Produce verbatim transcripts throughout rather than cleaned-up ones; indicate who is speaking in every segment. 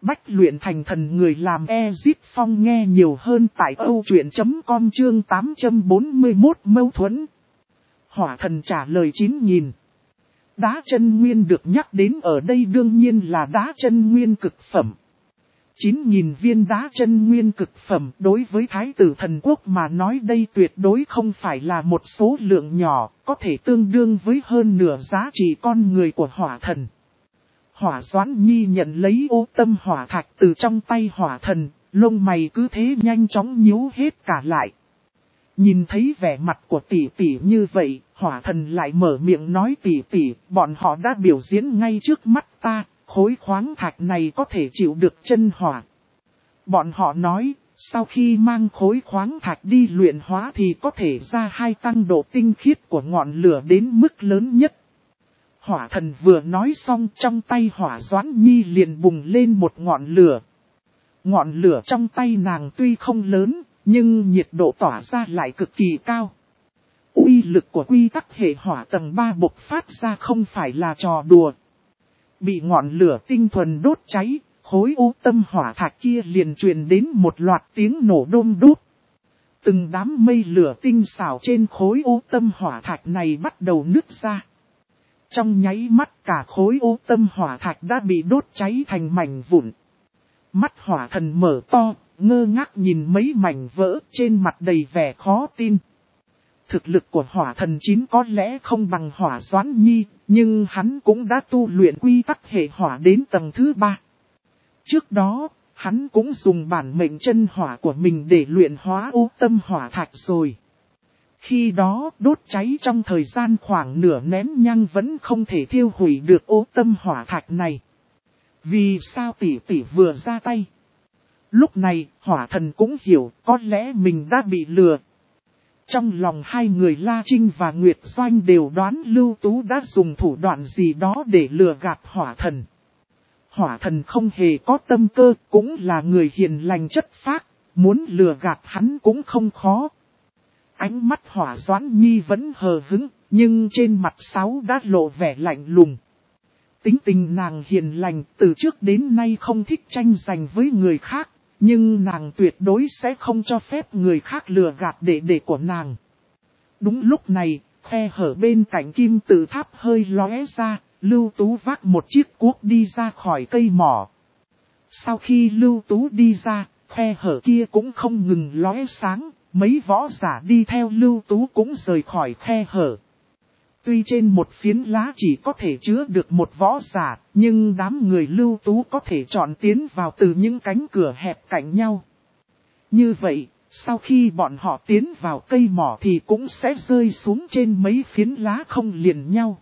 Speaker 1: Bách luyện thành thần người làm Ezip Phong nghe nhiều hơn tại câu chuyện chấm com chương tám trăm bốn mươi mốt mâu thuẫn. Hỏa thần trả lời chín nghìn. Đá chân nguyên được nhắc đến ở đây đương nhiên là đá chân nguyên cực phẩm. chín nghìn viên đá chân nguyên cực phẩm đối với Thái tử thần quốc mà nói đây tuyệt đối không phải là một số lượng nhỏ, có thể tương đương với hơn nửa giá trị con người của hỏa thần. Hỏa Doãn Nhi nhận lấy ô tâm hỏa thạch từ trong tay hỏa thần, lông mày cứ thế nhanh chóng nhíu hết cả lại. Nhìn thấy vẻ mặt của tỷ tỷ như vậy, hỏa thần lại mở miệng nói tỷ tỷ, bọn họ đã biểu diễn ngay trước mắt ta, khối khoáng thạch này có thể chịu được chân hỏa. Bọn họ nói, sau khi mang khối khoáng thạch đi luyện hóa thì có thể gia hai tăng độ tinh khiết của ngọn lửa đến mức lớn nhất. Hỏa thần vừa nói xong trong tay Hỏa Doãn Nhi liền bùng lên một ngọn lửa. Ngọn lửa trong tay nàng tuy không lớn, nhưng nhiệt độ tỏa ra lại cực kỳ cao. Uy lực của quy tắc hệ hỏa tầng ba bộc phát ra không phải là trò đùa. Bị ngọn lửa tinh thuần đốt cháy, khối ô tâm hỏa thạch kia liền truyền đến một loạt tiếng nổ đôm đốt. Từng đám mây lửa tinh xảo trên khối ô tâm hỏa thạch này bắt đầu nứt ra. Trong nháy mắt cả khối ô tâm hỏa thạch đã bị đốt cháy thành mảnh vụn. Mắt hỏa thần mở to, ngơ ngác nhìn mấy mảnh vỡ trên mặt đầy vẻ khó tin. Thực lực của hỏa thần chín có lẽ không bằng Hỏa Doãn Nhi, nhưng hắn cũng đã tu luyện quy tắc hệ hỏa đến tầng thứ ba. Trước đó, hắn cũng dùng bản mệnh chân hỏa của mình để luyện hóa ô tâm hỏa thạch rồi. Khi đó đốt cháy trong thời gian khoảng nửa nén nhang vẫn không thể thiêu hủy được ô tâm hỏa thạch này. Vì sao tỷ tỷ vừa ra tay? Lúc này hỏa thần cũng hiểu có lẽ mình đã bị lừa. Trong lòng hai người La Trinh và Nguyệt Doanh đều đoán Lưu Tú đã dùng thủ đoạn gì đó để lừa gạt hỏa thần. Hỏa thần không hề có tâm cơ, cũng là người hiền lành chất phác, muốn lừa gạt hắn cũng không khó. Ánh mắt Hỏa Doãn Nhi vẫn hờ hững, nhưng trên mặt Sáu đã lộ vẻ lạnh lùng. Tính tình nàng hiền lành, từ trước đến nay không thích tranh giành với người khác, nhưng nàng tuyệt đối sẽ không cho phép người khác lừa gạt đệ đệ của nàng. Đúng lúc này, khe hở bên cạnh kim tự tháp hơi lóe ra, Lưu Tú vác một chiếc cuốc đi ra khỏi cây mỏ. Sau khi Lưu Tú đi ra, khe hở kia cũng không ngừng lóe sáng, mấy võ giả đi theo Lưu Tú cũng rời khỏi khe hở. Tuy trên một phiến lá chỉ có thể chứa được một võ giả, nhưng đám người Lưu Tú có thể chọn tiến vào từ những cánh cửa hẹp cạnh nhau. Như vậy, sau khi bọn họ tiến vào cây mỏ thì cũng sẽ rơi xuống trên mấy phiến lá không liền nhau.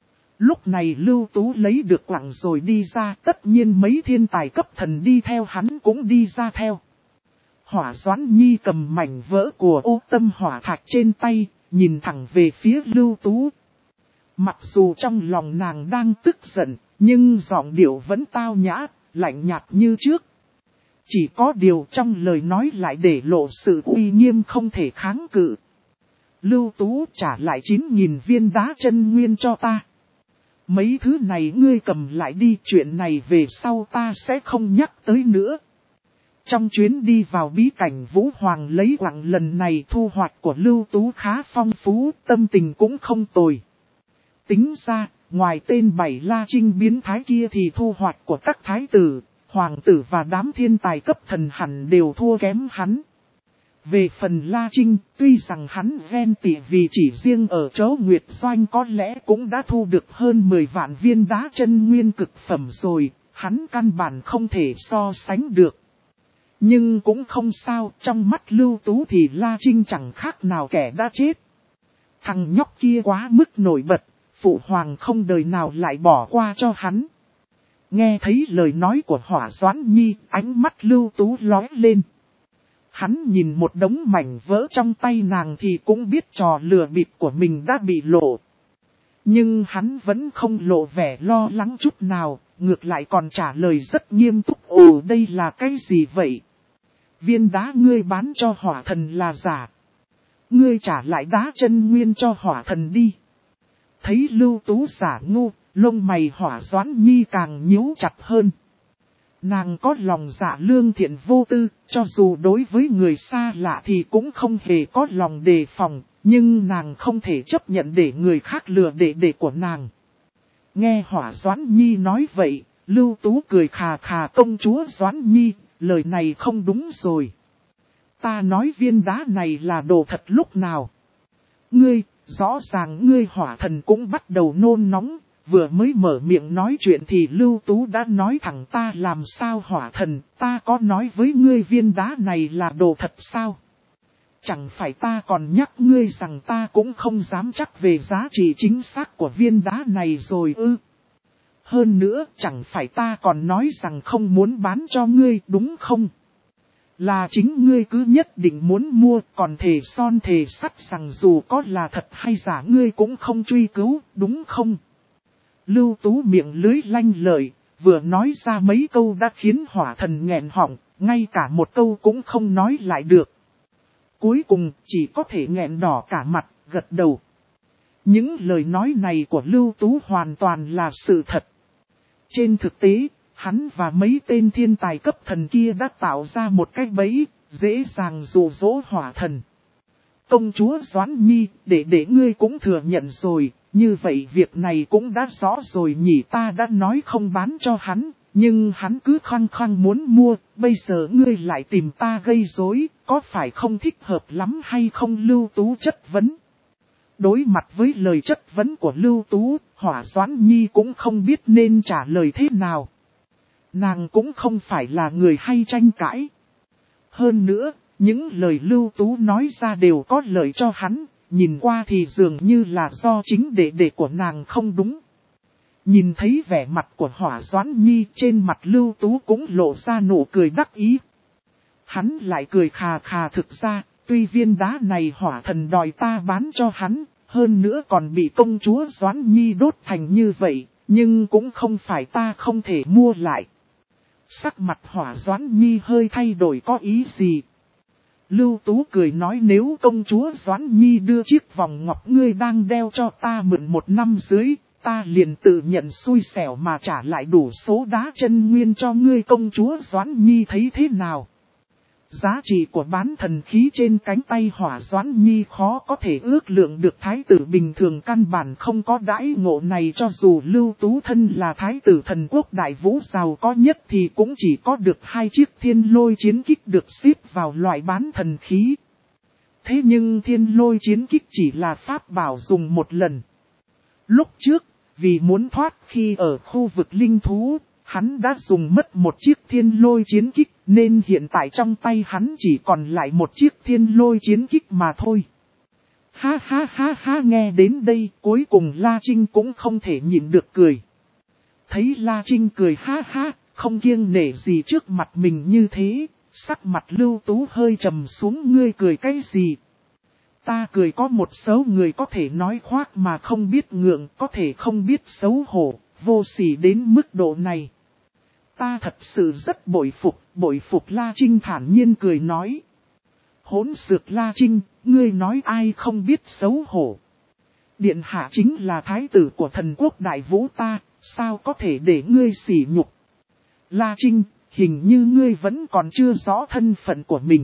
Speaker 1: Lúc này Lưu Tú lấy được quặng rồi đi ra, tất nhiên mấy thiên tài cấp thần đi theo hắn cũng đi ra theo. Hỏa Doãn Nhi cầm mảnh vỡ của ô tâm hỏa thạch trên tay, nhìn thẳng về phía Lưu Tú. Mặc dù trong lòng nàng đang tức giận, nhưng giọng điệu vẫn tao nhã, lạnh nhạt như trước. Chỉ có điều trong lời nói lại để lộ sự uy nghiêm không thể kháng cự. Lưu Tú trả lại chín nghìn viên đá chân nguyên cho ta. Mấy thứ này ngươi cầm lại đi, chuyện này về sau ta sẽ không nhắc tới nữa. Trong chuyến đi vào bí cảnh Vũ Hoàng lấy quặng lần này thu hoạch của Lưu Tú khá phong phú, tâm tình cũng không tồi. Tính ra, ngoài tên bảy La Trinh biến thái kia thì thu hoạch của các thái tử, hoàng tử và đám thiên tài cấp thần hẳn đều thua kém hắn. Về phần La Trinh, tuy rằng hắn ghen tị vì chỉ riêng ở chỗ Nguyệt Doanh có lẽ cũng đã thu được hơn mười vạn viên đá chân nguyên cực phẩm rồi, hắn căn bản không thể so sánh được. Nhưng cũng không sao, trong mắt Lưu Tú thì La Trinh chẳng khác nào kẻ đã chết. Thằng nhóc kia quá mức nổi bật, phụ hoàng không đời nào lại bỏ qua cho hắn. Nghe thấy lời nói của Hỏa Doãn Nhi, ánh mắt Lưu Tú lóe lên. Hắn nhìn một đống mảnh vỡ trong tay nàng thì cũng biết trò lừa bịp của mình đã bị lộ. Nhưng hắn vẫn không lộ vẻ lo lắng chút nào, ngược lại còn trả lời rất nghiêm túc. Ồ, đây là cái gì vậy? Viên đá ngươi bán cho hỏa thần là giả. Ngươi trả lại đá chân nguyên cho hỏa thần đi. Thấy Lưu Tú giả ngu, lông mày Hỏa Doãn Nhi càng nhíu chặt hơn. Nàng có lòng dạ lương thiện vô tư, cho dù đối với người xa lạ thì cũng không hề có lòng đề phòng, nhưng nàng không thể chấp nhận để người khác lừa đệ đệ của nàng. Nghe Hỏa Doãn Nhi nói vậy, Lưu Tú cười khà khà, công chúa Doãn Nhi, lời này không đúng rồi. Ta nói viên đá này là đồ thật lúc nào? Ngươi, rõ ràng ngươi hỏa thần cũng bắt đầu nôn nóng, vừa mới mở miệng nói chuyện thì Lưu Tú đã nói thẳng ta làm sao hỏa thần, ta có nói với ngươi viên đá này là đồ thật sao? Chẳng phải ta còn nhắc ngươi rằng ta cũng không dám chắc về giá trị chính xác của viên đá này rồi ư? Hơn nữa, chẳng phải ta còn nói rằng không muốn bán cho ngươi đúng không? Là chính ngươi cứ nhất định muốn mua, còn thề son thề sắt rằng dù có là thật hay giả ngươi cũng không truy cứu, đúng không? Lưu Tú miệng lưới lanh lợi, vừa nói ra mấy câu đã khiến hỏa thần nghẹn họng, ngay cả một câu cũng không nói lại được. Cuối cùng chỉ có thể nghẹn đỏ cả mặt, gật đầu. Những lời nói này của Lưu Tú hoàn toàn là sự thật. Trên thực tế, hắn và mấy tên thiên tài cấp thần kia đã tạo ra một cái bẫy, dễ dàng dụ dỗ hỏa thần. Công chúa Doãn Nhi, để để ngươi cũng thừa nhận rồi, như vậy việc này cũng đã rõ rồi nhỉ, ta đã nói không bán cho hắn, nhưng hắn cứ khăng khăng muốn mua, bây giờ ngươi lại tìm ta gây rối, có phải không thích hợp lắm hay không? Lưu Tú chất vấn. Đối mặt với lời chất vấn của Lưu Tú, Hỏa Doãn Nhi cũng không biết nên trả lời thế nào. Nàng cũng không phải là người hay tranh cãi. Hơn nữa, những lời Lưu Tú nói ra đều có lợi cho hắn, nhìn qua thì dường như là do chính đệ đệ của nàng không đúng. Nhìn thấy vẻ mặt của Hỏa Doãn Nhi, trên mặt Lưu Tú cũng lộ ra nụ cười đắc ý. Hắn lại cười khà khà, thực ra, tuy viên đá này hỏa thần đòi ta bán cho hắn, hơn nữa còn bị công chúa Doãn Nhi đốt thành như vậy, nhưng cũng không phải ta không thể mua lại. Sắc mặt Hỏa Doãn Nhi hơi thay đổi, có ý gì? Lưu Tú cười nói, nếu công chúa Doãn Nhi đưa chiếc vòng ngọc ngươi đang đeo cho ta mượn một năm dưới, ta liền tự nhận xui xẻo mà trả lại đủ số đá chân nguyên cho ngươi. Công chúa Doãn Nhi thấy thế nào? Giá trị của bán thần khí trên cánh tay Hỏa Doãn Nhi khó có thể ước lượng được, thái tử bình thường căn bản không có đãi ngộ này, cho dù Lưu Tú thân là thái tử thần quốc đại vũ giàu có nhất thì cũng chỉ có được hai chiếc thiên lôi chiến kích được xếp vào loại bán thần khí. Thế nhưng thiên lôi chiến kích chỉ là pháp bảo dùng một lần. Lúc trước, vì muốn thoát khi ở khu vực linh thú, hắn đã dùng mất một chiếc thiên lôi chiến kích, nên hiện tại trong tay hắn chỉ còn lại một chiếc thiên lôi chiến kích mà thôi. Ha ha ha ha, nghe đến đây, cuối cùng La Trinh cũng không thể nhịn được cười. Thấy La Trinh cười ha ha, không kiêng nể gì trước mặt mình như thế, sắc mặt Lưu Tú hơi trầm xuống. Ngươi cười cái gì? Ta cười có một số người có thể nói khoác mà không biết ngượng, có thể không biết xấu hổ, vô sỉ đến mức độ này. Ta thật sự rất bội phục, bội phục. La Trinh thản nhiên cười nói. Hỗn xược La Trinh, ngươi nói ai không biết xấu hổ? Điện hạ chính là thái tử của thần quốc đại vũ ta, sao có thể để ngươi sỉ nhục? La Trinh, hình như ngươi vẫn còn chưa rõ thân phận của mình.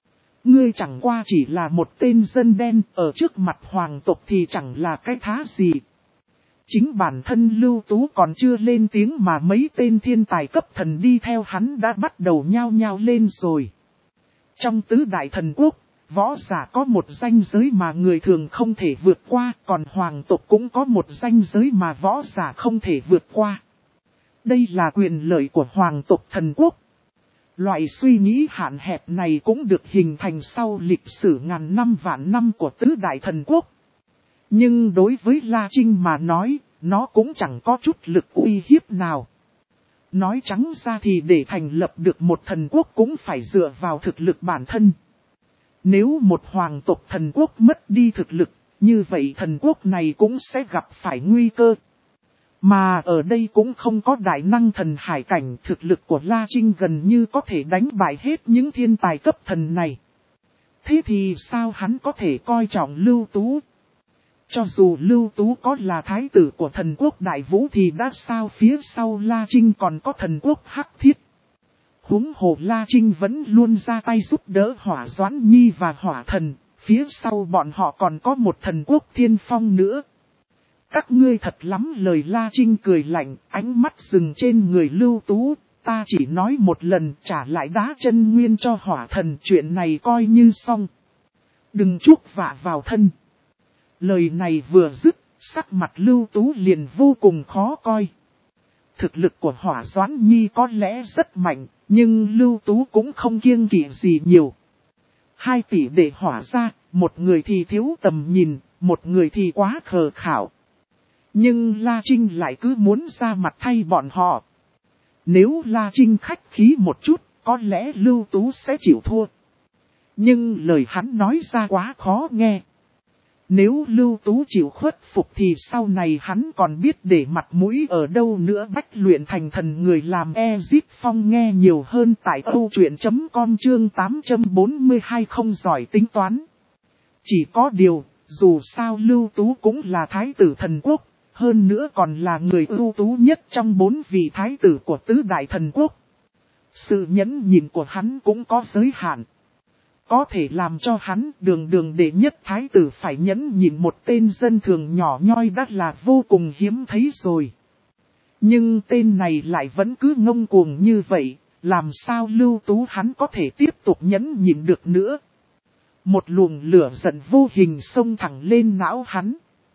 Speaker 1: Ngươi chẳng qua chỉ là một tên dân đen, ở trước mặt hoàng tộc thì chẳng là cái thá gì. Chính bản thân Lưu Tú còn chưa lên tiếng mà mấy tên thiên tài cấp thần đi theo hắn đã bắt đầu nhao nhao lên rồi. Trong tứ đại thần quốc, võ giả có một ranh giới mà người thường không thể vượt qua, còn hoàng tộc cũng có một ranh giới mà võ giả không thể vượt qua. Đây là quyền lợi của hoàng tộc thần quốc. Loại suy nghĩ hạn hẹp này cũng được hình thành sau lịch sử ngàn năm vạn năm của tứ đại thần quốc. Nhưng đối với La Trinh mà nói, nó cũng chẳng có chút lực uy hiếp nào. Nói trắng ra thì để thành lập được một thần quốc cũng phải dựa vào thực lực bản thân. Nếu một hoàng tộc thần quốc mất đi thực lực, như vậy thần quốc này cũng sẽ gặp phải nguy cơ. Mà ở đây cũng không có đại năng thần hải cảnh, thực lực của La Trinh gần như có thể đánh bại hết những thiên tài cấp thần này. Thế thì sao hắn có thể coi trọng Lưu Tú? Cho dù Lưu Tú có là thái tử của thần quốc đại vũ thì đã sao, phía sau La Trinh còn có thần quốc Hắc Thiết. Huống hồ La Trinh vẫn luôn ra tay giúp đỡ Hỏa Doãn Nhi và Hỏa Thần, phía sau bọn họ còn có một thần quốc thiên phong nữa. Các ngươi thật lắm, lời La Trinh cười lạnh, ánh mắt dừng trên người Lưu Tú. Ta chỉ nói một lần, trả lại đá chân nguyên cho Hỏa Thần, chuyện này coi như xong. Đừng chuốc vạ vào thân. Lời này vừa dứt, sắc mặt Lưu Tú liền vô cùng khó coi. Thực lực của Hỏa Doãn Nhi có lẽ rất mạnh, nhưng Lưu Tú cũng không kiêng kỵ gì nhiều. Hai tỷ đệ Hỏa ra, một người thì thiếu tầm nhìn, một người thì quá khờ khảo. Nhưng La Trinh lại cứ muốn ra mặt thay bọn họ. Nếu La Trinh khách khí một chút, có lẽ Lưu Tú sẽ chịu thua. Nhưng lời hắn nói ra quá khó nghe. Nếu Lưu Tú chịu khuất phục thì sau này hắn còn biết để mặt mũi ở đâu nữa. Bách luyện thành thần người làm Ezip Phong nghe nhiều hơn tại câu chuyện chấm com chương tám trăm bốn mươi hai không giỏi tính toán. Chỉ có điều, dù sao Lưu Tú cũng là thái tử thần quốc, hơn nữa còn là người ưu tú nhất trong bốn vị thái tử của tứ đại thần quốc. Sự nhẫn nhịn của hắn cũng có giới hạn. Có thể làm cho hắn đường đường đệ nhất thái tử phải nhẫn nhịn một tên dân thường nhỏ nhoi đã là vô cùng hiếm thấy rồi. Nhưng tên này lại vẫn cứ ngông cuồng như vậy, làm sao Lưu Tú hắn có thể tiếp tục nhẫn nhịn được nữa. Một luồng lửa giận vô hình xông thẳng lên não hắn.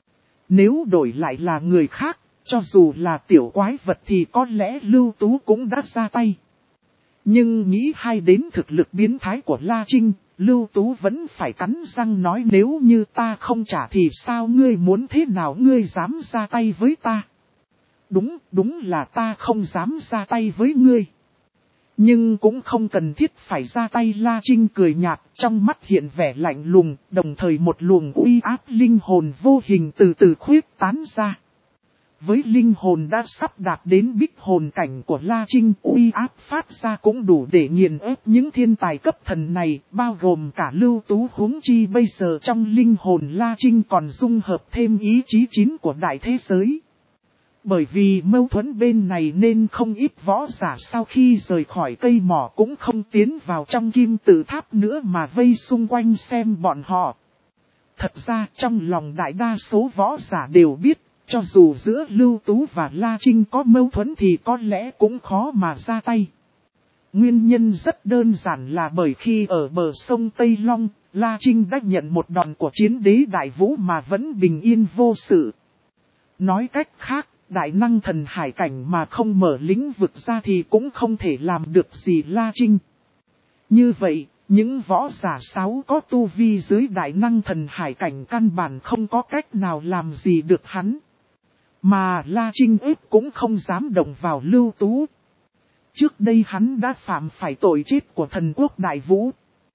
Speaker 1: Nếu đổi lại là người khác, cho dù là tiểu quái vật thì có lẽ Lưu Tú cũng đã ra tay. Nhưng nghĩ hay đến thực lực biến thái của La Trinh, Lưu Tú vẫn phải cắn răng nói nếu như ta không trả thì sao ngươi muốn thế nào, ngươi dám ra tay với ta. Đúng, đúng là ta không dám ra tay với ngươi. Nhưng cũng không cần thiết phải ra tay. La Trinh cười nhạt, trong mắt hiện vẻ lạnh lùng, đồng thời một luồng uy áp linh hồn vô hình từ từ khuyết tán ra. Với linh hồn đã sắp đạt đến bích hồn cảnh của La Trinh, uy áp phát ra cũng đủ để nghiền ép những thiên tài cấp thần này, bao gồm cả Lưu Tú, huống chi bây giờ trong linh hồn La Trinh còn dung hợp thêm ý chí chín của đại thế giới. Bởi vì mâu thuẫn bên này nên không ít võ giả sau khi rời khỏi cây mỏ cũng không tiến vào trong kim tự tháp nữa mà vây xung quanh xem bọn họ. Thật ra trong lòng đại đa số võ giả đều biết, cho dù giữa Lưu Tú và La Trinh có mâu thuẫn thì có lẽ cũng khó mà ra tay. Nguyên nhân rất đơn giản là bởi khi ở bờ sông Tây Long, La Trinh đã nhận một đòn của chiến đế Đại Vũ mà vẫn bình yên vô sự. Nói cách khác, đại năng thần hải cảnh mà không mở lĩnh vực ra thì cũng không thể làm được gì La Trinh. Như vậy, những võ giả sáu có tu vi dưới đại năng thần hải cảnh căn bản không có cách nào làm gì được hắn. Mà La Trinh ít cũng không dám động vào Lưu Tú. Trước đây hắn đã phạm phải tội chết của thần quốc Đại Vũ.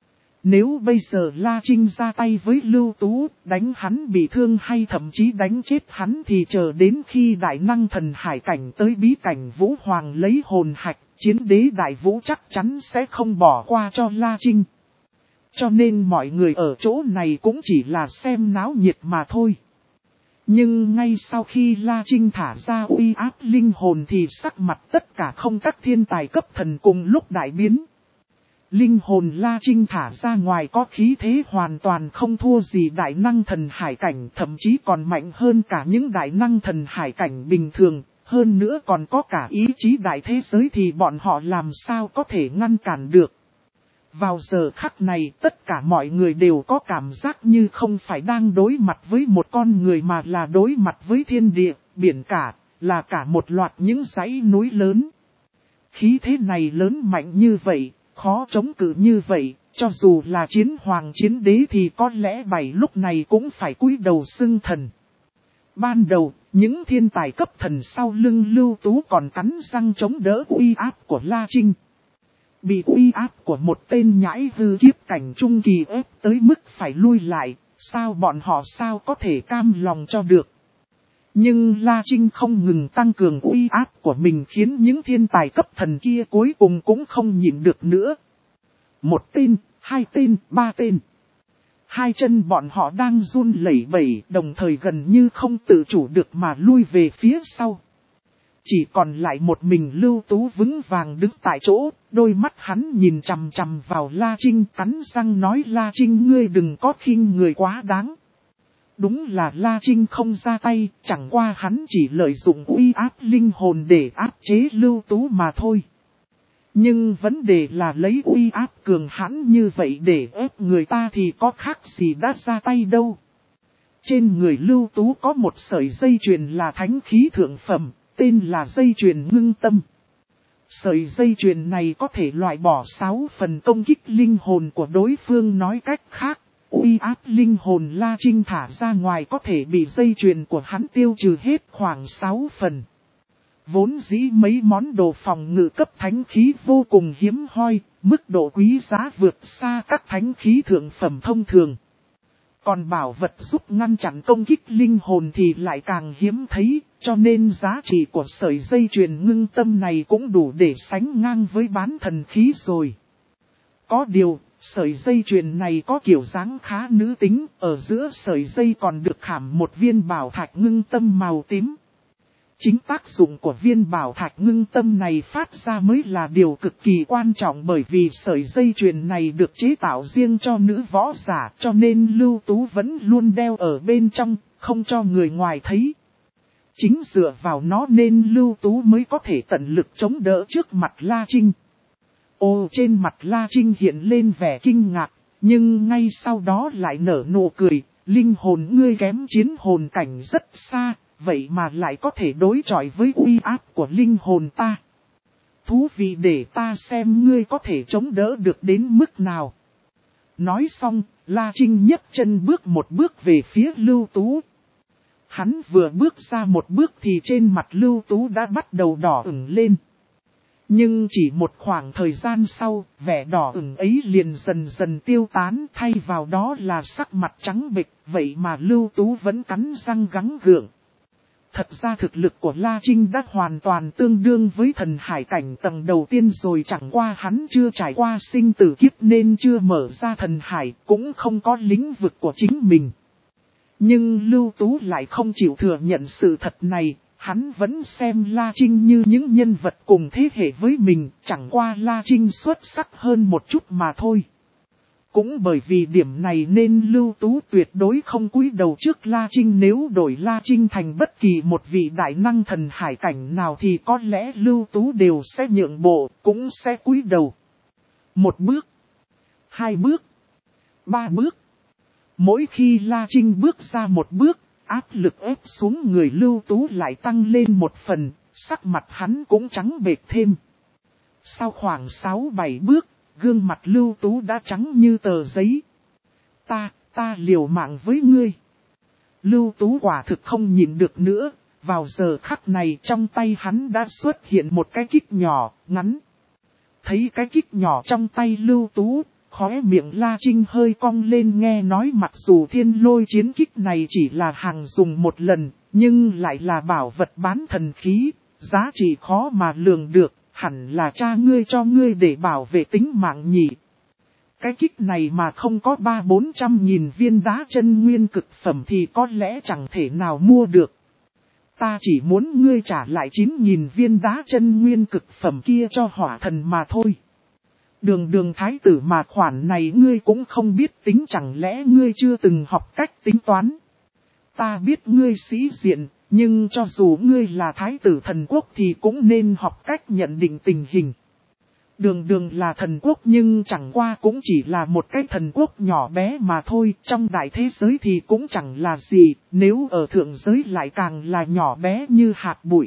Speaker 1: Nếu bây giờ La Trinh ra tay với Lưu Tú, đánh hắn bị thương hay thậm chí đánh chết hắn thì chờ đến khi đại năng thần hải cảnh tới bí cảnh Vũ Hoàng lấy hồn hạch, chiến đế Đại Vũ chắc chắn sẽ không bỏ qua cho La Trinh. Cho nên mọi người ở chỗ này cũng chỉ là xem náo nhiệt mà thôi. Nhưng ngay sau khi La Trinh thả ra uy áp linh hồn thì sắc mặt tất cả không các thiên tài cấp thần cùng lúc đại biến. Linh hồn La Trinh thả ra ngoài có khí thế hoàn toàn không thua gì đại năng thần hải cảnh, thậm chí còn mạnh hơn cả những đại năng thần hải cảnh bình thường, hơn nữa còn có cả ý chí đại thế giới thì bọn họ làm sao có thể ngăn cản được. Vào giờ khắc này tất cả mọi người đều có cảm giác như không phải đang đối mặt với một con người mà là đối mặt với thiên địa, biển cả, là cả một loạt những dãy núi lớn. Khí thế này lớn mạnh như vậy, khó chống cự như vậy, cho dù là chiến hoàng chiến đế thì có lẽ bảy lúc này cũng phải cúi đầu xưng thần. Ban đầu, những thiên tài cấp thần sau lưng Lưu Tú còn cắn răng chống đỡ uy áp của La Trinh. Bị uy áp của một tên nhãi hư kiếp cảnh trung kỳ ép tới mức phải lui lại, sao bọn họ sao có thể cam lòng cho được. Nhưng La Trinh không ngừng tăng cường uy áp của mình khiến những thiên tài cấp thần kia cuối cùng cũng không nhịn được nữa. Một tên, hai tên, ba tên. Hai chân bọn họ đang run lẩy bẩy, đồng thời gần như không tự chủ được mà lui về phía sau. Chỉ còn lại một mình Lưu Tú vững vàng đứng tại chỗ, đôi mắt hắn nhìn chằm chằm vào La Trinh, cắn răng nói La Trinh ngươi đừng có khinh người quá đáng. Đúng là La Trinh không ra tay, chẳng qua hắn chỉ lợi dụng uy áp linh hồn để áp chế Lưu Tú mà thôi. Nhưng vấn đề là lấy uy áp cường hãn như vậy để ép người ta thì có khác gì đã ra tay đâu. Trên người Lưu Tú có một sợi dây chuyền là thánh khí thượng phẩm, tên là dây chuyền ngưng tâm. Sợi dây chuyền này có thể loại bỏ sáu phần công kích linh hồn của đối phương, nói cách khác. Uy áp linh hồn La Trinh thả ra ngoài có thể bị dây chuyền của hắn tiêu trừ hết khoảng sáu phần. Vốn dĩ mấy món đồ phòng ngự cấp thánh khí vô cùng hiếm hoi, mức độ quý giá vượt xa các thánh khí thượng phẩm thông thường. Còn bảo vật giúp ngăn chặn công kích linh hồn thì lại càng hiếm thấy, cho nên giá trị của sợi dây chuyền ngưng tâm này cũng đủ để sánh ngang với bán thần khí rồi. Có điều, sợi dây chuyền này có kiểu dáng khá nữ tính, ở giữa sợi dây còn được khảm một viên bảo thạch ngưng tâm màu tím. Chính tác dụng của viên bảo thạch ngưng tâm này phát ra mới là điều cực kỳ quan trọng, bởi vì sợi dây chuyền này được chế tạo riêng cho nữ võ giả, cho nên Lưu Tú vẫn luôn đeo ở bên trong, không cho người ngoài thấy. Chính dựa vào nó nên Lưu Tú mới có thể tận lực chống đỡ trước mặt La Trinh. Ồ, trên mặt La Trinh hiện lên vẻ kinh ngạc, nhưng ngay sau đó lại nở nụ cười, linh hồn ngươi kém chiến hồn cảnh rất xa, vậy mà lại có thể đối chọi với uy áp của linh hồn ta. Thú vị, để ta xem ngươi có thể chống đỡ được đến mức nào. Nói xong, La Trinh nhấc chân bước một bước về phía Lưu Tú. Hắn vừa bước ra một bước thì trên mặt Lưu Tú đã bắt đầu đỏ ửng lên. Nhưng chỉ một khoảng thời gian sau, vẻ đỏ ửng ấy liền dần dần tiêu tán, thay vào đó là sắc mặt trắng bệch, vậy mà Lưu Tú vẫn cắn răng gắng gượng. Thật ra thực lực của La Trinh đã hoàn toàn tương đương với thần hải cảnh tầng đầu tiên rồi, chẳng qua hắn chưa trải qua sinh tử kiếp nên chưa mở ra thần hải, cũng không có lĩnh vực của chính mình. Nhưng Lưu Tú lại không chịu thừa nhận sự thật này. Hắn vẫn xem La Trinh như những nhân vật cùng thế hệ với mình, chẳng qua La Trinh xuất sắc hơn một chút mà thôi. Cũng bởi vì điểm này nên Lưu Tú tuyệt đối không cúi đầu trước La Trinh, nếu đổi La Trinh thành bất kỳ một vị đại năng thần hải cảnh nào thì có lẽ Lưu Tú đều sẽ nhượng bộ, cũng sẽ cúi đầu. Một bước, hai bước, ba bước. Mỗi khi La Trinh bước ra một bước, áp lực ép xuống người Lưu Tú lại tăng lên một phần, sắc mặt hắn cũng trắng bệch thêm. Sau khoảng sáu bảy bước, gương mặt Lưu Tú đã trắng như tờ giấy. Ta, ta liều mạng với ngươi. Lưu Tú quả thực không nhịn được nữa, vào giờ khắc này trong tay hắn đã xuất hiện một cái kích nhỏ, ngắn. Thấy cái kích nhỏ trong tay Lưu Tú, khóe miệng La Trinh hơi cong lên, nghe nói mặc dù thiên lôi chiến kích này chỉ là hàng dùng một lần, nhưng lại là bảo vật bán thần khí, giá trị khó mà lường được, hẳn là cha ngươi cho ngươi để bảo vệ tính mạng nhỉ. Cái kích này mà không có ba bốn trăm nghìn viên đá chân nguyên cực phẩm thì có lẽ chẳng thể nào mua được. Ta chỉ muốn ngươi trả lại chín nghìn viên đá chân nguyên cực phẩm kia cho hỏa thần mà thôi. Đường đường thái tử mà khoản này ngươi cũng không biết tính, chẳng lẽ ngươi chưa từng học cách tính toán. Ta biết ngươi sĩ diện, nhưng cho dù ngươi là thái tử thần quốc thì cũng nên học cách nhận định tình hình. Đường đường là thần quốc nhưng chẳng qua cũng chỉ là một cái thần quốc nhỏ bé mà thôi, trong đại thế giới thì cũng chẳng là gì, nếu ở thượng giới lại càng là nhỏ bé như hạt bụi.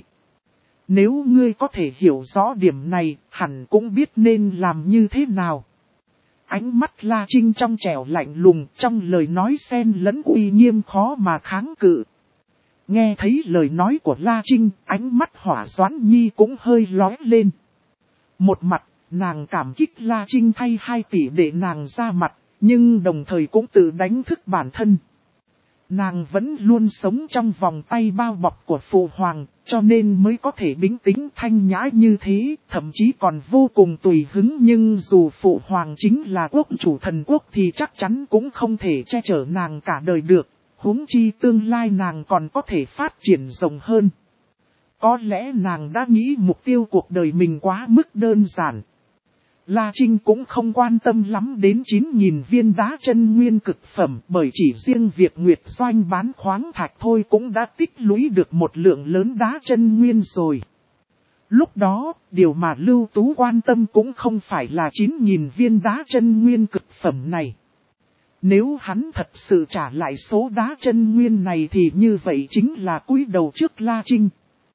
Speaker 1: Nếu ngươi có thể hiểu rõ điểm này, hẳn cũng biết nên làm như thế nào. Ánh mắt La Trinh trong trẻo lạnh lùng, trong lời nói xen lẫn uy nghiêm khó mà kháng cự. Nghe thấy lời nói của La Trinh, ánh mắt Hỏa Doãn Nhi cũng hơi lóe lên. Một mặt, nàng cảm kích La Trinh thay hai tỷ để nàng ra mặt, nhưng đồng thời cũng tự đánh thức bản thân. Nàng vẫn luôn sống trong vòng tay bao bọc của Phụ Hoàng, cho nên mới có thể bình tĩnh thanh nhã như thế, thậm chí còn vô cùng tùy hứng. Nhưng dù Phụ Hoàng chính là quốc chủ thần quốc thì chắc chắn cũng không thể che chở nàng cả đời được, huống chi tương lai nàng còn có thể phát triển rộng hơn. Có lẽ nàng đã nghĩ mục tiêu cuộc đời mình quá mức đơn giản. La Trinh cũng không quan tâm lắm đến chín nghìn viên đá chân nguyên cực phẩm, bởi chỉ riêng việc Nguyệt Doanh bán khoáng thạch thôi cũng đã tích lũy được một lượng lớn đá chân nguyên rồi. Lúc đó, điều mà Lưu Tú quan tâm cũng không phải là chín nghìn viên đá chân nguyên cực phẩm này. Nếu hắn thật sự trả lại số đá chân nguyên này thì như vậy chính là cúi đầu trước La Trinh.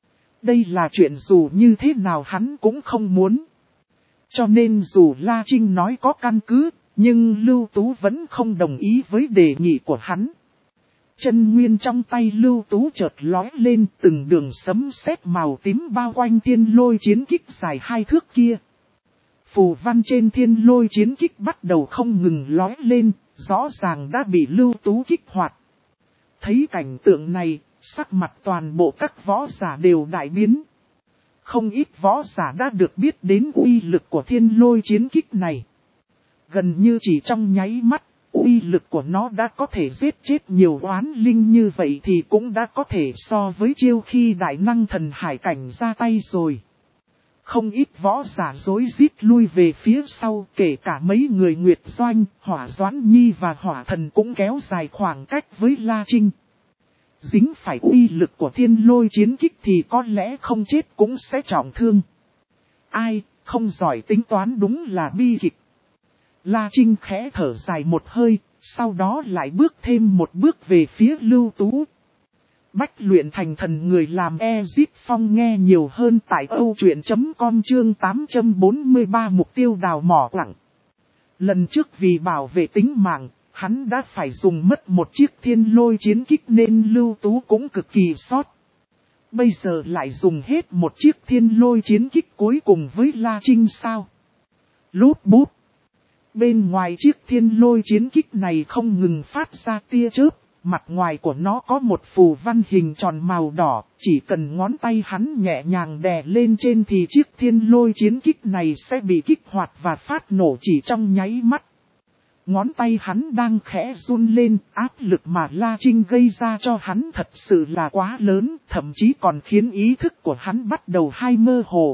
Speaker 1: Đây là chuyện dù như thế nào hắn cũng không muốn. Cho nên dù La Trinh nói có căn cứ, nhưng Lưu Tú vẫn không đồng ý với đề nghị của hắn. Chân nguyên trong tay Lưu Tú chợt lói lên, từng đường sấm sét màu tím bao quanh thiên lôi chiến kích dài hai thước kia. Phù văn trên thiên lôi chiến kích bắt đầu không ngừng lói lên, rõ ràng đã bị Lưu Tú kích hoạt. Thấy cảnh tượng này, sắc mặt toàn bộ các võ giả đều đại biến. Không ít võ giả đã được biết đến uy lực của thiên lôi chiến kích này. Gần như chỉ trong nháy mắt, uy lực của nó đã có thể giết chết nhiều oán linh như vậy thì cũng đã có thể so với chiêu khi đại năng thần hải cảnh ra tay rồi. Không ít võ giả rối rít lui về phía sau, kể cả mấy người Nguyệt Doanh, Hỏa Doãn Nhi và Hỏa Thần cũng kéo dài khoảng cách với La Trinh. Dính phải uy lực của thiên lôi chiến kích thì có lẽ không chết cũng sẽ trọng thương. Ai, không giỏi tính toán đúng là bi kịch. La Trinh khẽ thở dài một hơi, sau đó lại bước thêm một bước về phía Lưu Tú. Bách luyện thành thần người làm Ezip Phong nghe nhiều hơn tại âu truyện chấm com chương tám trăm bốn mươi ba mục tiêu đào mỏ quặng. Lần trước vì bảo vệ tính mạng, hắn đã phải dùng mất một chiếc thiên lôi chiến kích nên Lưu Tú cũng cực kỳ sót. Bây giờ lại dùng hết một chiếc thiên lôi chiến kích cuối cùng với La Trinh sao? Lút bút. Bên ngoài chiếc thiên lôi chiến kích này không ngừng phát ra tia chớp, mặt ngoài của nó có một phù văn hình tròn màu đỏ, chỉ cần ngón tay hắn nhẹ nhàng đè lên trên thì chiếc thiên lôi chiến kích này sẽ bị kích hoạt và phát nổ chỉ trong nháy mắt. Ngón tay hắn đang khẽ run lên, áp lực mà La Trinh gây ra cho hắn thật sự là quá lớn, thậm chí còn khiến ý thức của hắn bắt đầu hai mơ hồ.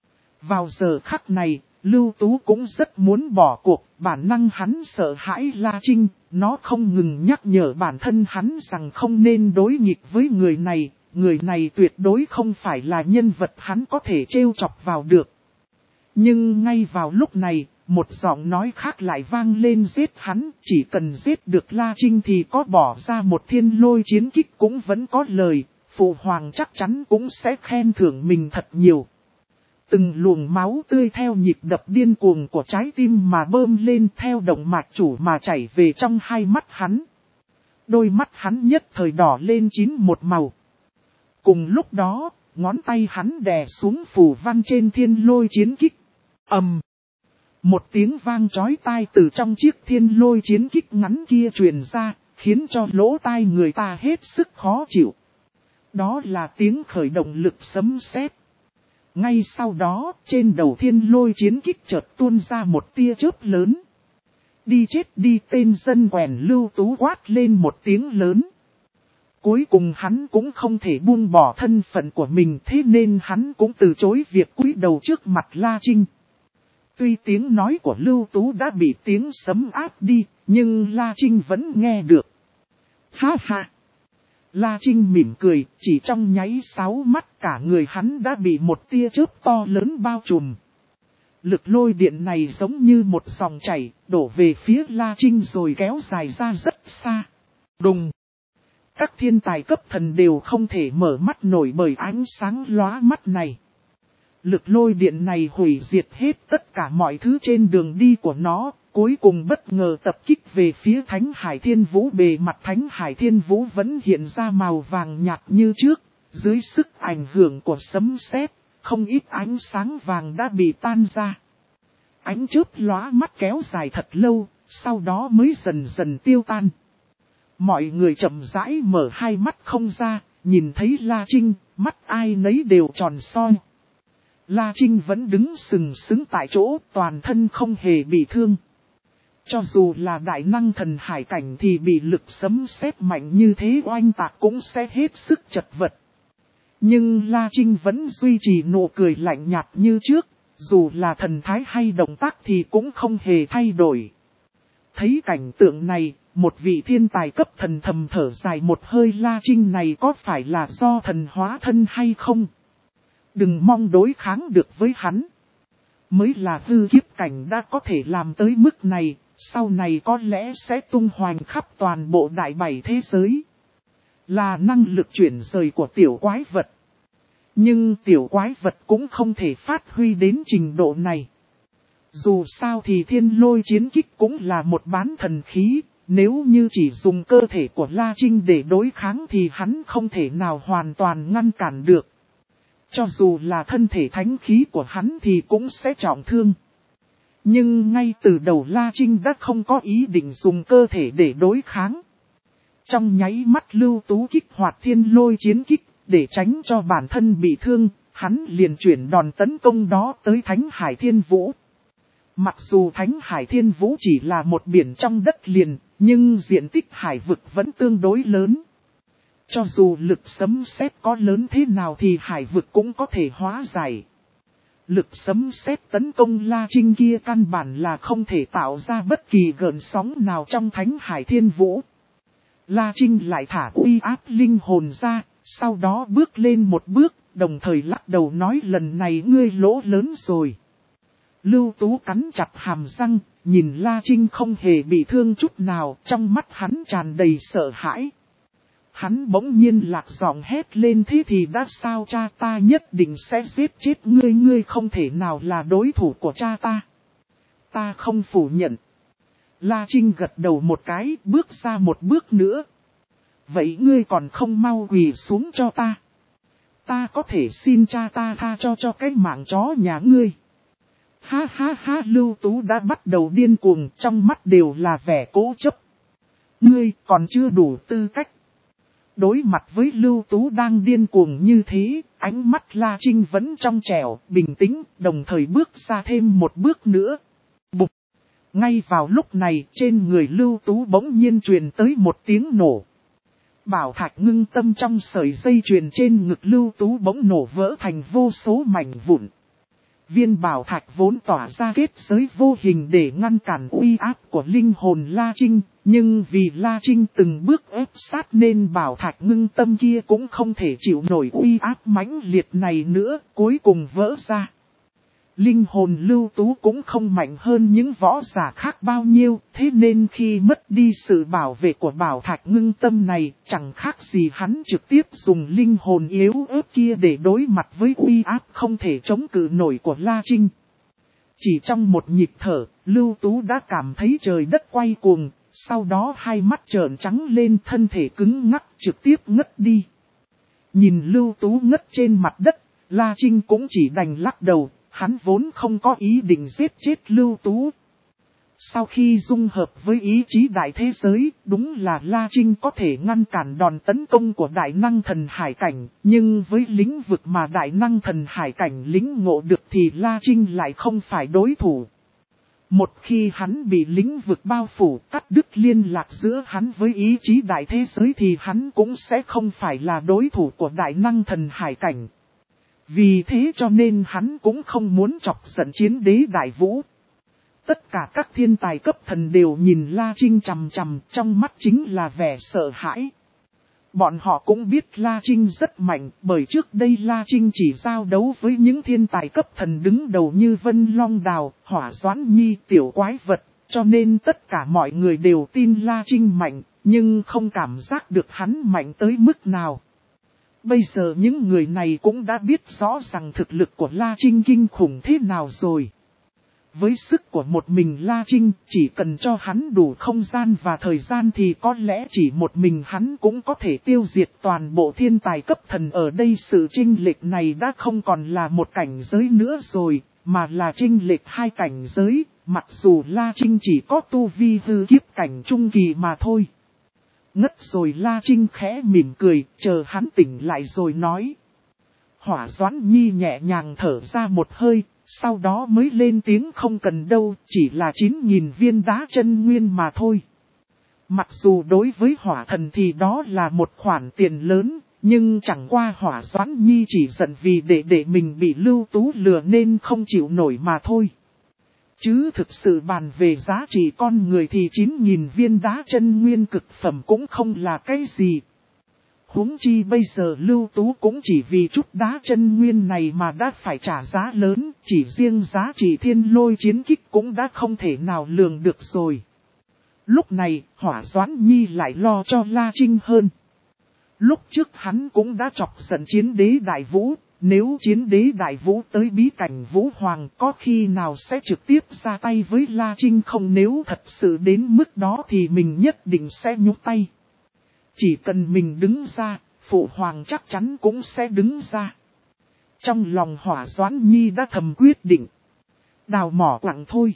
Speaker 1: Vào giờ khắc này, Lưu Tú cũng rất muốn bỏ cuộc, bản năng hắn sợ hãi La Trinh, nó không ngừng nhắc nhở bản thân hắn rằng không nên đối nghịch với người này, người này tuyệt đối không phải là nhân vật hắn có thể trêu chọc vào được. Nhưng ngay vào lúc này, một giọng nói khác lại vang lên giết hắn, chỉ cần giết được La Trinh thì có bỏ ra một thiên lôi chiến kích cũng vẫn có lời, Phụ Hoàng chắc chắn cũng sẽ khen thưởng mình thật nhiều. Từng luồng máu tươi theo nhịp đập điên cuồng của trái tim mà bơm lên theo động mạch chủ mà chảy về trong hai mắt hắn. Đôi mắt hắn nhất thời đỏ lên chín một màu. Cùng lúc đó, ngón tay hắn đè xuống phù văn trên thiên lôi chiến kích. Ầm! Một tiếng vang chói tai từ trong chiếc thiên lôi chiến kích ngắn kia truyền ra, khiến cho lỗ tai người ta hết sức khó chịu. Đó là tiếng khởi động lực sấm sét. Ngay sau đó, trên đầu thiên lôi chiến kích chợt tuôn ra một tia chớp lớn. Đi chết đi, tên dân quèn Lưu Tú quát lên một tiếng lớn. Cuối cùng hắn cũng không thể buông bỏ thân phận của mình, thế nên hắn cũng từ chối việc cúi đầu trước mặt La Trinh. Tuy tiếng nói của Lưu Tú đã bị tiếng sấm áp đi, nhưng La Trinh vẫn nghe được. Ha ha! La Trinh mỉm cười, chỉ trong nháy sáu mắt cả người hắn đã bị một tia chớp to lớn bao trùm. Lực lôi điện này giống như một dòng chảy, đổ về phía La Trinh rồi kéo dài ra rất xa. Đùng! Các thiên tài cấp thần đều không thể mở mắt nổi bởi ánh sáng lóa mắt này. Lực lôi điện này hủy diệt hết tất cả mọi thứ trên đường đi của nó, cuối cùng bất ngờ tập kích về phía Thánh Hải Thiên Vũ. Bề mặt Thánh Hải Thiên Vũ vẫn hiện ra màu vàng nhạt như trước, dưới sức ảnh hưởng của sấm sét, không ít ánh sáng vàng đã bị tan ra. Ánh chớp lóa mắt kéo dài thật lâu, sau đó mới dần dần tiêu tan. Mọi người chậm rãi mở hai mắt không ra, nhìn thấy La Trinh, mắt ai nấy đều tròn soi. La Trinh vẫn đứng sừng sững tại chỗ, toàn thân không hề bị thương. Cho dù là đại năng thần hải cảnh thì bị lực sấm sét mạnh như thế oanh tạc cũng sẽ hết sức chật vật. Nhưng La Trinh vẫn duy trì nụ cười lạnh nhạt như trước, dù là thần thái hay động tác thì cũng không hề thay đổi. Thấy cảnh tượng này, một vị thiên tài cấp thần thầm thở dài một hơi, La Trinh này có phải là do thần hóa thân hay không? Đừng mong đối kháng được với hắn. Mới là hư kiếp cảnh đã có thể làm tới mức này, sau này có lẽ sẽ tung hoành khắp toàn bộ đại bảy thế giới. Là năng lực chuyển rời của tiểu quái vật. Nhưng tiểu quái vật cũng không thể phát huy đến trình độ này. Dù sao thì thiên lôi chiến kích cũng là một bán thần khí, nếu như chỉ dùng cơ thể của La Trinh để đối kháng thì hắn không thể nào hoàn toàn ngăn cản được. Cho dù là thân thể thánh khí của hắn thì cũng sẽ trọng thương. Nhưng ngay từ đầu La Trinh đã không có ý định dùng cơ thể để đối kháng. Trong nháy mắt Lưu Tú kích hoạt thiên lôi chiến kích, để tránh cho bản thân bị thương, hắn liền chuyển đòn tấn công đó tới Thánh Hải Thiên Vũ. Mặc dù Thánh Hải Thiên Vũ chỉ là một biển trong đất liền, nhưng diện tích hải vực vẫn tương đối lớn. Cho dù lực sấm sét có lớn thế nào thì hải vực cũng có thể hóa giải. Lực sấm sét tấn công La Trinh kia căn bản là không thể tạo ra bất kỳ gợn sóng nào trong Thánh Hải Thiên Vũ. La Trinh lại thả uy áp linh hồn ra, sau đó bước lên một bước, đồng thời lắc đầu nói lần này ngươi lỗ lớn rồi. Lưu Tú cắn chặt hàm răng, nhìn La Trinh không hề bị thương chút nào, trong mắt hắn tràn đầy sợ hãi. Hắn bỗng nhiên lạc giọng hét lên thế thì đã sao cha ta nhất định sẽ giết chết ngươi, ngươi không thể nào là đối thủ của cha ta. Ta không phủ nhận. La Trinh gật đầu một cái, bước ra một bước nữa. Vậy ngươi còn không mau quỳ xuống cho ta. Ta có thể xin cha ta tha cho cho cái mạng chó nhà ngươi. Ha ha ha, Lưu Tú đã bắt đầu điên cuồng, trong mắt đều là vẻ cố chấp. Ngươi còn chưa đủ tư cách. Đối mặt với Lưu Tú đang điên cuồng như thế, ánh mắt La Trinh vẫn trong trẻo, bình tĩnh, đồng thời bước ra thêm một bước nữa. Bụp! Ngay vào lúc này, trên người Lưu Tú bỗng nhiên truyền tới một tiếng nổ. Bảo thạch ngưng tâm trong sợi dây chuyền trên ngực Lưu Tú bỗng nổ vỡ thành vô số mảnh vụn. Viên bảo thạch vốn tỏa ra kết giới vô hình để ngăn cản uy áp của linh hồn La Trinh, nhưng vì La Trinh từng bước ép sát nên bảo thạch ngưng tâm kia cũng không thể chịu nổi uy áp mãnh liệt này nữa, cuối cùng vỡ ra. Linh hồn Lưu Tú cũng không mạnh hơn những võ giả khác bao nhiêu, thế nên khi mất đi sự bảo vệ của bảo thạch ngưng tâm này, chẳng khác gì hắn trực tiếp dùng linh hồn yếu ớt kia để đối mặt với uy áp không thể chống cự nổi của La Trinh. Chỉ trong một nhịp thở, Lưu Tú đã cảm thấy trời đất quay cuồng, sau đó hai mắt trợn trắng lên, thân thể cứng ngắc trực tiếp ngất đi. Nhìn Lưu Tú ngất trên mặt đất, La Trinh cũng chỉ đành lắc đầu. Hắn vốn không có ý định giết chết Lưu Tú. Sau khi dung hợp với ý chí đại thế giới, đúng là La Trinh có thể ngăn cản đòn tấn công của đại năng thần hải cảnh, nhưng với lĩnh vực mà đại năng thần hải cảnh lĩnh ngộ được thì La Trinh lại không phải đối thủ. Một khi hắn bị lĩnh vực bao phủ cắt đứt liên lạc giữa hắn với ý chí đại thế giới thì hắn cũng sẽ không phải là đối thủ của đại năng thần hải cảnh. Vì thế cho nên hắn cũng không muốn chọc giận chiến đế đại vũ. Tất cả các thiên tài cấp thần đều nhìn La Trinh chằm chằm, trong mắt chính là vẻ sợ hãi. Bọn họ cũng biết La Trinh rất mạnh, bởi trước đây La Trinh chỉ giao đấu với những thiên tài cấp thần đứng đầu như Vân Long Đào, Hỏa Doãn Nhi, tiểu quái vật, cho nên tất cả mọi người đều tin La Trinh mạnh, nhưng không cảm giác được hắn mạnh tới mức nào. Bây giờ những người này cũng đã biết rõ rằng thực lực của La Trinh kinh khủng thế nào rồi. Với sức của một mình La Trinh, chỉ cần cho hắn đủ không gian và thời gian thì có lẽ chỉ một mình hắn cũng có thể tiêu diệt toàn bộ thiên tài cấp thần ở đây. Sự chênh lệch này đã không còn là một cảnh giới nữa rồi, mà là chênh lệch hai cảnh giới, mặc dù La Trinh chỉ có tu vi hư kiếp cảnh trung kỳ mà thôi. Ngất rồi La Trinh khẽ mỉm cười, chờ hắn tỉnh lại rồi nói. Hỏa Doãn Nhi nhẹ nhàng thở ra một hơi, sau đó mới lên tiếng không cần đâu, chỉ là chín nghìn viên đá chân nguyên mà thôi. Mặc dù đối với hỏa thần thì đó là một khoản tiền lớn, Nhưng chẳng qua Hỏa Doãn Nhi chỉ giận vì để để mình bị Lưu Tú lừa nên không chịu nổi mà thôi. Chứ thực sự bàn về giá trị con người thì chín nghìn viên đá chân nguyên cực phẩm cũng không là cái gì. Huống chi bây giờ Lưu Tú cũng chỉ vì chút đá chân nguyên này mà đã phải trả giá lớn, chỉ riêng giá trị thiên lôi chiến kích cũng đã không thể nào lường được rồi. Lúc này, Hỏa Doãn Nhi lại lo cho La Trinh hơn. Lúc trước hắn cũng đã chọc giận Chiến Đế Đại Vũ, nếu Chiến Đế Đại Vũ tới bí cảnh Vũ Hoàng có khi nào sẽ trực tiếp ra tay với La Trinh không, nếu thật sự đến mức đó thì mình nhất định sẽ nhúc tay. Chỉ cần mình đứng ra, Phụ Hoàng chắc chắn cũng sẽ đứng ra. Trong lòng Hỏa Doãn Nhi đã thầm quyết định. Đào mỏ quặng thôi.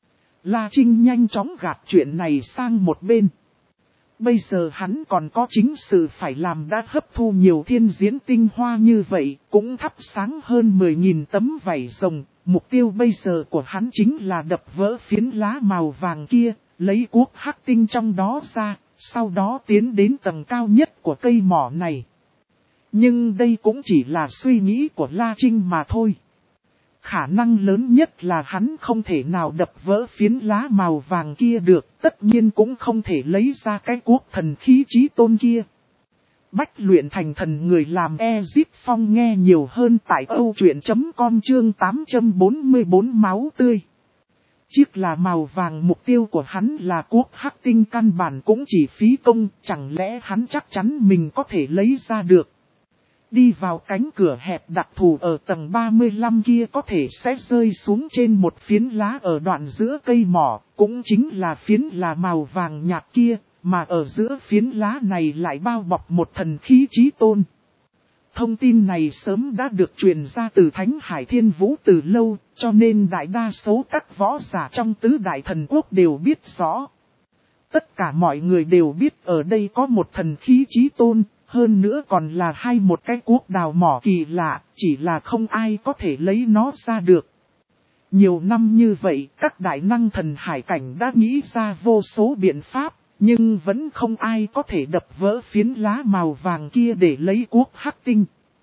Speaker 1: La Trinh nhanh chóng gạt chuyện này sang một bên. Bây giờ hắn còn có chính sự phải làm, đã hấp thu nhiều thiên diễn tinh hoa như vậy, cũng thắp sáng hơn mười nghìn tấm vảy rồng. Mục tiêu bây giờ của hắn chính là đập vỡ phiến lá màu vàng kia, lấy cuốc hắc tinh trong đó ra, sau đó tiến đến tầng cao nhất của cây mỏ này. Nhưng đây cũng chỉ là suy nghĩ của La Trinh mà thôi. Khả năng lớn nhất là hắn không thể nào đập vỡ phiến lá màu vàng kia được, tất nhiên cũng không thể lấy ra cái cuốc thần khí chí tôn kia. Bách luyện thành thần người làm Ezip Phong nghe nhiều hơn tại âu truyện chấm com chương tám trăm bốn mươi bốn máu tươi. Chiếc là màu vàng, mục tiêu của hắn là cuốc hắc tinh, căn bản cũng chỉ phí công, chẳng lẽ hắn chắc chắn mình có thể lấy ra được. Đi vào cánh cửa hẹp đặc thù ở tầng ba mươi lăm kia có thể sẽ rơi xuống trên một phiến lá ở đoạn giữa cây mỏ, cũng chính là phiến là màu vàng nhạt kia, mà ở giữa phiến lá này lại bao bọc một thần khí chí tôn. Thông tin này sớm đã được truyền ra từ Thánh Hải Thiên Vũ từ lâu, cho nên đại đa số các võ giả trong tứ đại thần quốc đều biết rõ. Tất cả mọi người đều biết ở đây có một thần khí chí tôn. Hơn nữa còn là hai một cái cuốc đào mỏ kỳ lạ, chỉ là không ai có thể lấy nó ra được. Nhiều năm như vậy, các đại năng thần hải cảnh đã nghĩ ra vô số biện pháp, nhưng vẫn không ai có thể đập vỡ phiến lá màu vàng kia để lấy cuốc hắc tinh.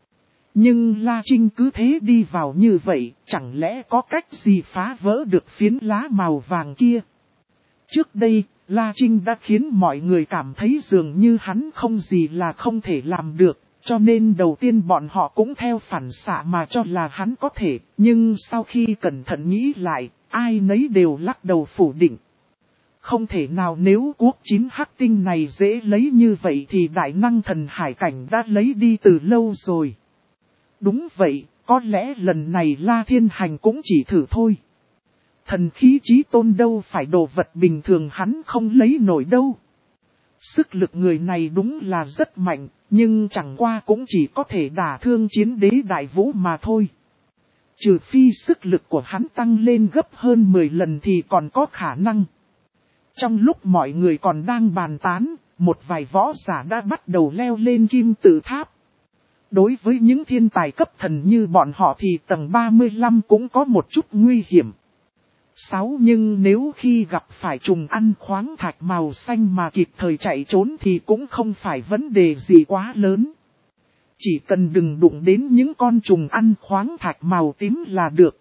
Speaker 1: Nhưng La Trinh cứ thế đi vào như vậy, chẳng lẽ có cách gì phá vỡ được phiến lá màu vàng kia? Trước đây, La Trinh đã khiến mọi người cảm thấy dường như hắn không gì là không thể làm được, cho nên đầu tiên bọn họ cũng theo phản xạ mà cho là hắn có thể, nhưng sau khi cẩn thận nghĩ lại, ai nấy đều lắc đầu phủ định. Không thể nào, nếu cuốc chín hắc tinh này dễ lấy như vậy thì đại năng thần hải cảnh đã lấy đi từ lâu rồi. Đúng vậy, có lẽ lần này La Thiên Hành cũng chỉ thử thôi. Thần khí chí tôn đâu phải đồ vật bình thường hắn không lấy nổi đâu. Sức lực người này đúng là rất mạnh, nhưng chẳng qua cũng chỉ có thể đả thương Chiến Đế Đại Vũ mà thôi. Trừ phi sức lực của hắn tăng lên gấp hơn mười lần thì còn có khả năng. Trong lúc mọi người còn đang bàn tán, một vài võ giả đã bắt đầu leo lên kim tự tháp. Đối với những thiên tài cấp thần như bọn họ thì tầng ba mươi lăm cũng có một chút nguy hiểm. Sáu nhưng nếu khi gặp phải trùng ăn khoáng thạch màu xanh mà kịp thời chạy trốn thì cũng không phải vấn đề gì quá lớn. Chỉ cần đừng đụng đến những con trùng ăn khoáng thạch màu tím là được.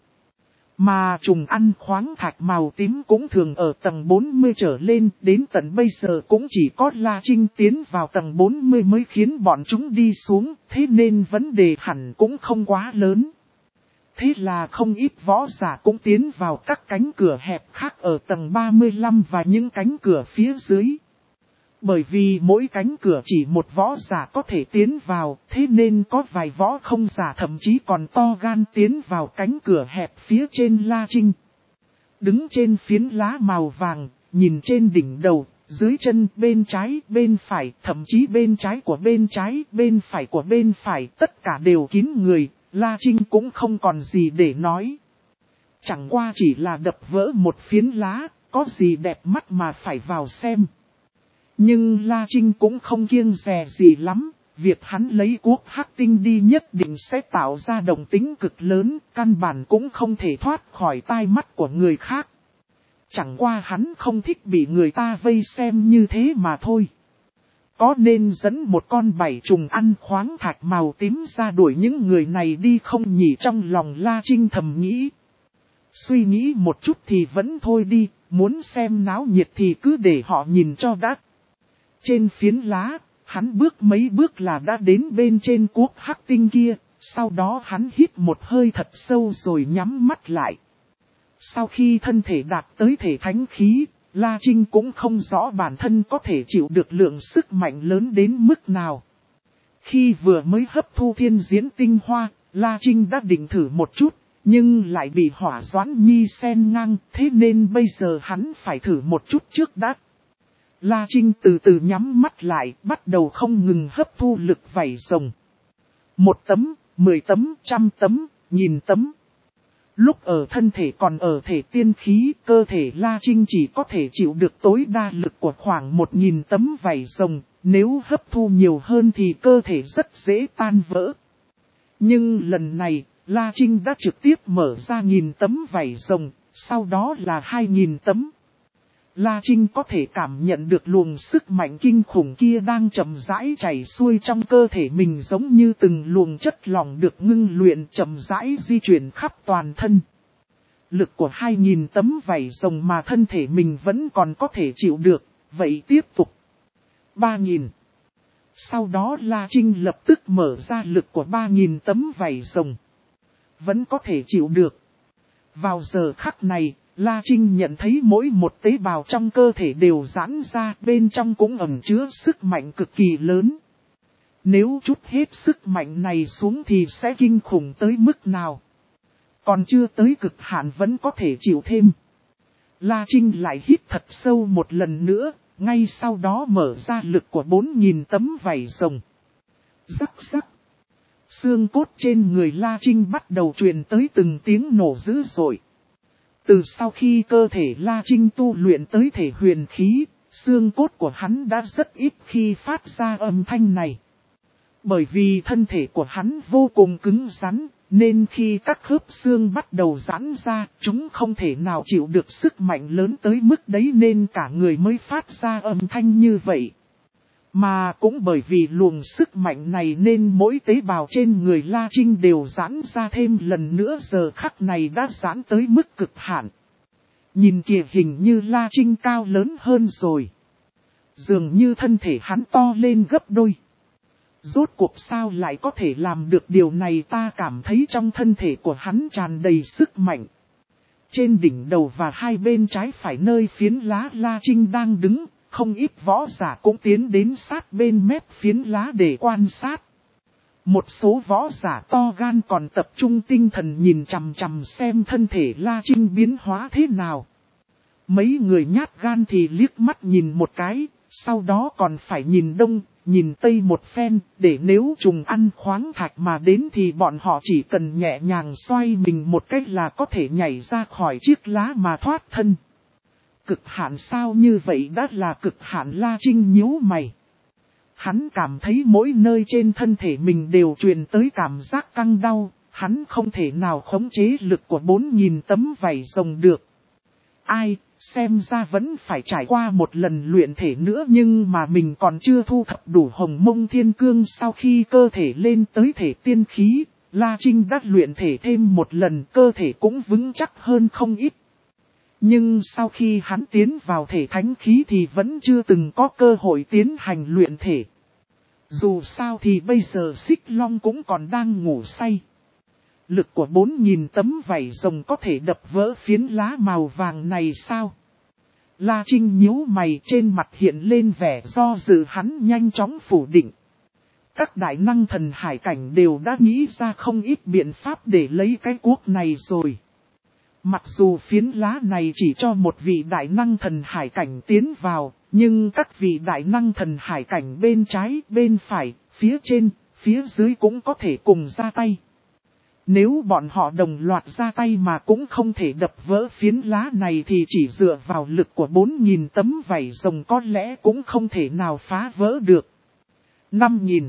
Speaker 1: Mà trùng ăn khoáng thạch màu tím cũng thường ở tầng bốn mươi trở lên, đến tận bây giờ cũng chỉ có La Trinh tiến vào tầng bốn mươi mới khiến bọn chúng đi xuống, thế nên vấn đề hẳn cũng không quá lớn. Thế là không ít võ giả cũng tiến vào các cánh cửa hẹp khác ở tầng ba mươi lăm và những cánh cửa phía dưới. Bởi vì mỗi cánh cửa chỉ một võ giả có thể tiến vào, thế nên có vài võ không giả thậm chí còn to gan tiến vào cánh cửa hẹp phía trên La Trinh. Đứng trên phiến lá màu vàng, nhìn trên đỉnh đầu, dưới chân, bên trái, bên phải, thậm chí bên trái của bên trái, bên phải của bên phải, tất cả đều kín người. La Trinh cũng không còn gì để nói. Chẳng qua chỉ là đập vỡ một phiến lá, có gì đẹp mắt mà phải vào xem. Nhưng La Trinh cũng không kiêng dè gì lắm, việc hắn lấy cuốc hắc tinh đi nhất định sẽ tạo ra động tĩnh cực lớn, căn bản cũng không thể thoát khỏi tai mắt của người khác. Chẳng qua hắn không thích bị người ta vây xem như thế mà thôi. Có nên dẫn một con bảy trùng ăn khoáng thạch màu tím ra đuổi những người này đi không nhỉ, trong lòng La Trinh thầm nghĩ. Suy nghĩ một chút thì vẫn thôi đi, muốn xem náo nhiệt thì cứ để họ nhìn cho đã. Trên phiến lá, hắn bước mấy bước là đã đến bên trên cuốc hắc tinh kia, sau đó hắn hít một hơi thật sâu rồi nhắm mắt lại. Sau khi thân thể đạt tới thể thánh khí, La Trinh cũng không rõ bản thân có thể chịu được lượng sức mạnh lớn đến mức nào. Khi vừa mới hấp thu thiên diễn tinh hoa, La Trinh đã định thử một chút, nhưng lại bị Hỏa Doãn Nhi xen ngang, thế nên bây giờ hắn phải thử một chút trước đã. La Trinh từ từ nhắm mắt lại, bắt đầu không ngừng hấp thu lực vảy rồng. Một tấm, mười tấm, trăm tấm, nghìn tấm. Lúc ở thân thể còn ở thể tiên khí, cơ thể La Trinh chỉ có thể chịu được tối đa lực của khoảng một nghìn tấm vảy rồng, nếu hấp thu nhiều hơn thì cơ thể rất dễ tan vỡ. Nhưng lần này, La Trinh đã trực tiếp mở ra nghìn tấm vảy rồng, sau đó là hai nghìn tấm. La Trinh có thể cảm nhận được luồng sức mạnh kinh khủng kia đang chậm rãi chảy xuôi trong cơ thể mình, giống như từng luồng chất lỏng được ngưng luyện chậm rãi di chuyển khắp toàn thân. Lực của hai nghìn tấm vảy rồng mà thân thể mình vẫn còn có thể chịu được, vậy tiếp tục. ba nghìn. Sau đó La Trinh lập tức mở ra lực của ba nghìn tấm vảy rồng. Vẫn có thể chịu được. Vào giờ khắc này, La Trinh nhận thấy mỗi một tế bào trong cơ thể đều giãn ra, bên trong cũng ẩn chứa sức mạnh cực kỳ lớn. Nếu trút hết sức mạnh này xuống thì sẽ kinh khủng tới mức nào. Còn chưa tới cực hạn vẫn có thể chịu thêm. La Trinh lại hít thật sâu một lần nữa, ngay sau đó mở ra lực của bốn nghìn tấm vảy rồng. Rắc rắc. Xương cốt trên người La Trinh bắt đầu truyền tới từng tiếng nổ dữ dội. Từ sau khi cơ thể La Trinh tu luyện tới thể huyền khí, xương cốt của hắn đã rất ít khi phát ra âm thanh này. Bởi vì thân thể của hắn vô cùng cứng rắn, nên khi các khớp xương bắt đầu giãn ra, chúng không thể nào chịu được sức mạnh lớn tới mức đấy nên cả người mới phát ra âm thanh như vậy. Mà cũng bởi vì luồng sức mạnh này nên mỗi tế bào trên người La Trinh đều giãn ra thêm lần nữa, giờ khắc này đã giãn tới mức cực hạn. Nhìn kìa, hình như La Trinh cao lớn hơn rồi. Dường như thân thể hắn to lên gấp đôi. Rốt cuộc sao lại có thể làm được điều này, ta cảm thấy trong thân thể của hắn tràn đầy sức mạnh. Trên đỉnh đầu và hai bên trái phải nơi phiến lá La Trinh đang đứng, không ít võ giả cũng tiến đến sát bên mép phiến lá để quan sát. Một số võ giả to gan còn tập trung tinh thần nhìn chằm chằm xem thân thể La Trinh biến hóa thế nào. Mấy người nhát gan thì liếc mắt nhìn một cái, sau đó còn phải nhìn đông, nhìn tây một phen, để nếu trùng ăn khoáng thạch mà đến thì bọn họ chỉ cần nhẹ nhàng xoay mình một cách là có thể nhảy ra khỏi chiếc lá mà thoát thân. Cực hạn sao, như vậy đã là cực hạn. La Trinh nhíu mày. Hắn cảm thấy mỗi nơi trên thân thể mình đều truyền tới cảm giác căng đau, hắn không thể nào khống chế lực của bốn nghìn tấm vảy rồng được. Ai, xem ra vẫn phải trải qua một lần luyện thể nữa, nhưng mà mình còn chưa thu thập đủ hồng mông thiên cương. Sau khi cơ thể lên tới thể tiên khí, La Trinh đã luyện thể thêm một lần, cơ thể cũng vững chắc hơn không ít. Nhưng sau khi hắn tiến vào thể thánh khí thì vẫn chưa từng có cơ hội tiến hành luyện thể. Dù sao thì bây giờ Xích Long cũng còn đang ngủ say. Lực của bốn nghìn tấm vảy rồng có thể đập vỡ phiến lá màu vàng này sao? La Trinh nhíu mày, trên mặt hiện lên vẻ do dự, hắn nhanh chóng phủ định. Các đại năng thần hải cảnh đều đã nghĩ ra không ít biện pháp để lấy cái cuốc này rồi. Mặc dù phiến lá này chỉ cho một vị đại năng thần hải cảnh tiến vào, nhưng các vị đại năng thần hải cảnh bên trái, bên phải, phía trên, phía dưới cũng có thể cùng ra tay. Nếu bọn họ đồng loạt ra tay mà cũng không thể đập vỡ phiến lá này thì chỉ dựa vào lực của bốn nghìn tấm vảy rồng có lẽ cũng không thể nào phá vỡ được. năm nghìn.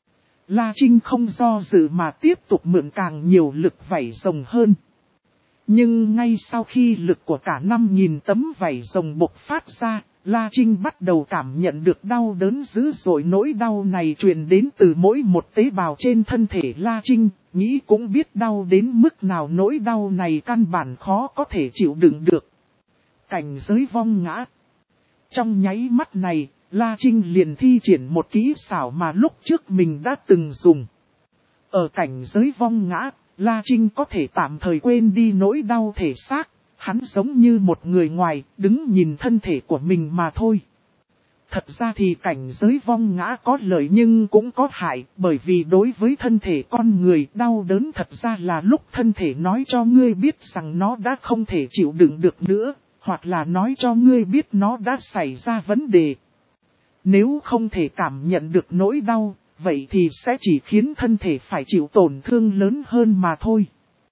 Speaker 1: La Trinh không do dự mà tiếp tục mượn càng nhiều lực vảy rồng hơn. Nhưng ngay sau khi lực của cả năm nghìn tấm vảy rồng bộc phát ra, La Trinh bắt đầu cảm nhận được đau đớn dữ dội, nỗi đau này truyền đến từ mỗi một tế bào trên thân thể La Trinh, nghĩ cũng biết đau đến mức nào, nỗi đau này căn bản khó có thể chịu đựng được. Cảnh giới vong ngã. Trong nháy mắt này, La Trinh liền thi triển một kỹ xảo mà lúc trước mình đã từng dùng. Ở cảnh giới vong ngã, La Trinh có thể tạm thời quên đi nỗi đau thể xác, hắn giống như một người ngoài, đứng nhìn thân thể của mình mà thôi. Thật ra thì cảnh giới vong ngã có lợi nhưng cũng có hại, bởi vì đối với thân thể con người, đau đớn thật ra là lúc thân thể nói cho ngươi biết rằng nó đã không thể chịu đựng được nữa, hoặc là nói cho ngươi biết nó đã xảy ra vấn đề. Nếu không thể cảm nhận được nỗi đau, vậy thì sẽ chỉ khiến thân thể phải chịu tổn thương lớn hơn mà thôi.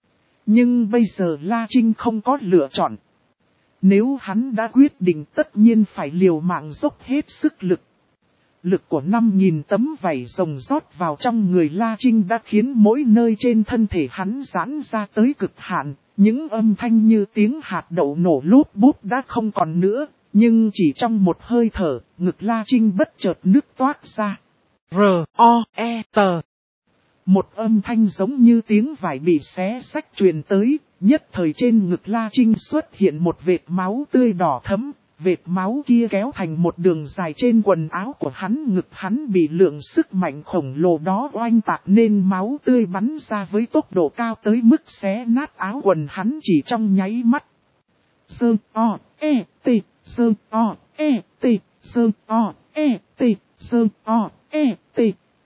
Speaker 1: Nhưng bây giờ La Trinh không có lựa chọn. Nếu hắn đã quyết định tất nhiên phải liều mạng dốc hết sức lực. Lực của năm nghìn tấm vảy rồng rót vào trong người La Trinh đã khiến mỗi nơi trên thân thể hắn giãn ra tới cực hạn. Những âm thanh như tiếng hạt đậu nổ lốp bút đã không còn nữa. Nhưng chỉ trong một hơi thở, ngực La Trinh bất chợt nứt toát ra. R O E T. Một âm thanh giống như tiếng vải bị xé xách truyền tới, nhất thời trên ngực La Trinh xuất hiện một vệt máu tươi đỏ thẫm, vệt máu kia kéo thành một đường dài trên quần áo của hắn, ngực hắn bị lượng sức mạnh khổng lồ đó oanh tạc nên máu tươi bắn ra với tốc độ cao tới mức xé nát áo quần hắn chỉ trong nháy mắt. Sơ o e t, sơ o e t, sơ o e t, sơ o e t.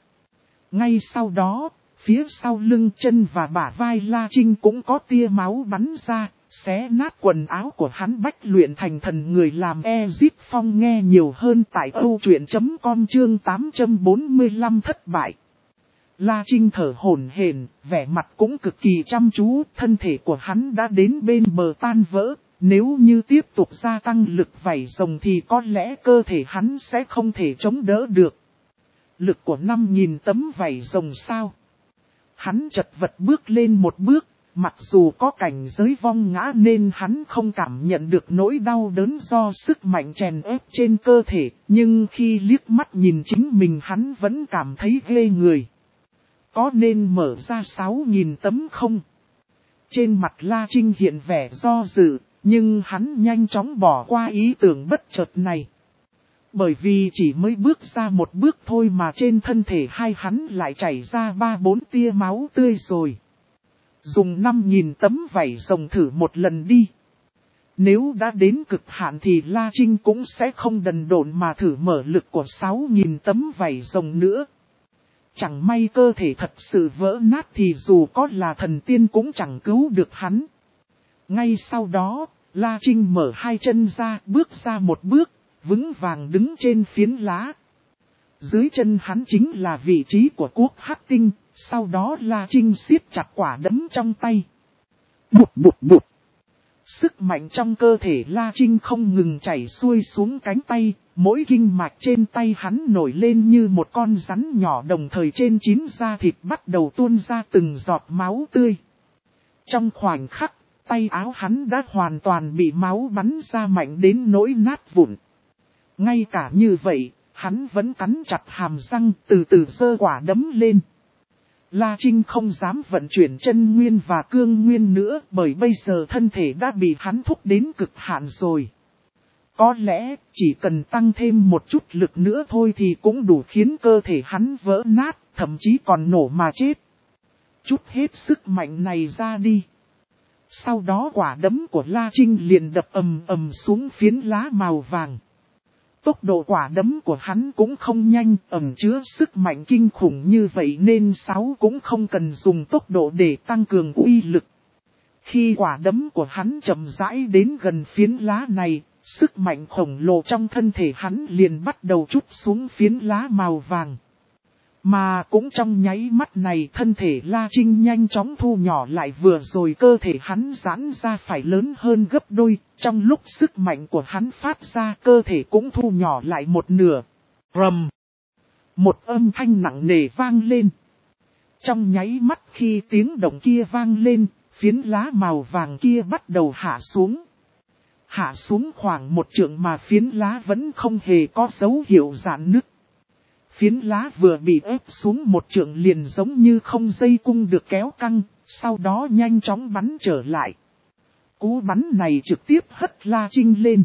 Speaker 1: Ngay sau đó, phía sau lưng, chân và bả vai La Trinh cũng có tia máu bắn ra, xé nát quần áo của hắn. Bách luyện thành thần người làm Ezip Phong nghe nhiều hơn tại câu chuyện chấm com chương tám trăm bốn mươi lăm thất bại. La Trinh thở hổn hển, vẻ mặt cũng cực kỳ chăm chú, thân thể của hắn đã đến bên bờ tan vỡ. Nếu như tiếp tục gia tăng lực vảy rồng thì có lẽ cơ thể hắn sẽ không thể chống đỡ được. Lực của năm nghìn tấm vảy rồng sao? Hắn chật vật bước lên một bước, mặc dù có cảnh giới vong ngã nên hắn không cảm nhận được nỗi đau đớn do sức mạnh chèn ép trên cơ thể, nhưng khi liếc mắt nhìn chính mình hắn vẫn cảm thấy ghê người. Có nên mở ra sáu nghìn tấm không? Trên mặt La Trinh hiện vẻ do dự, nhưng hắn nhanh chóng bỏ qua ý tưởng bất chợt này. Bởi vì chỉ mới bước ra một bước thôi mà trên thân thể hai hắn lại chảy ra ba bốn tia máu tươi rồi. Dùng năm nghìn tấm vảy rồng thử một lần đi. Nếu đã đến cực hạn thì La Trinh cũng sẽ không đần độn mà thử mở lực của sáu nghìn tấm vảy rồng nữa. Chẳng may cơ thể thật sự vỡ nát thì dù có là thần tiên cũng chẳng cứu được hắn. Ngay sau đó, La Trinh mở hai chân ra, bước ra một bước, vững vàng đứng trên phiến lá. Dưới chân hắn chính là vị trí của quốc hắc tinh, sau đó La Trinh siết chặt quả đấm trong tay. Bụt bụt bụt. Sức mạnh trong cơ thể La Trinh không ngừng chảy xuôi xuống cánh tay, mỗi kinh mạch trên tay hắn nổi lên như một con rắn nhỏ, đồng thời trên chín da thịt bắt đầu tuôn ra từng giọt máu tươi. Trong khoảnh khắc, tay áo hắn đã hoàn toàn bị máu bắn ra mạnh đến nỗi nát vụn. Ngay cả như vậy, hắn vẫn cắn chặt hàm răng, từ từ giơ quả đấm lên. La Trinh không dám vận chuyển chân nguyên và cương nguyên nữa, bởi bây giờ thân thể đã bị hắn thúc đến cực hạn rồi. Có lẽ, chỉ cần tăng thêm một chút lực nữa thôi thì cũng đủ khiến cơ thể hắn vỡ nát, thậm chí còn nổ mà chết. Chút hết sức mạnh này ra đi. Sau đó quả đấm của La Trinh liền đập ầm ầm xuống phiến lá màu vàng. Tốc độ quả đấm của hắn cũng không nhanh, ẩn chứa sức mạnh kinh khủng như vậy nên sáu cũng không cần dùng tốc độ để tăng cường uy lực. Khi quả đấm của hắn chậm rãi đến gần phiến lá này, sức mạnh khổng lồ trong thân thể hắn liền bắt đầu trút xuống phiến lá màu vàng. Mà cũng trong nháy mắt này thân thể La Trinh nhanh chóng thu nhỏ lại, vừa rồi cơ thể hắn giãn ra phải lớn hơn gấp đôi, trong lúc sức mạnh của hắn phát ra cơ thể cũng thu nhỏ lại một nửa. Rầm! Một âm thanh nặng nề vang lên. Trong nháy mắt khi tiếng động kia vang lên, phiến lá màu vàng kia bắt đầu hạ xuống. Hạ xuống khoảng một trượng mà phiến lá vẫn không hề có dấu hiệu rạn nứt. Phiến lá vừa bị ép xuống một trượng liền giống như không dây cung được kéo căng, sau đó nhanh chóng bắn trở lại. Cú bắn này trực tiếp hất La Trinh lên.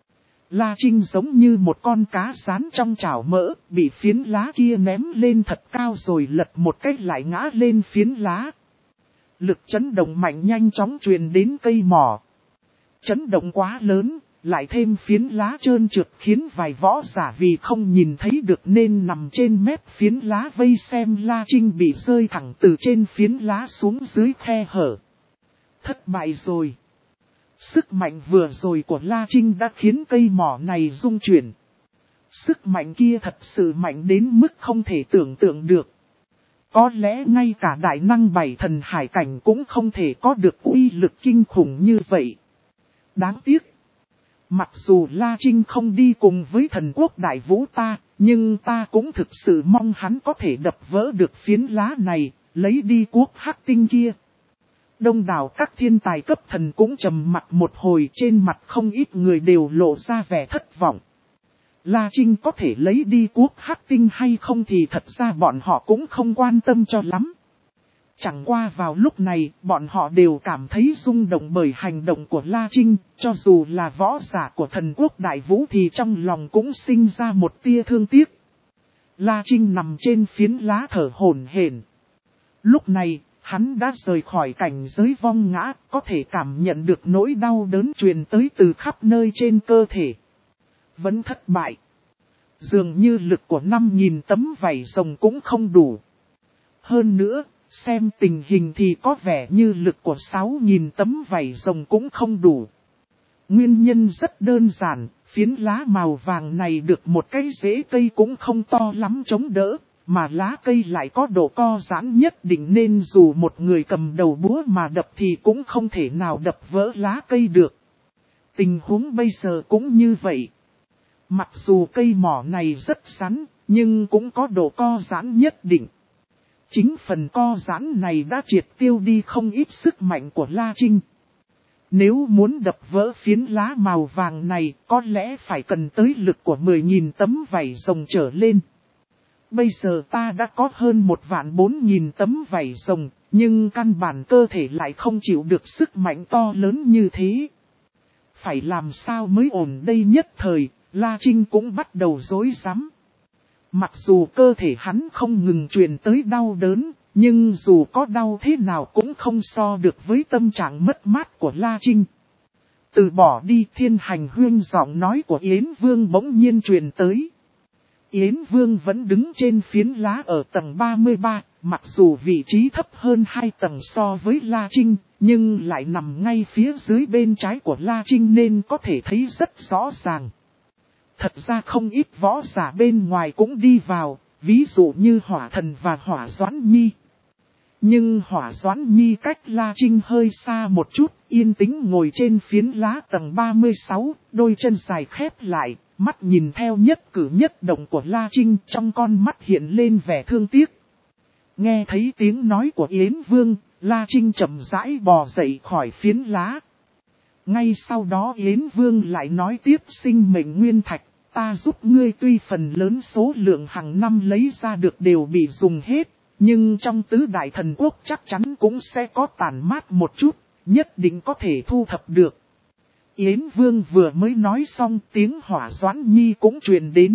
Speaker 1: La Trinh giống như một con cá rán trong chảo mỡ, bị phiến lá kia ném lên thật cao rồi lật một cách lại ngã lên phiến lá. Lực chấn động mạnh nhanh chóng truyền đến cây mỏ. Chấn động quá lớn, lại thêm phiến lá trơn trượt khiến vài võ giả vì không nhìn thấy được nên nằm trên mép phiến lá vây xem La Trinh bị rơi thẳng từ trên phiến lá xuống dưới khe hở. Thất bại rồi. Sức mạnh vừa rồi của La Trinh đã khiến cây mỏ này rung chuyển. Sức mạnh kia thật sự mạnh đến mức không thể tưởng tượng được. Có lẽ ngay cả đại năng bảy thần hải cảnh cũng không thể có được uy lực kinh khủng như vậy. Đáng tiếc. Mặc dù La Trinh không đi cùng với thần quốc đại vũ ta, nhưng ta cũng thực sự mong hắn có thể đập vỡ được phiến lá này, lấy đi quốc hắc tinh kia. Đông đảo các thiên tài cấp thần cũng trầm mặt một hồi, trên mặt không ít người đều lộ ra vẻ thất vọng. La Trinh có thể lấy đi quốc hắc tinh hay không thì thật ra bọn họ cũng không quan tâm cho lắm. Chẳng qua vào lúc này, bọn họ đều cảm thấy rung động bởi hành động của La Trinh, cho dù là võ giả của thần quốc đại vũ thì trong lòng cũng sinh ra một tia thương tiếc. La Trinh nằm trên phiến lá thở hổn hển. Lúc này, hắn đã rời khỏi cảnh giới vong ngã, có thể cảm nhận được nỗi đau đớn truyền tới từ khắp nơi trên cơ thể. Vẫn thất bại. Dường như lực của năm nghìn tấm vảy rồng cũng không đủ. Hơn nữa, xem tình hình thì có vẻ như lực của sáu nghìn tấm vảy rồng cũng không đủ. Nguyên nhân rất đơn giản, phiến lá màu vàng này được một cái rễ cây cũng không to lắm chống đỡ, mà lá cây lại có độ co giãn nhất định nên dù một người cầm đầu búa mà đập thì cũng không thể nào đập vỡ lá cây được. Tình huống bây giờ cũng như vậy. Mặc dù cây mỏ này rất rắn, nhưng cũng có độ co giãn nhất định. Chính phần co giãn này đã triệt tiêu đi không ít sức mạnh của La Trinh. Nếu muốn đập vỡ phiến lá màu vàng này, có lẽ phải cần tới lực của mười nghìn tấm vảy rồng trở lên. Bây giờ ta đã có hơn một vạn bốn nghìn tấm vảy rồng, nhưng căn bản cơ thể lại không chịu được sức mạnh to lớn như thế. Phải làm sao mới ổn đây? Nhất thời, La Trinh cũng bắt đầu rối rắm. Mặc dù cơ thể hắn không ngừng truyền tới đau đớn, nhưng dù có đau thế nào cũng không so được với tâm trạng mất mát của La Trinh. Từ bỏ đi. Thiên Hành Huyên, giọng nói của Yến Vương bỗng nhiên truyền tới. Yến Vương vẫn đứng trên phiến lá ở tầng ba mươi ba, mặc dù vị trí thấp hơn hai tầng so với La Trinh, nhưng lại nằm ngay phía dưới bên trái của La Trinh nên có thể thấy rất rõ ràng. Thật ra không ít võ giả bên ngoài cũng đi vào, ví dụ như Hỏa Thần và Hỏa Doãn Nhi. Nhưng Hỏa Doãn Nhi cách La Trinh hơi xa một chút, yên tĩnh ngồi trên phiến lá tầng ba mươi sáu, đôi chân dài khép lại, mắt nhìn theo nhất cử nhất động của La Trinh, trong con mắt hiện lên vẻ thương tiếc. Nghe thấy tiếng nói của Yến Vương, La Trinh chậm rãi bò dậy khỏi phiến lá. Ngay sau đó Yến Vương lại nói tiếp: sinh mệnh nguyên thạch, ta giúp ngươi, tuy phần lớn số lượng hàng năm lấy ra được đều bị dùng hết, nhưng trong tứ đại thần quốc chắc chắn cũng sẽ có tàn mát một chút, nhất định có thể thu thập được. Yến Vương vừa mới nói xong, tiếng Hỏa Doãn Nhi cũng truyền đến.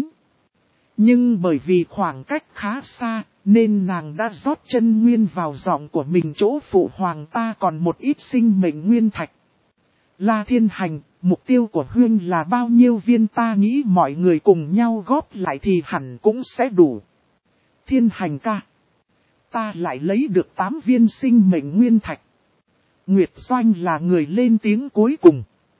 Speaker 1: Nhưng bởi vì khoảng cách khá xa, nên nàng đã rót chân nguyên vào giọng của mình, chỗ phụ hoàng ta còn một ít sinh mệnh nguyên thạch. La Thiên Hành, mục tiêu của Huyên là bao nhiêu viên? Ta nghĩ mọi người cùng nhau góp lại thì hẳn cũng sẽ đủ. Thiên Hành ca, ta lại lấy được tám viên sinh mệnh nguyên thạch. Nguyệt Doanh là người lên tiếng cuối cùng.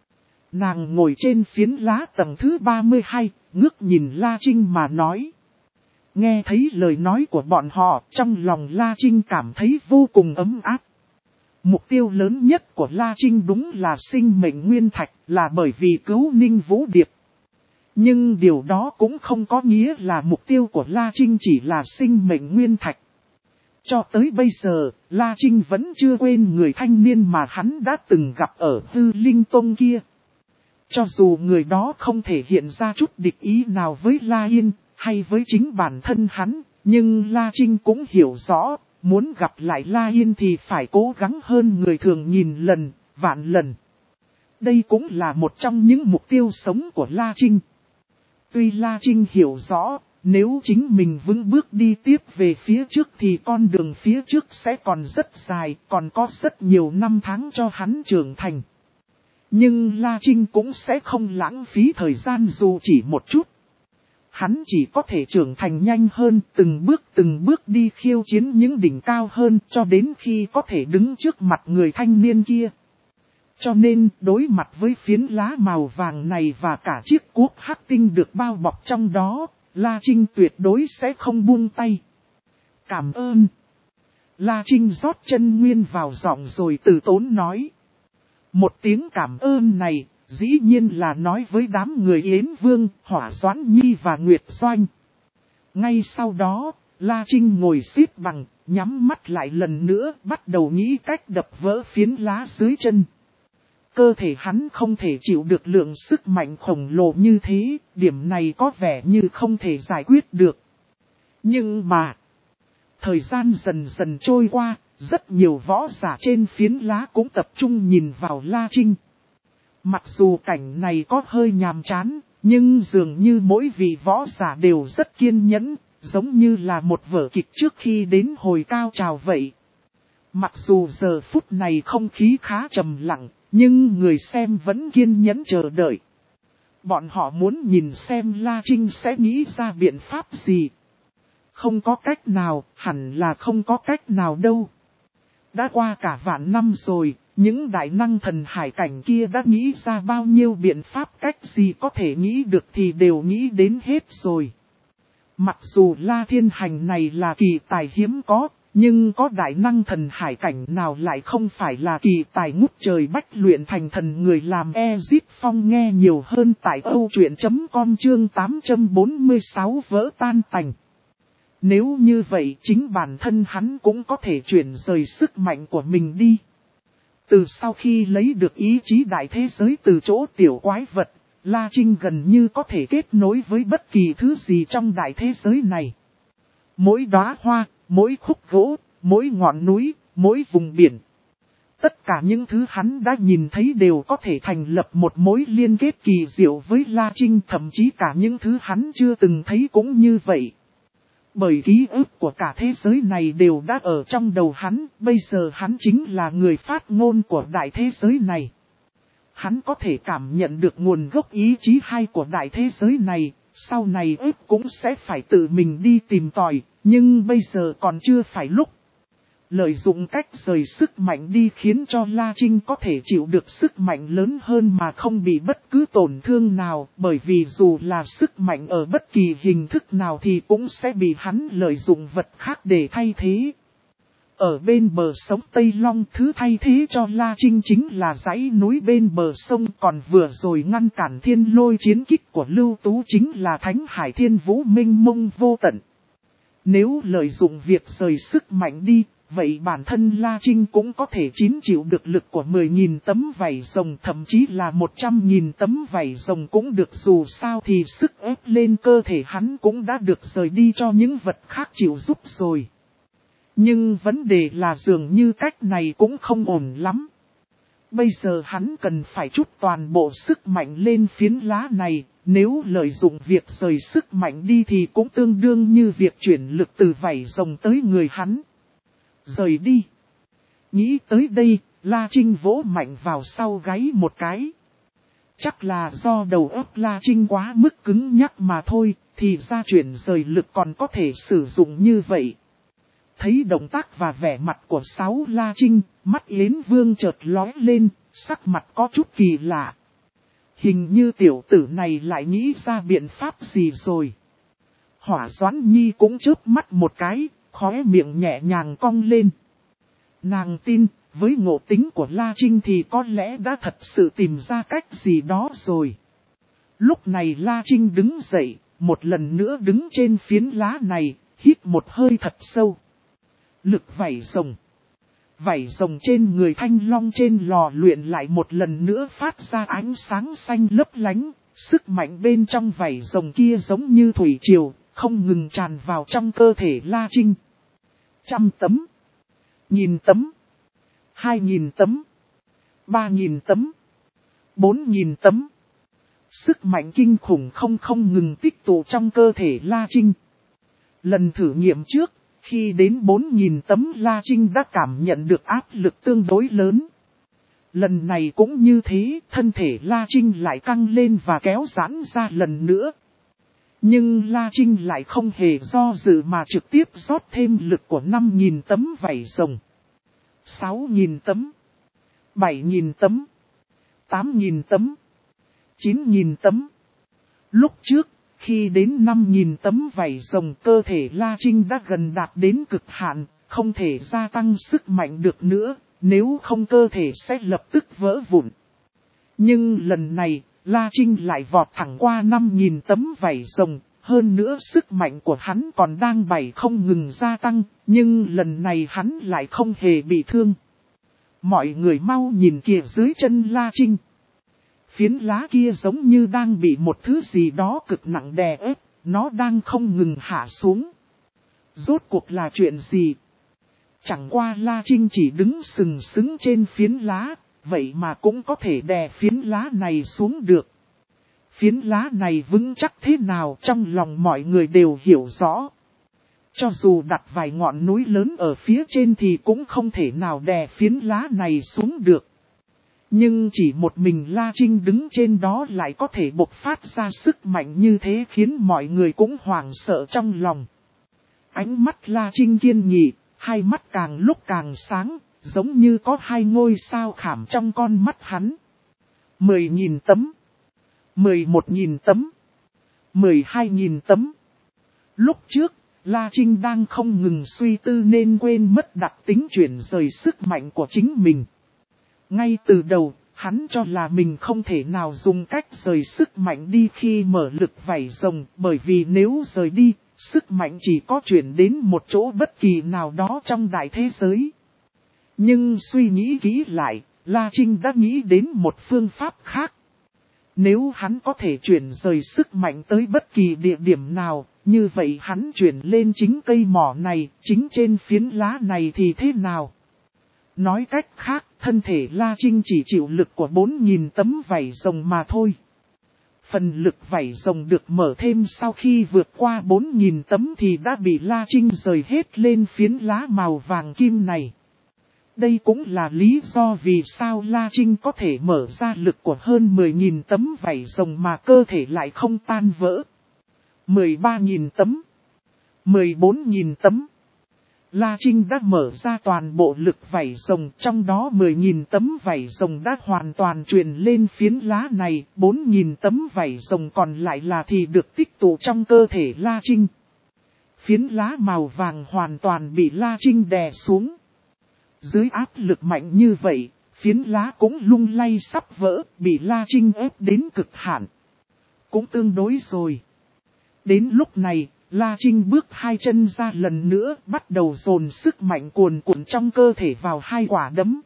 Speaker 1: Nàng ngồi trên phiến lá tầng thứ ba mươi hai, ngước nhìn La Trinh mà nói. Nghe thấy lời nói của bọn họ, trong lòng La Trinh cảm thấy vô cùng ấm áp. Mục tiêu lớn nhất của La Trinh đúng là sinh mệnh nguyên thạch, là bởi vì cứu Ninh Vũ Điệp. Nhưng điều đó cũng không có nghĩa là mục tiêu của La Trinh chỉ là sinh mệnh nguyên thạch. Cho tới bây giờ, La Trinh vẫn chưa quên người thanh niên mà hắn đã từng gặp ở Hư Linh Tông kia. Cho dù người đó không thể hiện ra chút địch ý nào với La Yên, hay với chính bản thân hắn, nhưng La Trinh cũng hiểu rõ, muốn gặp lại La Yên thì phải cố gắng hơn người thường nghìn lần, vạn lần. Đây cũng là một trong những mục tiêu sống của La Trinh. Tuy La Trinh hiểu rõ, nếu chính mình vững bước đi tiếp về phía trước thì con đường phía trước sẽ còn rất dài, còn có rất nhiều năm tháng cho hắn trưởng thành. Nhưng La Trinh cũng sẽ không lãng phí thời gian dù chỉ một chút. Hắn chỉ có thể trưởng thành nhanh hơn, từng bước từng bước đi khiêu chiến những đỉnh cao hơn cho đến khi có thể đứng trước mặt người thanh niên kia. Cho nên, đối mặt với phiến lá màu vàng này và cả chiếc cuốc hắc tinh được bao bọc trong đó, La Trinh tuyệt đối sẽ không buông tay. Cảm ơn. La Trinh rót chân nguyên vào giọng rồi từ tốn nói. Một tiếng cảm ơn này, dĩ nhiên là nói với đám người Yến Vương, Hỏa Doãn Nhi và Nguyệt Doanh. Ngay sau đó, La Trinh ngồi xếp bằng, nhắm mắt lại lần nữa, bắt đầu nghĩ cách đập vỡ phiến lá dưới chân. Cơ thể hắn không thể chịu được lượng sức mạnh khổng lồ như thế, điểm này có vẻ như không thể giải quyết được. Nhưng mà, thời gian dần dần trôi qua, rất nhiều võ giả trên phiến lá cũng tập trung nhìn vào La Trinh. Mặc dù cảnh này có hơi nhàm chán, nhưng dường như mỗi vị võ giả đều rất kiên nhẫn, giống như là một vở kịch trước khi đến hồi cao trào vậy. Mặc dù giờ phút này không khí khá trầm lặng, nhưng người xem vẫn kiên nhẫn chờ đợi. Bọn họ muốn nhìn xem La Trinh sẽ nghĩ ra biện pháp gì. Không có cách nào, hẳn là không có cách nào đâu. Đã qua cả vạn năm rồi, những đại năng thần hải cảnh kia đã nghĩ ra bao nhiêu biện pháp, cách gì có thể nghĩ được thì đều nghĩ đến hết rồi. Mặc dù La Thiên Hành này là kỳ tài hiếm có, nhưng có đại năng thần hải cảnh nào lại không phải là kỳ tài ngút trời bách luyện thành thần người làm Ezip Phong nghe nhiều hơn tại âu truyện chấm com chương tám trăm bốn mươi sáu vỡ tan tành. Nếu như vậy chính bản thân hắn cũng có thể chuyển rời sức mạnh của mình đi. Từ sau khi lấy được ý chí đại thế giới từ chỗ tiểu quái vật, La Trinh gần như có thể kết nối với bất kỳ thứ gì trong đại thế giới này. Mỗi đóa hoa, mỗi khúc gỗ, mỗi ngọn núi, mỗi vùng biển. Tất cả những thứ hắn đã nhìn thấy đều có thể thành lập một mối liên kết kỳ diệu với La Trinh, thậm chí cả những thứ hắn chưa từng thấy cũng như vậy. Bởi ký ức của cả thế giới này đều đã ở trong đầu hắn, bây giờ hắn chính là người phát ngôn của đại thế giới này. Hắn có thể cảm nhận được nguồn gốc ý chí hay của đại thế giới này, sau này ức cũng sẽ phải tự mình đi tìm tòi, nhưng bây giờ còn chưa phải lúc. Lợi dụng cách rời sức mạnh đi khiến cho La Trinh có thể chịu được sức mạnh lớn hơn mà không bị bất cứ tổn thương nào, bởi vì dù là sức mạnh ở bất kỳ hình thức nào thì cũng sẽ bị hắn lợi dụng vật khác để thay thế. Ở bên bờ sông Tây Long, thứ thay thế cho La Trinh chính là dãy núi bên bờ sông, còn vừa rồi ngăn cản thiên lôi chiến kích của Lưu Tú chính là Thánh Hải Thiên Vũ mênh mông vô tận. Nếu lợi dụng việc rời sức mạnh đi, vậy bản thân La Trinh cũng có thể chín chịu được lực của mười nghìn tấm vảy rồng, thậm chí là một trăm nghìn tấm vảy rồng cũng được, dù sao thì sức ép lên cơ thể hắn cũng đã được rời đi cho những vật khác chịu giúp rồi. Nhưng vấn đề là dường như cách này cũng không ổn lắm. Bây giờ hắn cần phải trút toàn bộ sức mạnh lên phiến lá này, nếu lợi dụng việc rời sức mạnh đi thì cũng tương đương như việc chuyển lực từ vảy rồng tới người hắn. Rời đi. Nghĩ tới đây, La Trinh vỗ mạnh vào sau gáy một cái. Chắc là do đầu óc La Trinh quá mức cứng nhắc mà thôi, thì ra chuyển rời lực còn có thể sử dụng như vậy. Thấy động tác và vẻ mặt của Sáu La Trinh, mắt Yến Vương chợt lóe lên, sắc mặt có chút kỳ lạ. Hình như tiểu tử này lại nghĩ ra biện pháp gì rồi. Hỏa Doãn Nhi cũng chớp mắt một cái, khóe miệng nhẹ nhàng cong lên. Nàng tin, với ngộ tính của La Trinh thì có lẽ đã thật sự tìm ra cách gì đó rồi. Lúc này La Trinh đứng dậy, một lần nữa đứng trên phiến lá này, hít một hơi thật sâu. Lực vảy rồng. Vảy rồng trên người thanh long trên lò luyện lại một lần nữa phát ra ánh sáng xanh lấp lánh, sức mạnh bên trong vảy rồng kia giống như thủy triều, không ngừng tràn vào trong cơ thể La Trinh. Trăm tấm, nghìn tấm, hai nghìn tấm, ba nghìn tấm, bốn nghìn tấm. Sức mạnh kinh khủng không không ngừng tích tụ trong cơ thể La Trinh. Lần thử nghiệm trước, khi đến bốn nghìn tấm La Trinh đã cảm nhận được áp lực tương đối lớn. Lần này cũng như thế, thân thể La Trinh lại căng lên và kéo giãn ra lần nữa. Nhưng La Trinh lại không hề do dự mà trực tiếp rót thêm lực của năm nghìn tấm vảy rồng, sáu nghìn tấm, bảy nghìn tấm, tám nghìn tấm, chín nghìn tấm. Lúc trước, khi đến năm nghìn tấm vảy rồng, cơ thể La Trinh đã gần đạt đến cực hạn, không thể gia tăng sức mạnh được nữa, nếu không cơ thể sẽ lập tức vỡ vụn. Nhưng lần này, La Trinh lại vọt thẳng qua năm nghìn tấm vảy rồng, hơn nữa sức mạnh của hắn còn đang bảy không ngừng gia tăng, nhưng lần này hắn lại không hề bị thương. Mọi người mau nhìn kìa dưới chân La Trinh. Phiến lá kia giống như đang bị một thứ gì đó cực nặng đè ép, nó đang không ngừng hạ xuống. Rốt cuộc là chuyện gì? Chẳng qua La Trinh chỉ đứng sừng sững trên phiến lá, vậy mà cũng có thể đè phiến lá này xuống được. Phiến lá này vững chắc thế nào trong lòng mọi người đều hiểu rõ. Cho dù đặt vài ngọn núi lớn ở phía trên thì cũng không thể nào đè phiến lá này xuống được. Nhưng chỉ một mình La Trinh đứng trên đó lại có thể bộc phát ra sức mạnh như thế khiến mọi người cũng hoảng sợ trong lòng. Ánh mắt La Trinh kiên nghị, hai mắt càng lúc càng sáng, giống như có hai ngôi sao khảm trong con mắt hắn. Mười nghìn tấm, mười một nghìn tấm, mười hai nghìn tấm. Lúc trước, La Trinh đang không ngừng suy tư nên quên mất đặc tính chuyển rời sức mạnh của chính mình. Ngay từ đầu, hắn cho là mình không thể nào dùng cách rời sức mạnh đi khi mở lực vảy rồng, bởi vì nếu rời đi, sức mạnh chỉ có chuyển đến một chỗ bất kỳ nào đó trong đại thế giới. Nhưng suy nghĩ kỹ lại, La Trinh đã nghĩ đến một phương pháp khác. Nếu hắn có thể chuyển rời sức mạnh tới bất kỳ địa điểm nào, như vậy hắn chuyển lên chính cây mỏ này, chính trên phiến lá này thì thế nào? Nói cách khác, thân thể La Trinh chỉ chịu lực của bốn nghìn tấm vảy rồng mà thôi. Phần lực vảy rồng được mở thêm sau khi vượt qua bốn nghìn tấm thì đã bị La Trinh rời hết lên phiến lá màu vàng kim này. Đây cũng là lý do vì sao La Trinh có thể mở ra lực của hơn mười nghìn tấm vảy rồng mà cơ thể lại không tan vỡ. mười ba nghìn tấm, mười bốn nghìn tấm. La Trinh đã mở ra toàn bộ lực vảy rồng, trong đó mười nghìn tấm vảy rồng đã hoàn toàn truyền lên phiến lá này, bốn nghìn tấm vảy rồng còn lại là thì được tích tụ trong cơ thể La Trinh. Phiến lá màu vàng hoàn toàn bị La Trinh đè xuống. Dưới áp lực mạnh như vậy, phiến lá cũng lung lay sắp vỡ, bị La Trinh ép đến cực hạn. Cũng tương đối rồi. Đến lúc này, La Trinh bước hai chân ra lần nữa, bắt đầu dồn sức mạnh cuồn cuộn trong cơ thể vào hai quả đấm.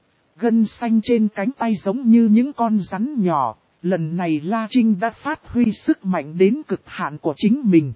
Speaker 1: Gân xanh trên cánh tay giống như những con rắn nhỏ, lần này La Trinh đã phát huy sức mạnh đến cực hạn của chính mình.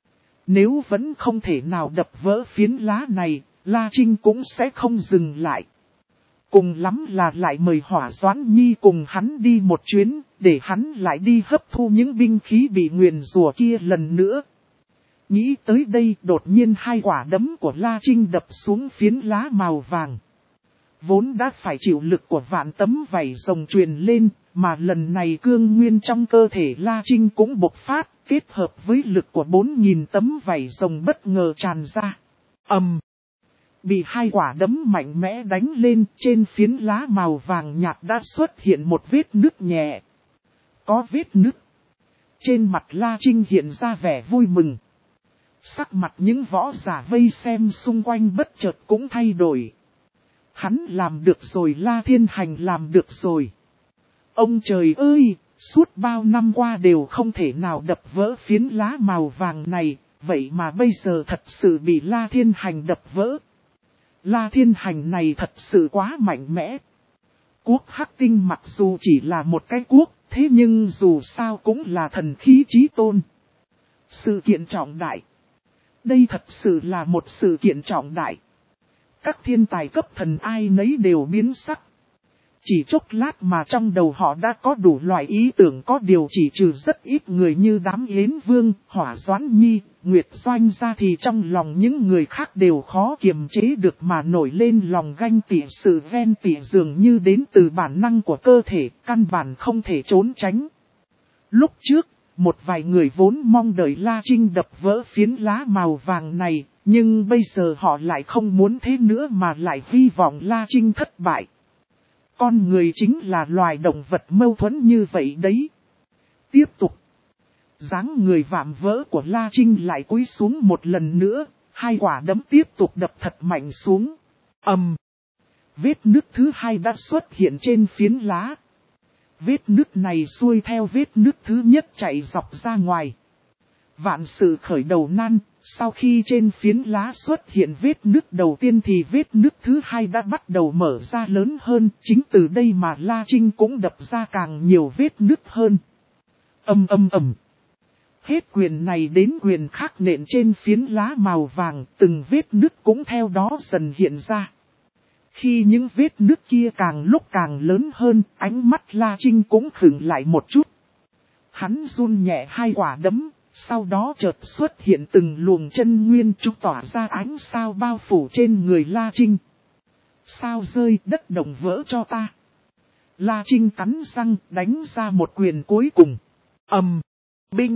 Speaker 1: Nếu vẫn không thể nào đập vỡ phiến lá này, La Trinh cũng sẽ không dừng lại. Cùng lắm là lại mời Hỏa Doãn Nhi cùng hắn đi một chuyến, để hắn lại đi hấp thu những binh khí bị nguyền rủa kia lần nữa. Nghĩ tới đây đột nhiên hai quả đấm của La Trinh đập xuống phiến lá màu vàng. Vốn đã phải chịu lực của vạn tấm vảy rồng truyền lên, mà lần này cương nguyên trong cơ thể La Trinh cũng bộc phát, kết hợp với lực của bốn nghìn tấm vảy rồng bất ngờ tràn ra. Ầm! Um, bị hai quả đấm mạnh mẽ đánh lên, trên phiến lá màu vàng nhạt đã xuất hiện một vết nứt nhẹ. Có vết nứt. Trên mặt La Trinh hiện ra vẻ vui mừng. Sắc mặt những võ giả vây xem xung quanh bất chợt cũng thay đổi. Hắn làm được rồi, La Thiên Hành làm được rồi. Ông trời ơi, suốt bao năm qua đều không thể nào đập vỡ phiến lá màu vàng này, vậy mà bây giờ thật sự bị La Thiên Hành đập vỡ. La Thiên Hành này thật sự quá mạnh mẽ. Quốc Hắc Tinh mặc dù chỉ là một cái quốc, thế nhưng dù sao cũng là thần khí chí tôn. Sự kiện trọng đại. Đây thật sự là một sự kiện trọng đại. Các thiên tài cấp thần ai nấy đều biến sắc. Chỉ chốc lát mà trong đầu họ đã có đủ loại ý tưởng, có điều chỉ trừ rất ít người như đám Yến Vương, Hỏa Doãn Nhi, Nguyệt Doanh ra thì trong lòng những người khác đều khó kiềm chế được mà nổi lên lòng ganh tị. Sự ghen tị dường như đến từ bản năng của cơ thể, căn bản không thể trốn tránh. Lúc trước, một vài người vốn mong đợi La Trinh đập vỡ phiến lá màu vàng này, nhưng bây giờ họ lại không muốn thế nữa mà lại hy vọng La Trinh thất bại. Con người chính là loài động vật mâu thuẫn như vậy đấy. Tiếp tục. Dáng người vạm vỡ của La Trinh lại cúi xuống một lần nữa, hai quả đấm tiếp tục đập thật mạnh xuống. Ầm. Vết nứt thứ hai đã xuất hiện trên phiến lá. Vết nứt này xuôi theo vết nứt thứ nhất chạy dọc ra ngoài. Vạn sự khởi đầu nan, sau khi trên phiến lá xuất hiện vết nứt đầu tiên thì vết nứt thứ hai đã bắt đầu mở ra lớn hơn. Chính từ đây mà La Trinh cũng đập ra càng nhiều vết nứt hơn. Âm âm ầm. Hết quyền này đến quyền khác nện trên phiến lá màu vàng, từng vết nứt cũng theo đó dần hiện ra. Khi những vết nứt kia càng lúc càng lớn hơn, ánh mắt La Trinh cũng khựng lại một chút. Hắn run nhẹ hai quả đấm, sau đó chợt xuất hiện từng luồng chân nguyên trúc tỏa ra ánh sao bao phủ trên người La Trinh. Sao rơi, đất động vỡ cho ta. La Trinh cắn răng đánh ra một quyền cuối cùng. Ầm, binh.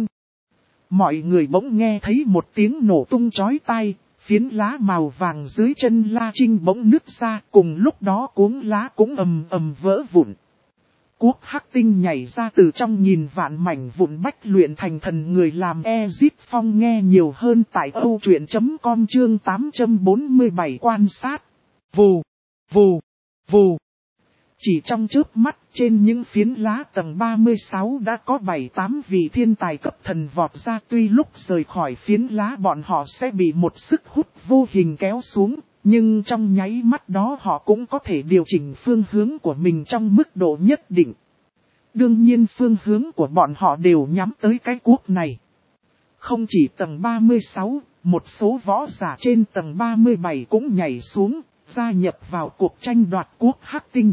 Speaker 1: Mọi người bỗng nghe thấy một tiếng nổ tung chói tai. Phiến lá màu vàng dưới chân La Trinh bỗng nứt ra, cùng lúc đó cuống lá cũng ầm ầm vỡ vụn. Quốc Hắc Tinh nhảy ra từ trong nghìn vạn mảnh vụn bách luyện thành thần người làm Ezit Phong nghe nhiều hơn tại âu truyện chấm com chương tám trăm bốn mươi bảy quan sát. Vù, vù, vù. Chỉ trong chớp mắt trên những phiến lá tầng ba mươi sáu đã có bảy tám vị thiên tài cấp thần vọt ra, tuy lúc rời khỏi phiến lá bọn họ sẽ bị một sức hút vô hình kéo xuống, nhưng trong nháy mắt đó họ cũng có thể điều chỉnh phương hướng của mình trong mức độ nhất định. Đương nhiên phương hướng của bọn họ đều nhắm tới cái quốc này. Không chỉ tầng ba mươi sáu, một số võ giả trên tầng ba mươi bảy cũng nhảy xuống, gia nhập vào cuộc tranh đoạt quốc Hắc Tinh.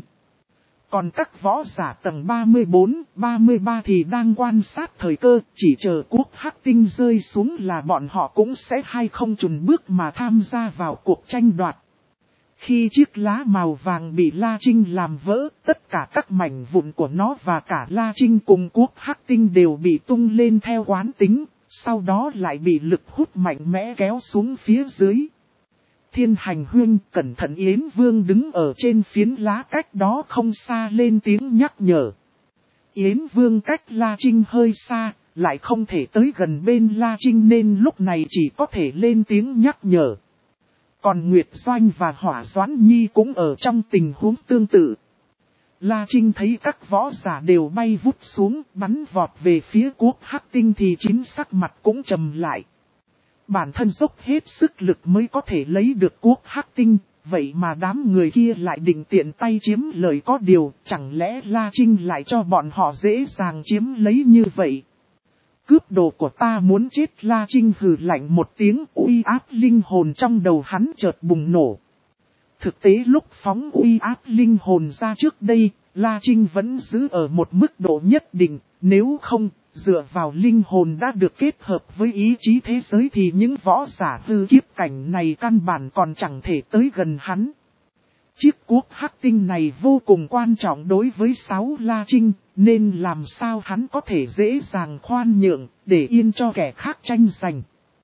Speaker 1: Còn các võ giả tầng ba mươi bốn, ba mươi ba thì đang quan sát thời cơ, chỉ chờ quốc Hắc Tinh rơi xuống là bọn họ cũng sẽ hay không chùn bước mà tham gia vào cuộc tranh đoạt. Khi chiếc lá màu vàng bị La Trinh làm vỡ, tất cả các mảnh vụn của nó và cả La Trinh cùng quốc Hắc Tinh đều bị tung lên theo quán tính, sau đó lại bị lực hút mạnh mẽ kéo xuống phía dưới. Thiên Hành Huynh, cẩn thận. Yến Vương đứng ở trên phiến lá cách đó không xa lên tiếng nhắc nhở. Yến Vương cách La Trinh hơi xa, lại không thể tới gần bên La Trinh nên lúc này chỉ có thể lên tiếng nhắc nhở. Còn Nguyệt Doanh và Hỏa Doãn Nhi cũng ở trong tình huống tương tự. La Trinh thấy các võ giả đều bay vút xuống, bắn vọt về phía quốc Hắc Tinh thì chính sắc mặt cũng trầm lại. Bản thân dốc hết sức lực mới có thể lấy được quốc Hắc Tinh, vậy mà đám người kia lại định tiện tay chiếm lời, có điều chẳng lẽ La Trinh lại cho bọn họ dễ dàng chiếm lấy như vậy. Cướp đồ của ta muốn chết. La Trinh hừ lạnh một tiếng, uy áp linh hồn trong đầu hắn chợt bùng nổ. Thực tế lúc phóng uy áp linh hồn ra trước đây, La Trinh vẫn giữ ở một mức độ nhất định, nếu không, dựa vào linh hồn đã được kết hợp với ý chí thế giới thì những võ giả hư kiếp cảnh này căn bản còn chẳng thể tới gần hắn. Chiếc quốc Hắc Tinh này vô cùng quan trọng đối với sáu La Trinh, nên làm sao hắn có thể dễ dàng khoan nhượng, để yên cho kẻ khác tranh giành.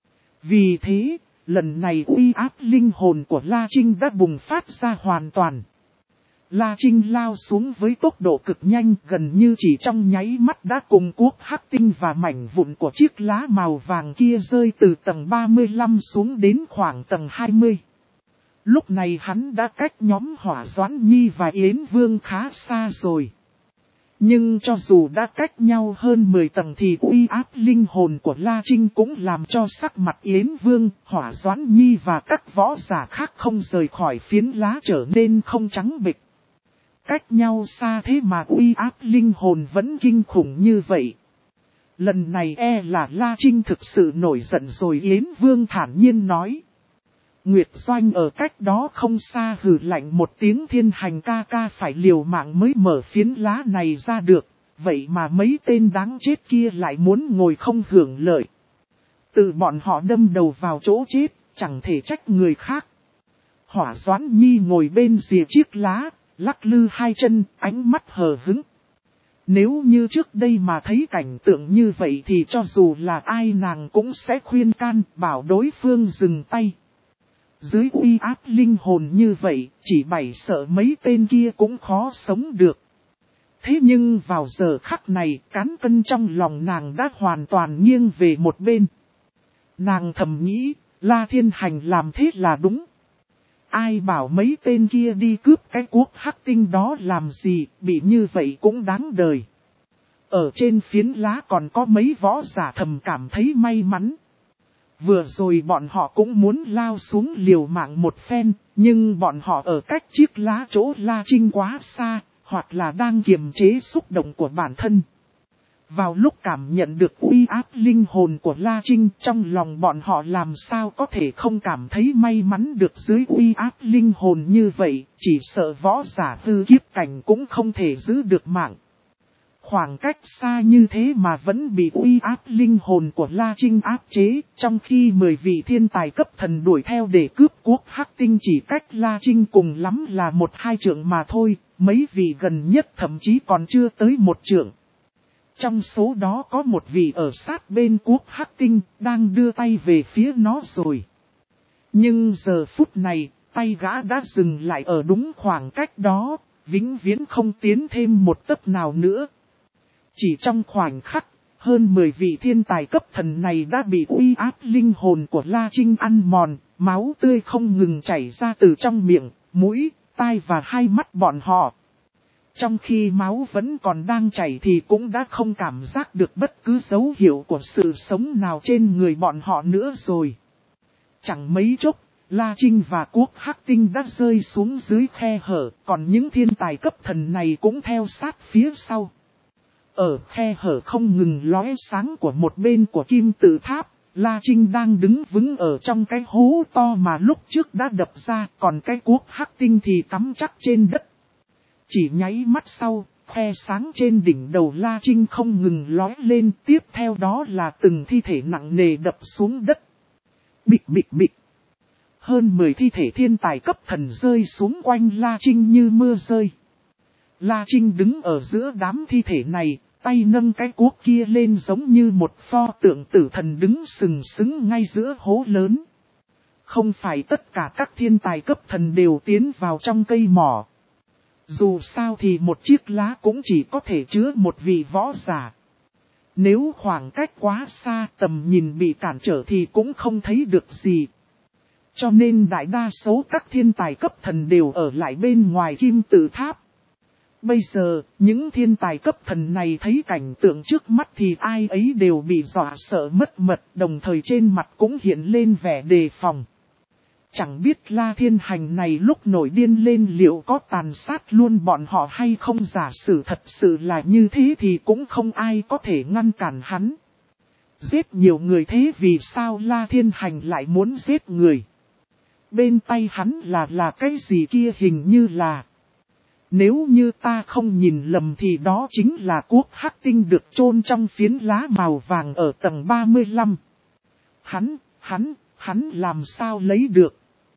Speaker 1: Vì thế, lần này uy áp linh hồn của La Trinh đã bùng phát ra hoàn toàn. La Trinh lao xuống với tốc độ cực nhanh, gần như chỉ trong nháy mắt đã cùng quốc Hắc Tinh và mảnh vụn của chiếc lá màu vàng kia rơi từ tầng ba mươi lăm xuống đến khoảng tầng hai mươi. Lúc này hắn đã cách nhóm Hỏa Doãn Nhi và Yến Vương khá xa rồi. Nhưng cho dù đã cách nhau hơn mười tầng thì uy áp linh hồn của La Trinh cũng làm cho sắc mặt Yến Vương, Hỏa Doãn Nhi và các võ giả khác không rời khỏi phiến lá trở nên không trắng bệch. Cách nhau xa thế mà uy áp linh hồn vẫn kinh khủng như vậy. Lần này e là La Trinh thực sự nổi giận rồi, Yến Vương thản nhiên nói. Nguyệt Doanh ở cách đó không xa hừ lạnh một tiếng, Thiên Hành ca ca phải liều mạng mới mở phiến lá này ra được, vậy mà mấy tên đáng chết kia lại muốn ngồi không hưởng lợi. Tự bọn họ đâm đầu vào chỗ chết, chẳng thể trách người khác. Hỏa Doãn Nhi ngồi bên rìa chiếc lá, lắc lư hai chân, ánh mắt hờ hững. Nếu như trước đây mà thấy cảnh tượng như vậy thì cho dù là ai nàng cũng sẽ khuyên can, bảo đối phương dừng tay. Dưới uy áp linh hồn như vậy, chỉ bảy sợ mấy tên kia cũng khó sống được. Thế nhưng vào giờ khắc này, cán cân trong lòng nàng đã hoàn toàn nghiêng về một bên. Nàng thầm nghĩ, La Thiên Hành làm thế là đúng. Ai bảo mấy tên kia đi cướp cái cuốc hắc tinh đó làm gì, bị như vậy cũng đáng đời. Ở trên phiến lá còn có mấy võ giả thầm cảm thấy may mắn. Vừa rồi bọn họ cũng muốn lao xuống liều mạng một phen, nhưng bọn họ ở cách chiếc lá chỗ La Trinh quá xa, hoặc là đang kiềm chế xúc động của bản thân. Vào lúc cảm nhận được uy áp linh hồn của La Trinh, trong lòng bọn họ làm sao có thể không cảm thấy may mắn được dưới uy áp linh hồn như vậy, chỉ sợ võ giả hư kiếp cảnh cũng không thể giữ được mạng. Khoảng cách xa như thế mà vẫn bị uy áp linh hồn của La Trinh áp chế, trong khi mười vị thiên tài cấp thần đuổi theo để cướp cuốc hắc tinh chỉ cách La Trinh cùng lắm là một hai trượng mà thôi, mấy vị gần nhất thậm chí còn chưa tới một trượng. Trong số đó có một vị ở sát bên cuốc hắc tinh, đang đưa tay về phía nó rồi. Nhưng giờ phút này, tay gã đã dừng lại ở đúng khoảng cách đó, vĩnh viễn không tiến thêm một tấc nào nữa. Chỉ trong khoảnh khắc, hơn mười vị thiên tài cấp thần này đã bị uy áp linh hồn của La Trinh ăn mòn, máu tươi không ngừng chảy ra từ trong miệng, mũi, tai và hai mắt bọn họ. Trong khi máu vẫn còn đang chảy thì cũng đã không cảm giác được bất cứ dấu hiệu của sự sống nào trên người bọn họ nữa rồi. Chẳng mấy chốc, La Trinh và cuốc hắc tinh đã rơi xuống dưới khe hở, còn những thiên tài cấp thần này cũng theo sát phía sau. Ở khe hở không ngừng lóe sáng của một bên của kim tự tháp, La Trinh đang đứng vững ở trong cái hố to mà lúc trước đã đập ra, còn cái cuốc hắc tinh thì cắm chắc trên đất. Chỉ nháy mắt sau, khe sáng trên đỉnh đầu La Trinh không ngừng lóe lên, tiếp theo đó là từng thi thể nặng nề đập xuống đất. Bịch bịch bịch. Hơn mười thi thể thiên tài cấp thần rơi xuống quanh La Trinh như mưa rơi. La Trinh đứng ở giữa đám thi thể này, tay nâng cái cuốc kia lên giống như một pho tượng tử thần đứng sừng sững ngay giữa hố lớn. Không phải tất cả các thiên tài cấp thần đều tiến vào trong cây mỏ. Dù sao thì một chiếc lá cũng chỉ có thể chứa một vị võ giả. Nếu khoảng cách quá xa, tầm nhìn bị cản trở thì cũng không thấy được gì. Cho nên đại đa số các thiên tài cấp thần đều ở lại bên ngoài kim tự tháp. Bây giờ, những thiên tài cấp thần này thấy cảnh tượng trước mắt thì ai ấy đều bị dọa sợ mất mật, đồng thời trên mặt cũng hiện lên vẻ đề phòng. Chẳng biết La Thiên Hành này lúc nổi điên lên liệu có tàn sát luôn bọn họ hay không, giả sử thật sự là như thế thì cũng không ai có thể ngăn cản hắn. Giết nhiều người thế vì sao La Thiên Hành lại muốn giết người? Bên tay hắn là là cái gì kia, hình như là... Nếu như ta không nhìn lầm thì đó chính là cuốc hắc tinh được chôn trong phiến lá màu vàng ở tầng ba mươi lăm. Hắn, hắn, hắn làm sao lấy được?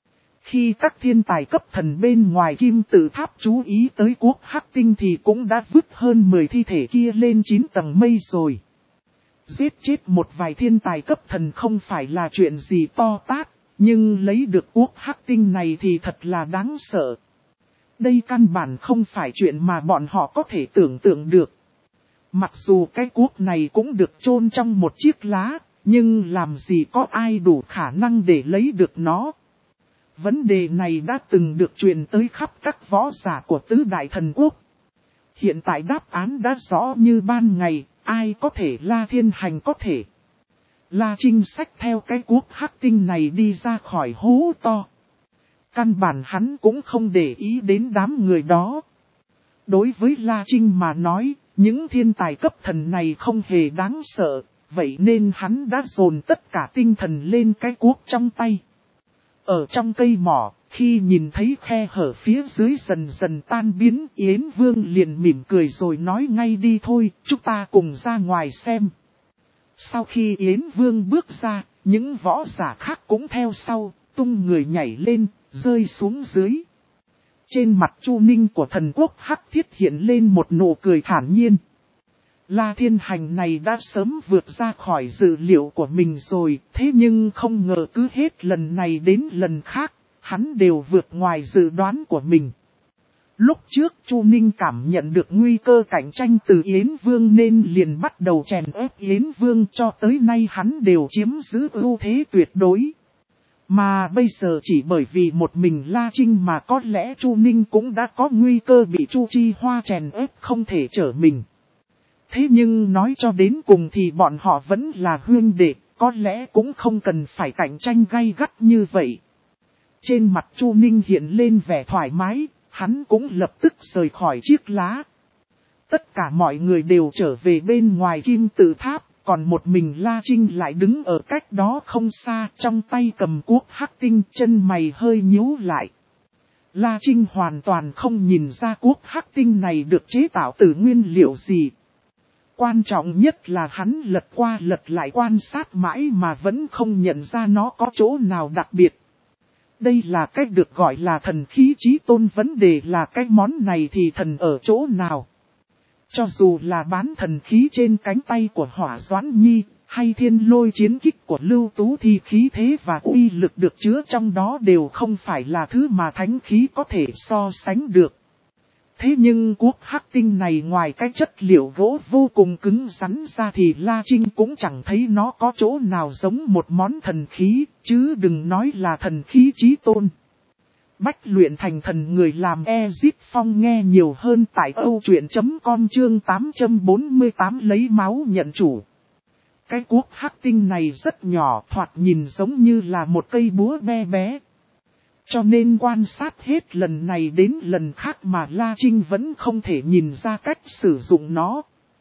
Speaker 1: Khi các thiên tài cấp thần bên ngoài kim tự tháp chú ý tới cuốc hắc tinh thì cũng đã vứt hơn mười thi thể kia lên chín tầng mây rồi. Giết chết một vài thiên tài cấp thần không phải là chuyện gì to tát, nhưng lấy được cuốc hắc tinh này thì thật là đáng sợ. Đây căn bản không phải chuyện mà bọn họ có thể tưởng tượng được. Mặc dù cái cuốc này cũng được chôn trong một chiếc lá, nhưng làm gì có ai đủ khả năng để lấy được nó. Vấn đề này đã từng được truyền tới khắp các võ giả của tứ đại thần quốc. Hiện tại đáp án đã rõ như ban ngày, ai có thể La Thiên Hành có thể. La Trinh xách theo cái cuốc hắc tinh này đi ra khỏi hố to. Căn bản hắn cũng không để ý đến đám người đó. Đối với La Trinh mà nói, những thiên tài cấp thần này không hề đáng sợ, vậy nên hắn đã dồn tất cả tinh thần lên cái cuốc trong tay. Ở trong cây mỏ, khi nhìn thấy khe hở phía dưới dần dần tan biến, Yến Vương liền mỉm cười rồi nói ngay đi thôi, chúng ta cùng ra ngoài xem. Sau khi Yến Vương bước ra, những võ giả khác cũng theo sau, tung người nhảy lên, rơi xuống dưới. Trên mặt Chu Ninh của thần quốc Hắc Thiết hiện lên một nụ cười thản nhiên. La Thiên Hành này đã sớm vượt ra khỏi dự liệu của mình rồi, thế nhưng không ngờ cứ hết lần này đến lần khác, hắn đều vượt ngoài dự đoán của mình. Lúc trước Chu Ninh cảm nhận được nguy cơ cạnh tranh từ Yến Vương nên liền bắt đầu chèn ép Yến Vương, cho tới nay hắn đều chiếm giữ ưu thế tuyệt đối. Mà bây giờ chỉ bởi vì một mình La Trinh mà có lẽ Chu Ninh cũng đã có nguy cơ bị Chu Chi Hoa chèn ép không thể trở mình. Thế nhưng nói cho đến cùng thì bọn họ vẫn là huynh đệ, có lẽ cũng không cần phải cạnh tranh gay gắt như vậy. Trên mặt Chu Ninh hiện lên vẻ thoải mái, hắn cũng lập tức rời khỏi chiếc lá. Tất cả mọi người đều trở về bên ngoài kim tự tháp, còn một mình La Trinh lại đứng ở cách đó không xa, trong tay cầm cuốc hắc tinh, chân mày hơi nhíu lại. La Trinh hoàn toàn không nhìn ra cuốc hắc tinh này được chế tạo từ nguyên liệu gì. Quan trọng nhất là hắn lật qua lật lại quan sát mãi mà vẫn không nhận ra nó có chỗ nào đặc biệt. Đây là cách được gọi là thần khí chí tôn, vấn đề là cái món này thì thần ở chỗ nào. Cho dù là bán thần khí trên cánh tay của Hỏa Doãn Nhi, hay thiên lôi chiến kích của Lưu Tú thì khí thế và uy lực được chứa trong đó đều không phải là thứ mà thánh khí có thể so sánh được. Thế nhưng cuốc hắc tinh này ngoài cái chất liệu gỗ vô cùng cứng rắn ra thì La Trinh cũng chẳng thấy nó có chỗ nào giống một món thần khí, chứ đừng nói là thần khí chí tôn. Bách luyện thành thần người làm Ezip Phong nghe nhiều hơn tại âu truyện chấm com chương tám trăm bốn mươi tám lấy máu nhận chủ. Cái cuốc hắc tinh này rất nhỏ, thoạt nhìn giống như là một cây búa bé bé. Cho nên quan sát hết lần này đến lần khác mà La Trinh vẫn không thể nhìn ra cách sử dụng nó.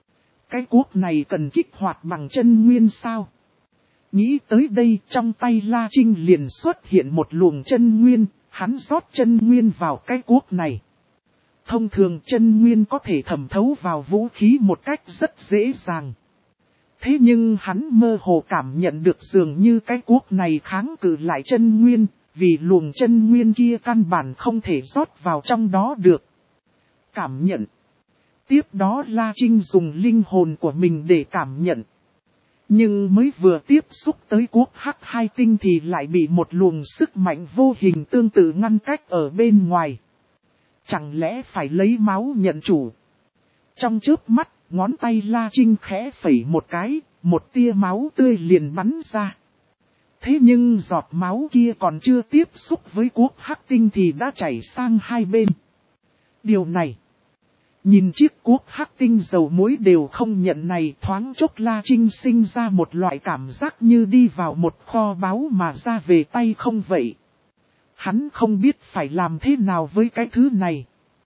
Speaker 1: Cái cuốc này cần kích hoạt bằng chân nguyên sao? Nghĩ tới đây, trong tay La Trinh liền xuất hiện một luồng chân nguyên, hắn rót chân nguyên vào cái cuốc này. Thông thường chân nguyên có thể thẩm thấu vào vũ khí một cách rất dễ dàng. Thế nhưng hắn mơ hồ cảm nhận được dường như cái cuốc này kháng cự lại chân nguyên, vì luồng chân nguyên kia căn bản không thể rót vào trong đó được. Cảm nhận. Tiếp đó La Trinh dùng linh hồn của mình để cảm nhận. Nhưng mới vừa tiếp xúc tới cuốc hắc hai tinh thì lại bị một luồng sức mạnh vô hình tương tự ngăn cách ở bên ngoài. Chẳng lẽ phải lấy máu nhận chủ? Trong chớp mắt, ngón tay La Trinh khẽ phẩy một cái, một tia máu tươi liền bắn ra. Thế nhưng giọt máu kia còn chưa tiếp xúc với cuốc hắc tinh thì đã chảy sang hai bên. Điều này, nhìn chiếc cuốc hắc tinh dầu muối đều không nhận này, thoáng chốc La Trinh sinh ra một loại cảm giác như đi vào một kho báu mà ra về tay không vậy. Hắn không biết phải làm thế nào với cái thứ này.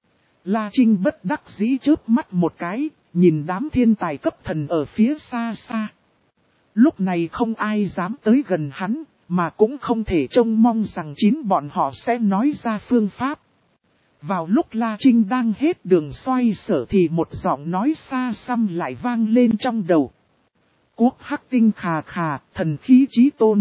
Speaker 1: La Trinh bất đắc dĩ chớp mắt một cái, nhìn đám thiên tài cấp thần ở phía xa xa. Lúc này không ai dám tới gần hắn, mà cũng không thể trông mong rằng chính bọn họ sẽ nói ra phương pháp. Vào lúc La Trinh đang hết đường xoay sở thì một giọng nói xa xăm lại vang lên trong đầu. Cuốc hắc tinh khà khà, thần khí chí tôn.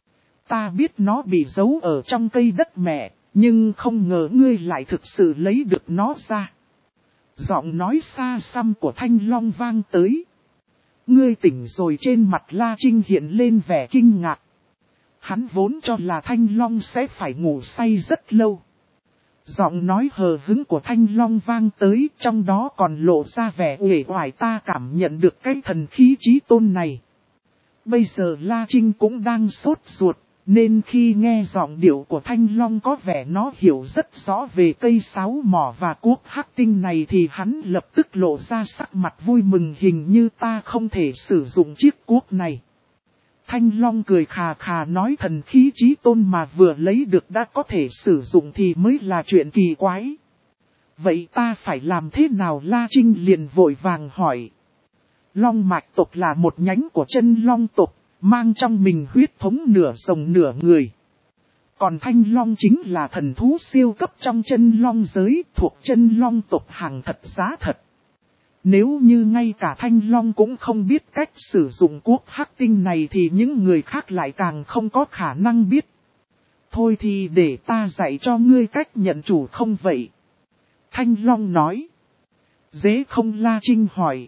Speaker 1: Ta biết nó bị giấu ở trong cây đất mẹ, nhưng không ngờ ngươi lại thực sự lấy được nó ra. Giọng nói xa xăm của Thanh Long vang tới. Ngươi tỉnh rồi, trên mặt La Trinh hiện lên vẻ kinh ngạc. Hắn vốn cho là Thanh Long sẽ phải ngủ say rất lâu. Giọng nói hờ hững của Thanh Long vang tới, trong đó còn lộ ra vẻ uể oải. Ta cảm nhận được cái thần khí chí tôn này. Bây giờ La Trinh cũng đang sốt ruột, Nên khi nghe giọng điệu của Thanh Long có vẻ nó hiểu rất rõ về cây sáo mỏ và cuốc hắc tinh này thì hắn lập tức lộ ra sắc mặt vui mừng, hình như ta không thể sử dụng chiếc cuốc này. Thanh Long cười khà khà nói thần khí chí tôn mà vừa lấy được đã có thể sử dụng thì mới là chuyện kỳ quái. Vậy ta phải làm thế nào? La Trinh liền vội vàng hỏi. Long mạch tộc là một nhánh của chân long tộc, mang trong mình huyết thống nửa rồng nửa người. Còn Thanh Long chính là thần thú siêu cấp trong chân long giới, thuộc chân long tộc hàng thật giá thật. Nếu như ngay cả Thanh Long cũng không biết cách sử dụng cuốc hắc tinh này thì những người khác lại càng không có khả năng biết. Thôi thì để ta dạy cho ngươi cách nhận chủ không vậy? Thanh Long nói. Dễ không? La Trinh hỏi.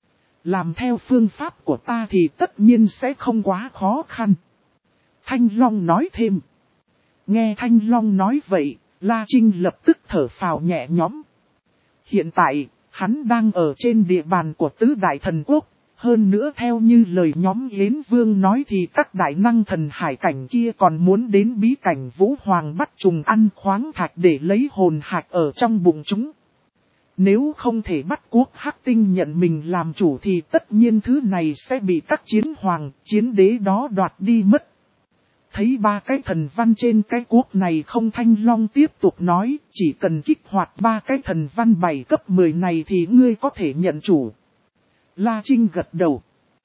Speaker 1: Làm theo phương pháp của ta thì tất nhiên sẽ không quá khó khăn. Thanh Long nói thêm. Nghe Thanh Long nói vậy, La Trinh lập tức thở phào nhẹ nhõm. Hiện tại, hắn đang ở trên địa bàn của tứ đại thần quốc. Hơn nữa theo như lời nhóm Yến Vương nói thì các đại năng thần hải cảnh kia còn muốn đến bí cảnh Vũ Hoàng bắt trùng ăn khoáng thạch để lấy hồn hạch ở trong bụng chúng. Nếu không thể bắt cuốc hắc tinh nhận mình làm chủ thì tất nhiên thứ này sẽ bị các chiến hoàng, chiến đế đó đoạt đi mất. Thấy ba cái thần văn trên cái cuốc này không, Thanh Long tiếp tục nói, chỉ cần kích hoạt ba cái thần văn bảy cấp mười này thì ngươi có thể nhận chủ. La Trinh gật đầu.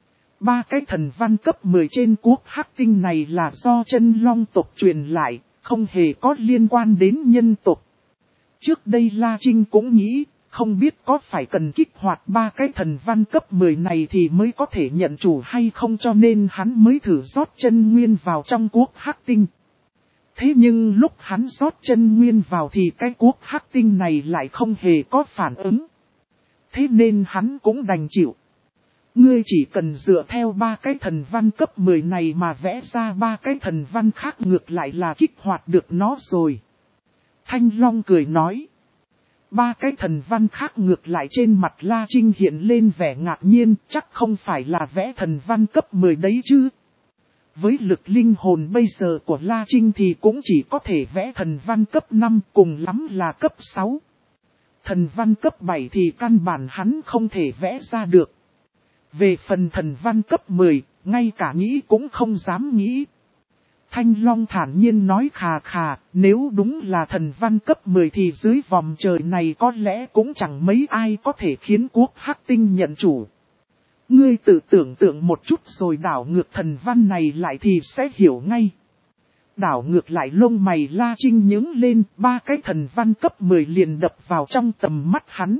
Speaker 1: Ba cái thần văn cấp mười trên cuốc hắc tinh này là do chân long tộc truyền lại, không hề có liên quan đến nhân tộc. Trước đây La Trinh cũng nghĩ, không biết có phải cần kích hoạt ba cái thần văn cấp mười này thì mới có thể nhận chủ hay không, cho nên hắn mới thử rót chân nguyên vào trong cuốc hắc tinh. Thế nhưng lúc hắn rót chân nguyên vào thì cái cuốc hắc tinh này lại không hề có phản ứng. Thế nên hắn cũng đành chịu. Ngươi chỉ cần dựa theo ba cái thần văn cấp mười này mà vẽ ra ba cái thần văn khác ngược lại là kích hoạt được nó rồi. Thanh Long cười nói. Ba cái thần văn khác ngược lại trên mặt La Trinh hiện lên vẻ ngạc nhiên, chắc không phải là vẽ thần văn cấp mười đấy chứ. Với lực linh hồn bây giờ của La Trinh thì cũng chỉ có thể vẽ thần văn cấp năm, cùng lắm là cấp sáu. Thần văn cấp bảy thì căn bản hắn không thể vẽ ra được. Về phần thần văn cấp mười, ngay cả nghĩ cũng không dám nghĩ. Thanh Long thản nhiên nói khà khà, nếu đúng là thần văn cấp mười thì dưới vòng trời này có lẽ cũng chẳng mấy ai có thể khiến cuốc hắc tinh nhận chủ. Ngươi tự tưởng tượng một chút rồi đảo ngược thần văn này lại thì sẽ hiểu ngay. Đảo ngược lại lông mày La Trinh nhướng lên, ba cái thần văn cấp mười liền đập vào trong tầm mắt hắn.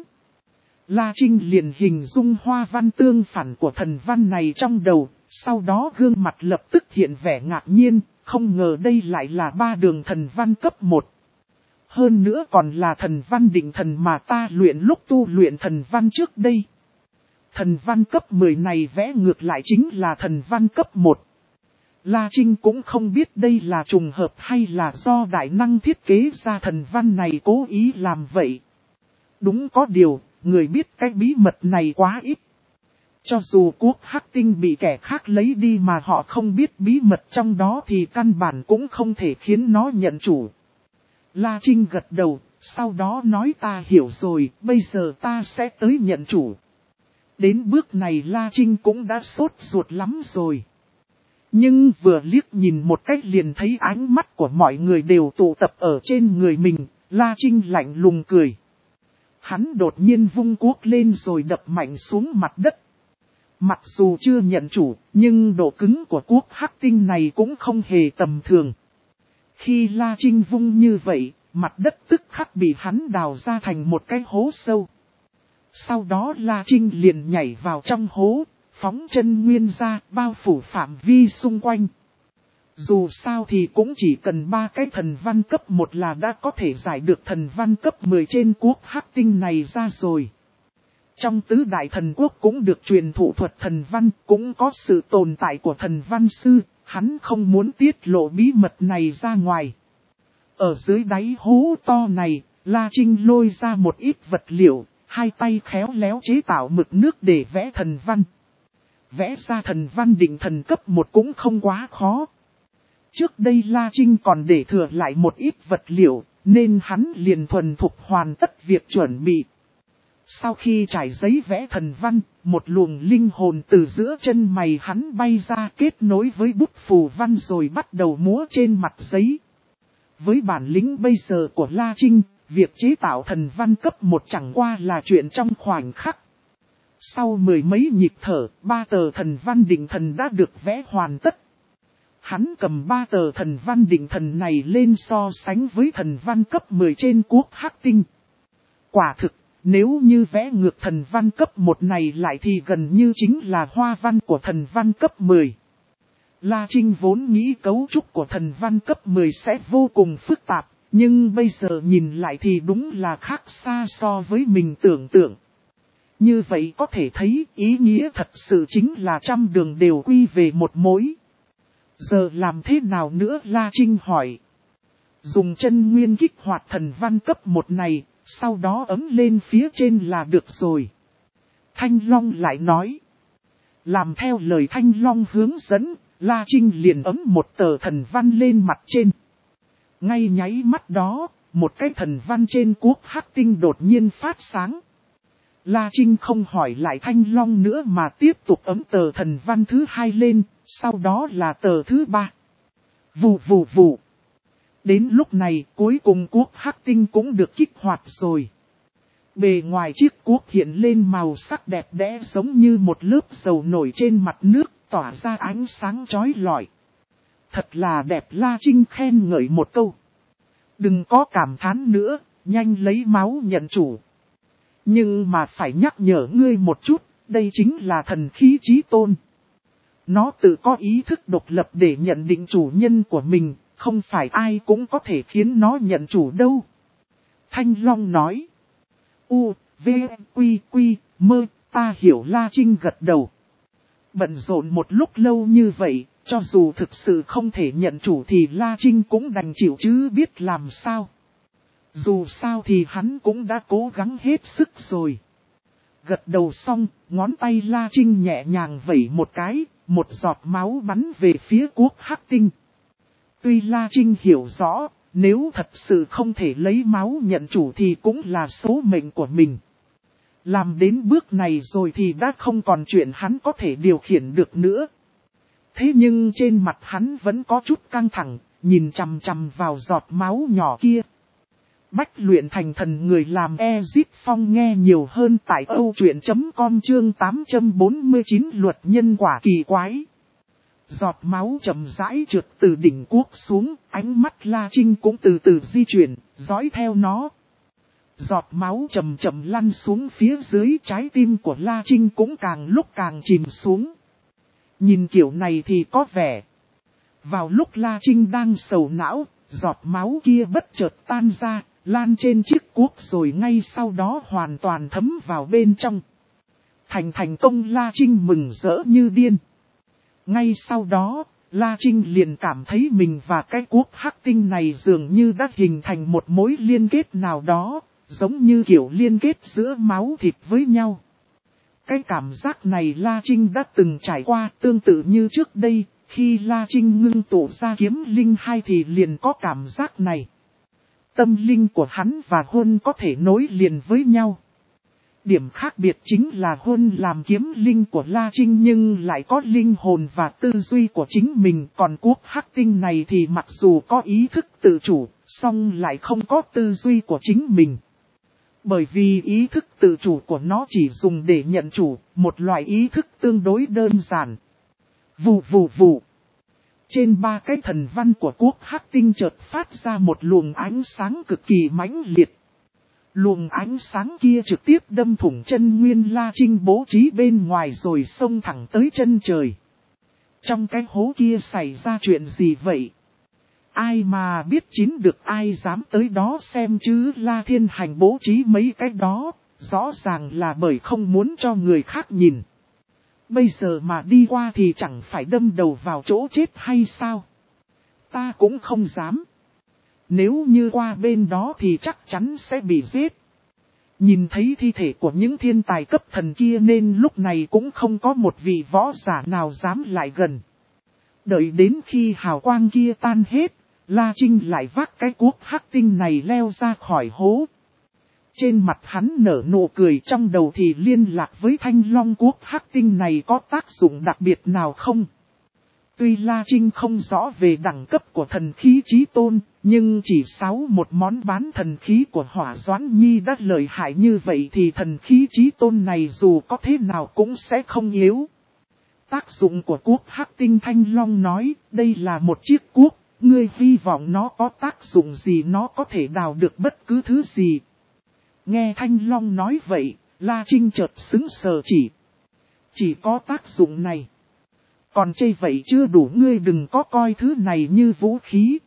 Speaker 1: La Trinh liền hình dung hoa văn tương phản của thần văn này trong đầu, sau đó gương mặt lập tức hiện vẻ ngạc nhiên, không ngờ đây lại là ba đường thần văn cấp một. Hơn nữa còn là thần văn định thần mà ta luyện lúc tu luyện thần văn trước đây. Thần văn cấp mười này vẽ ngược lại chính là thần văn cấp một. La Trinh cũng không biết đây là trùng hợp hay là do đại năng thiết kế ra thần văn này cố ý làm vậy. Đúng có điều, người biết cái bí mật này quá ít. Cho dù cuốc hắc tinh bị kẻ khác lấy đi mà họ không biết bí mật trong đó thì căn bản cũng không thể khiến nó nhận chủ. La Trinh gật đầu, sau đó nói ta hiểu rồi, bây giờ ta sẽ tới nhận chủ. Đến bước này La Trinh cũng đã sốt ruột lắm rồi. Nhưng vừa liếc nhìn một cách liền thấy ánh mắt của mọi người đều tụ tập ở trên người mình, La Trinh lạnh lùng cười. Hắn đột nhiên vung cuốc lên rồi đập mạnh xuống mặt đất. Mặc dù chưa nhận chủ, nhưng độ cứng của cuốc hắc tinh này cũng không hề tầm thường. Khi La Trinh vung như vậy, mặt đất tức khắc bị hắn đào ra thành một cái hố sâu. Sau đó La Trinh liền nhảy vào trong hố, phóng chân nguyên ra, bao phủ phạm vi xung quanh. Dù sao thì cũng chỉ cần ba cái thần văn cấp một là đã có thể giải được thần văn cấp mười trên cuốc hắc tinh này ra rồi. Trong tứ đại thần quốc cũng được truyền thụ thuật thần văn, cũng có sự tồn tại của thần văn sư, hắn không muốn tiết lộ bí mật này ra ngoài. Ở dưới đáy hố to này, La Trinh lôi ra một ít vật liệu, hai tay khéo léo chế tạo mực nước để vẽ thần văn. Vẽ ra thần văn định thần cấp một cũng không quá khó. Trước đây La Trinh còn để thừa lại một ít vật liệu, nên hắn liền thuần thục hoàn tất việc chuẩn bị. Sau khi trải giấy vẽ thần văn, một luồng linh hồn từ giữa chân mày hắn bay ra kết nối với bút phù văn rồi bắt đầu múa trên mặt giấy. Với bản lĩnh bây giờ của La Trinh, việc chế tạo thần văn cấp một chẳng qua là chuyện trong khoảnh khắc. Sau mười mấy nhịp thở, ba tờ thần văn định thần đã được vẽ hoàn tất. Hắn cầm ba tờ thần văn định thần này lên so sánh với thần văn cấp mười trên cuốc hắc tinh. Quả thực, nếu như vẽ ngược thần văn cấp một này lại thì gần như chính là hoa văn của thần văn cấp mười. La Trinh vốn nghĩ cấu trúc của thần văn cấp mười sẽ vô cùng phức tạp, nhưng bây giờ nhìn lại thì đúng là khác xa so với mình tưởng tượng. Như vậy có thể thấy ý nghĩa thật sự chính là trăm đường đều quy về một mối. Giờ làm thế nào nữa La Trinh hỏi. Dùng chân nguyên kích hoạt thần văn cấp một này, sau đó ấm lên phía trên là được rồi. Thanh Long lại nói. Làm theo lời Thanh Long hướng dẫn, La Trinh liền ấm một tờ thần văn lên mặt trên. Ngay nháy mắt đó, một cái thần văn trên cuốc hắc tinh đột nhiên phát sáng. La Trinh không hỏi lại Thanh Long nữa mà tiếp tục ấm tờ thần văn thứ hai lên, sau đó là tờ thứ ba. Vù vù vù. Đến lúc này cuối cùng cuốc hắc tinh cũng được kích hoạt rồi. Bề ngoài chiếc cuốc hiện lên màu sắc đẹp đẽ giống như một lớp dầu nổi trên mặt nước, tỏa ra ánh sáng chói lọi. Thật là đẹp, La Trinh khen ngợi một câu. Đừng có cảm thán nữa, nhanh lấy máu nhận chủ. Nhưng mà phải nhắc nhở ngươi một chút, đây chính là thần khí chí tôn. Nó tự có ý thức độc lập để nhận định chủ nhân của mình, không phải ai cũng có thể khiến nó nhận chủ đâu. Thanh Long nói. U, V, Quy, Quy, Mơ, ta hiểu. La Trinh gật đầu. Bận rộn một lúc lâu như vậy, cho dù thực sự không thể nhận chủ thì La Trinh cũng đành chịu chứ biết làm sao. Dù sao thì hắn cũng đã cố gắng hết sức rồi. Gật đầu xong, ngón tay La Trinh nhẹ nhàng vẩy một cái, một giọt máu bắn về phía cuốc hắc tinh. Tuy La Trinh hiểu rõ, nếu thật sự không thể lấy máu nhận chủ thì cũng là số mệnh của mình. Làm đến bước này rồi thì đã không còn chuyện hắn có thể điều khiển được nữa. Thế nhưng trên mặt hắn vẫn có chút căng thẳng, nhìn chằm chằm vào giọt máu nhỏ kia. Bách luyện thành thần người làm Ezit Phong nghe nhiều hơn tại âu truyện chấm com chương tám trăm bốn mươi chín luật nhân quả kỳ quái. Giọt máu chậm rãi trượt từ đỉnh cuốc xuống, ánh mắt La Trinh cũng từ từ di chuyển, dõi theo nó. Giọt máu chậm chậm lăn xuống phía dưới, trái tim của La Trinh cũng càng lúc càng chìm xuống. Nhìn kiểu này thì có vẻ. Vào lúc La Trinh đang sầu não, giọt máu kia bất chợt tan ra, lan trên chiếc cuốc rồi ngay sau đó hoàn toàn thấm vào bên trong. Thành thành công, La Trinh mừng rỡ như điên. Ngay sau đó, La Trinh liền cảm thấy mình và cái cuốc hắc tinh này dường như đã hình thành một mối liên kết nào đó, giống như kiểu liên kết giữa máu thịt với nhau. Cái cảm giác này La Trinh đã từng trải qua, tương tự như trước đây, khi La Trinh ngưng tụ ra kiếm linh hai thì liền có cảm giác này. Tâm linh của hắn và Huân có thể nối liền với nhau. Điểm khác biệt chính là Huân làm kiếm linh của La Trinh nhưng lại có linh hồn và tư duy của chính mình, còn cuốc hắc tinh này thì mặc dù có ý thức tự chủ, song lại không có tư duy của chính mình. Bởi vì ý thức tự chủ của nó chỉ dùng để nhận chủ, một loại ý thức tương đối đơn giản. Vù vù vù. Trên ba cái thần văn của cuốc hắc tinh chợt phát ra một luồng ánh sáng cực kỳ mãnh liệt. Luồng ánh sáng kia trực tiếp đâm thủng chân nguyên La Trinh bố trí bên ngoài rồi xông thẳng tới chân trời. Trong cái hố kia xảy ra chuyện gì vậy? Ai mà biết chín được, ai dám tới đó xem chứ. La Thiên Hành bố trí mấy cái đó, rõ ràng là bởi không muốn cho người khác nhìn. Bây giờ mà đi qua thì chẳng phải đâm đầu vào chỗ chết hay sao? Ta cũng không dám. Nếu như qua bên đó thì chắc chắn sẽ bị giết. Nhìn thấy thi thể của những thiên tài cấp thần kia nên lúc này cũng không có một vị võ giả nào dám lại gần. Đợi đến khi hào quang kia tan hết, La Trinh lại vác cái cuốc hắc tinh này leo ra khỏi hố. Trên mặt hắn nở nụ cười, trong đầu thì liên lạc với thanh long cuốc hắc tinh này có tác dụng đặc biệt nào không. Tuy La Trinh không rõ về đẳng cấp của thần khí chí tôn, nhưng chỉ sáu một món bán thần khí của Hỏa Doãn Nhi đã lợi hại như vậy thì thần khí chí tôn này dù có thế nào cũng sẽ không yếu. Tác dụng của cuốc hắc tinh, thanh long nói, đây là một chiếc cuốc, ngươi hy vọng nó có tác dụng gì, nó có thể đào được bất cứ thứ gì. Nghe thanh long nói vậy, La Trinh chợt sững sờ, chỉ. Chỉ có tác dụng này. Còn chê vậy chưa đủ, ngươi đừng có coi thứ này như vũ khí.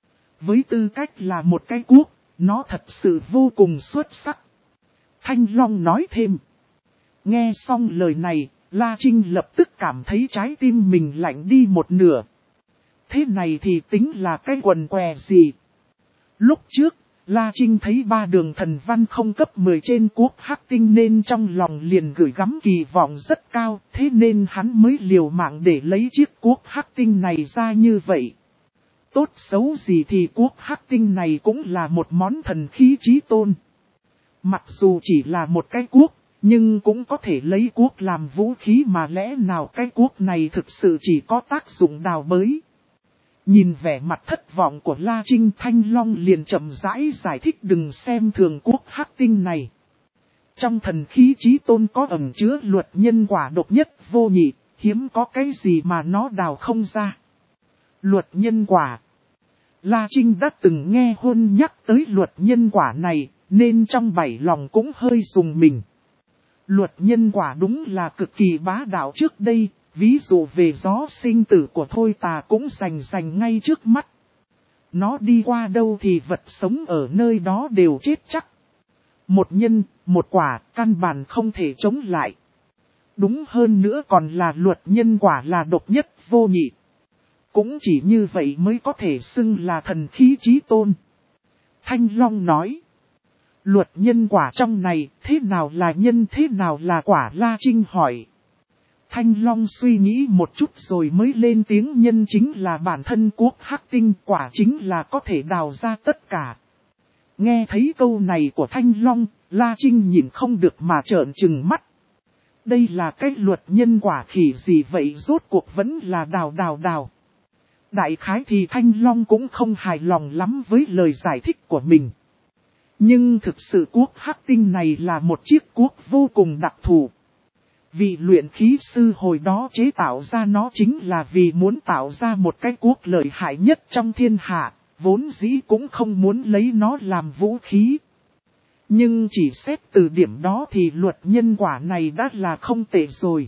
Speaker 1: Với tư cách là một cái cuốc, nó thật sự vô cùng xuất sắc. Thanh long nói thêm. Nghe xong lời này, La Trinh lập tức cảm thấy trái tim mình lạnh đi một nửa. Thế này thì tính là cái quần què gì? Lúc trước, La Trinh thấy ba đường thần văn không cấp mười trên cuốc hắc tinh nên trong lòng liền gửi gắm kỳ vọng rất cao, thế nên hắn mới liều mạng để lấy chiếc cuốc hắc tinh này ra như vậy. Tốt xấu gì thì cuốc hắc tinh này cũng là một món thần khí chí tôn. Mặc dù chỉ là một cái cuốc, nhưng cũng có thể lấy cuốc làm vũ khí, mà lẽ nào cái cuốc này thực sự chỉ có tác dụng đào bới. Nhìn vẻ mặt thất vọng của La Trinh, thanh long liền chậm rãi giải thích, đừng xem thường cuốc hắc tinh này. Trong thần khí chí tôn có ẩn chứa luật nhân quả độc nhất vô nhị, hiếm có cái gì mà nó đào không ra. Luật nhân quả. La Trinh đã từng nghe Hôn nhắc tới luật nhân quả này, nên trong bảy lòng cũng hơi rùng mình. Luật nhân quả đúng là cực kỳ bá đạo trước đây, ví dụ về gió sinh tử của Thôi Tà cũng rành rành ngay trước mắt. Nó đi qua đâu thì vật sống ở nơi đó đều chết chắc. Một nhân, một quả, căn bản không thể chống lại. Đúng hơn nữa còn là luật nhân quả là độc nhất vô nhị. Cũng chỉ như vậy mới có thể xưng là thần khí chí tôn. Thanh Long nói. Luật nhân quả trong này, thế nào là nhân, thế nào là quả, La Trinh hỏi. Thanh Long suy nghĩ một chút rồi mới lên tiếng, nhân chính là bản thân cuốc hắc tinh, quả chính là có thể đào ra tất cả. Nghe thấy câu này của Thanh Long, La Trinh nhìn không được mà trợn trừng mắt. Đây là cái luật nhân quả khỉ gì vậy, rốt cuộc vẫn là đào đào đào. Đại khái thì Thanh Long cũng không hài lòng lắm với lời giải thích của mình. Nhưng thực sự cuốc hắc tinh này là một chiếc cuốc vô cùng đặc thù. Vị luyện khí sư hồi đó chế tạo ra nó chính là vì muốn tạo ra một cái cuốc lợi hại nhất trong thiên hạ, vốn dĩ cũng không muốn lấy nó làm vũ khí. Nhưng chỉ xét từ điểm đó thì luật nhân quả này đã là không tệ rồi.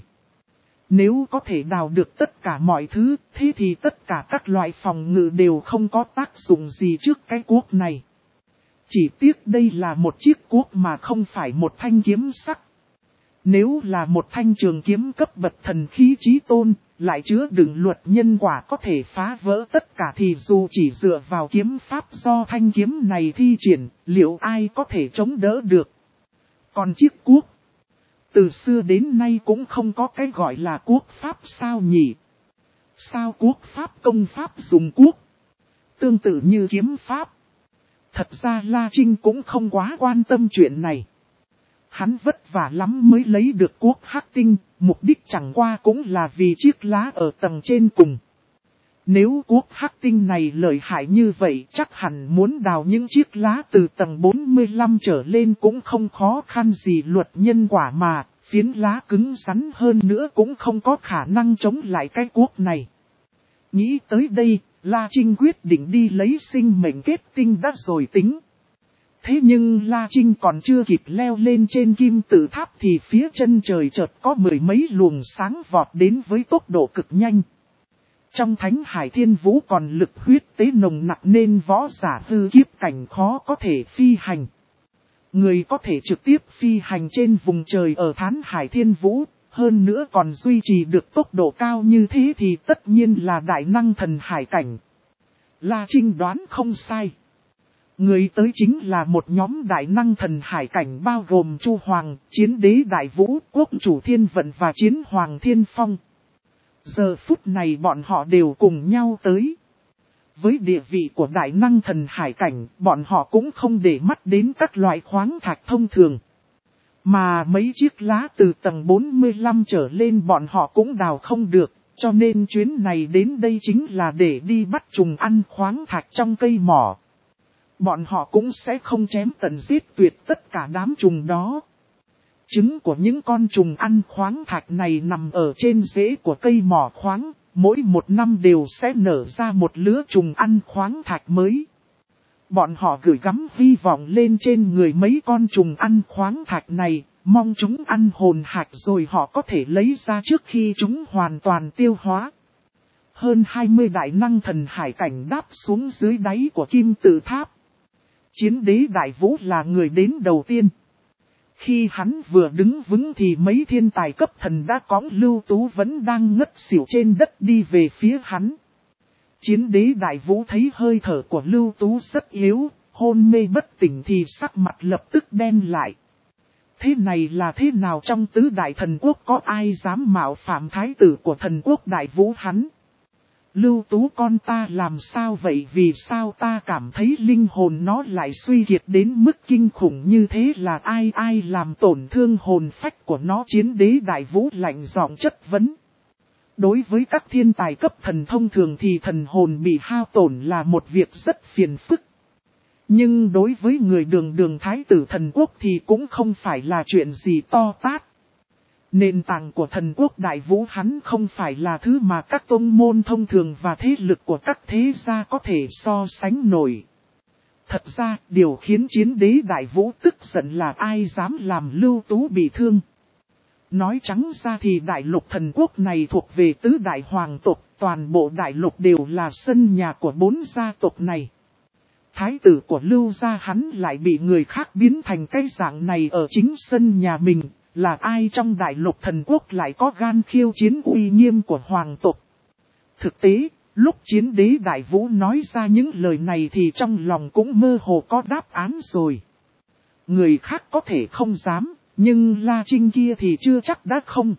Speaker 1: Nếu có thể đào được tất cả mọi thứ, thế thì tất cả các loại phòng ngự đều không có tác dụng gì trước cái cuốc này. Chỉ tiếc đây là một chiếc cuốc mà không phải một thanh kiếm sắc. Nếu là một thanh trường kiếm cấp bậc thần khí chí tôn, lại chứa đựng luật nhân quả có thể phá vỡ tất cả, thì dù chỉ dựa vào kiếm pháp do thanh kiếm này thi triển, liệu ai có thể chống đỡ được? Còn chiếc cuốc, từ xưa đến nay cũng không có cái gọi là cuốc pháp sao nhỉ? Sao cuốc pháp công pháp dùng cuốc? Tương tự như kiếm pháp. Thật ra La Trinh cũng không quá quan tâm chuyện này. Hắn vất vả lắm mới lấy được cuốc hắc tinh, mục đích chẳng qua cũng là vì chiếc lá ở tầng trên cùng. Nếu cuốc hắc tinh này lợi hại như vậy, chắc hẳn muốn đào những chiếc lá từ tầng bốn mươi lăm trở lên cũng không khó khăn gì. Luật nhân quả mà, phiến lá cứng rắn hơn nữa cũng không có khả năng chống lại cái cuốc này. Nghĩ tới đây, La Trinh quyết định đi lấy sinh mệnh kết tinh đã rồi tính. Thế nhưng La Trinh còn chưa kịp leo lên trên kim tự tháp thì phía chân trời chợt có mười mấy luồng sáng vọt đến với tốc độ cực nhanh. Trong Thánh Hải Thiên Vũ còn lực huyết tế nồng nặc nên võ giả hư kiếp cảnh khó có thể phi hành. Người có thể trực tiếp phi hành trên vùng trời ở Thánh Hải Thiên Vũ, hơn nữa còn duy trì được tốc độ cao như thế thì tất nhiên là đại năng thần hải cảnh. La Trinh đoán không sai. Người tới chính là một nhóm đại năng thần hải cảnh bao gồm Chu Hoàng, Chiến Đế Đại Vũ, Quốc Chủ Thiên Vận và Chiến Hoàng Thiên Phong. Giờ phút này bọn họ đều cùng nhau tới. Với địa vị của đại năng thần hải cảnh, bọn họ cũng không để mắt đến các loại khoáng thạch thông thường. Mà mấy chiếc lá từ tầng bốn mươi lăm trở lên bọn họ cũng đào không được, cho nên chuyến này đến đây chính là để đi bắt trùng ăn khoáng thạch trong cây mỏ. Bọn họ cũng sẽ không chém tận giết tuyệt tất cả đám trùng đó. Trứng của những con trùng ăn khoáng thạch này nằm ở trên rễ của cây mỏ khoáng, mỗi một năm đều sẽ nở ra một lứa trùng ăn khoáng thạch mới. Bọn họ gửi gắm hy vọng lên trên người mấy con trùng ăn khoáng thạch này, mong chúng ăn hồn hạch rồi họ có thể lấy ra trước khi chúng hoàn toàn tiêu hóa. Hơn hai mươi đại năng thần hải cảnh đáp xuống dưới đáy của kim tự tháp. Chiến đế Đại Vũ là người đến đầu tiên. Khi hắn vừa đứng vững thì mấy thiên tài cấp thần đã cõng Lưu Tú vẫn đang ngất xỉu trên đất đi về phía hắn. Chiến đế Đại Vũ thấy hơi thở của Lưu Tú rất yếu, hôn mê bất tỉnh thì sắc mặt lập tức đen lại. Thế này là thế nào, trong tứ đại thần quốc có ai dám mạo phạm thái tử của thần quốc Đại Vũ hắn? Lưu Tú con ta làm sao vậy, vì sao ta cảm thấy linh hồn nó lại suy kiệt đến mức kinh khủng như thế, là ai ai làm tổn thương hồn phách của nó? Chiến đế Đại Vũ lạnh giọng chất vấn. Đối với các thiên tài cấp thần thông thường thì thần hồn bị hao tổn là một việc rất phiền phức. Nhưng đối với người đường đường thái tử thần quốc thì cũng không phải là chuyện gì to tát. Nền tảng của thần quốc Đại Vũ hắn không phải là thứ mà các tôn môn thông thường và thế lực của các thế gia có thể so sánh nổi. Thật ra, điều khiến chiến đế Đại Vũ tức giận là ai dám làm Lưu Tú bị thương. Nói trắng ra thì đại lục thần quốc này thuộc về tứ đại hoàng tộc, toàn bộ đại lục đều là sân nhà của bốn gia tộc này. Thái tử của Lưu gia hắn lại bị người khác biến thành cái dạng này ở chính sân nhà mình, là ai trong đại lục thần quốc lại có gan khiêu chiến uy nghiêm của hoàng tộc. Thực tế, lúc chiến đế Đại Vũ nói ra những lời này thì trong lòng cũng mơ hồ có đáp án rồi. Người khác có thể không dám, nhưng La Trinh kia thì chưa chắc đã không.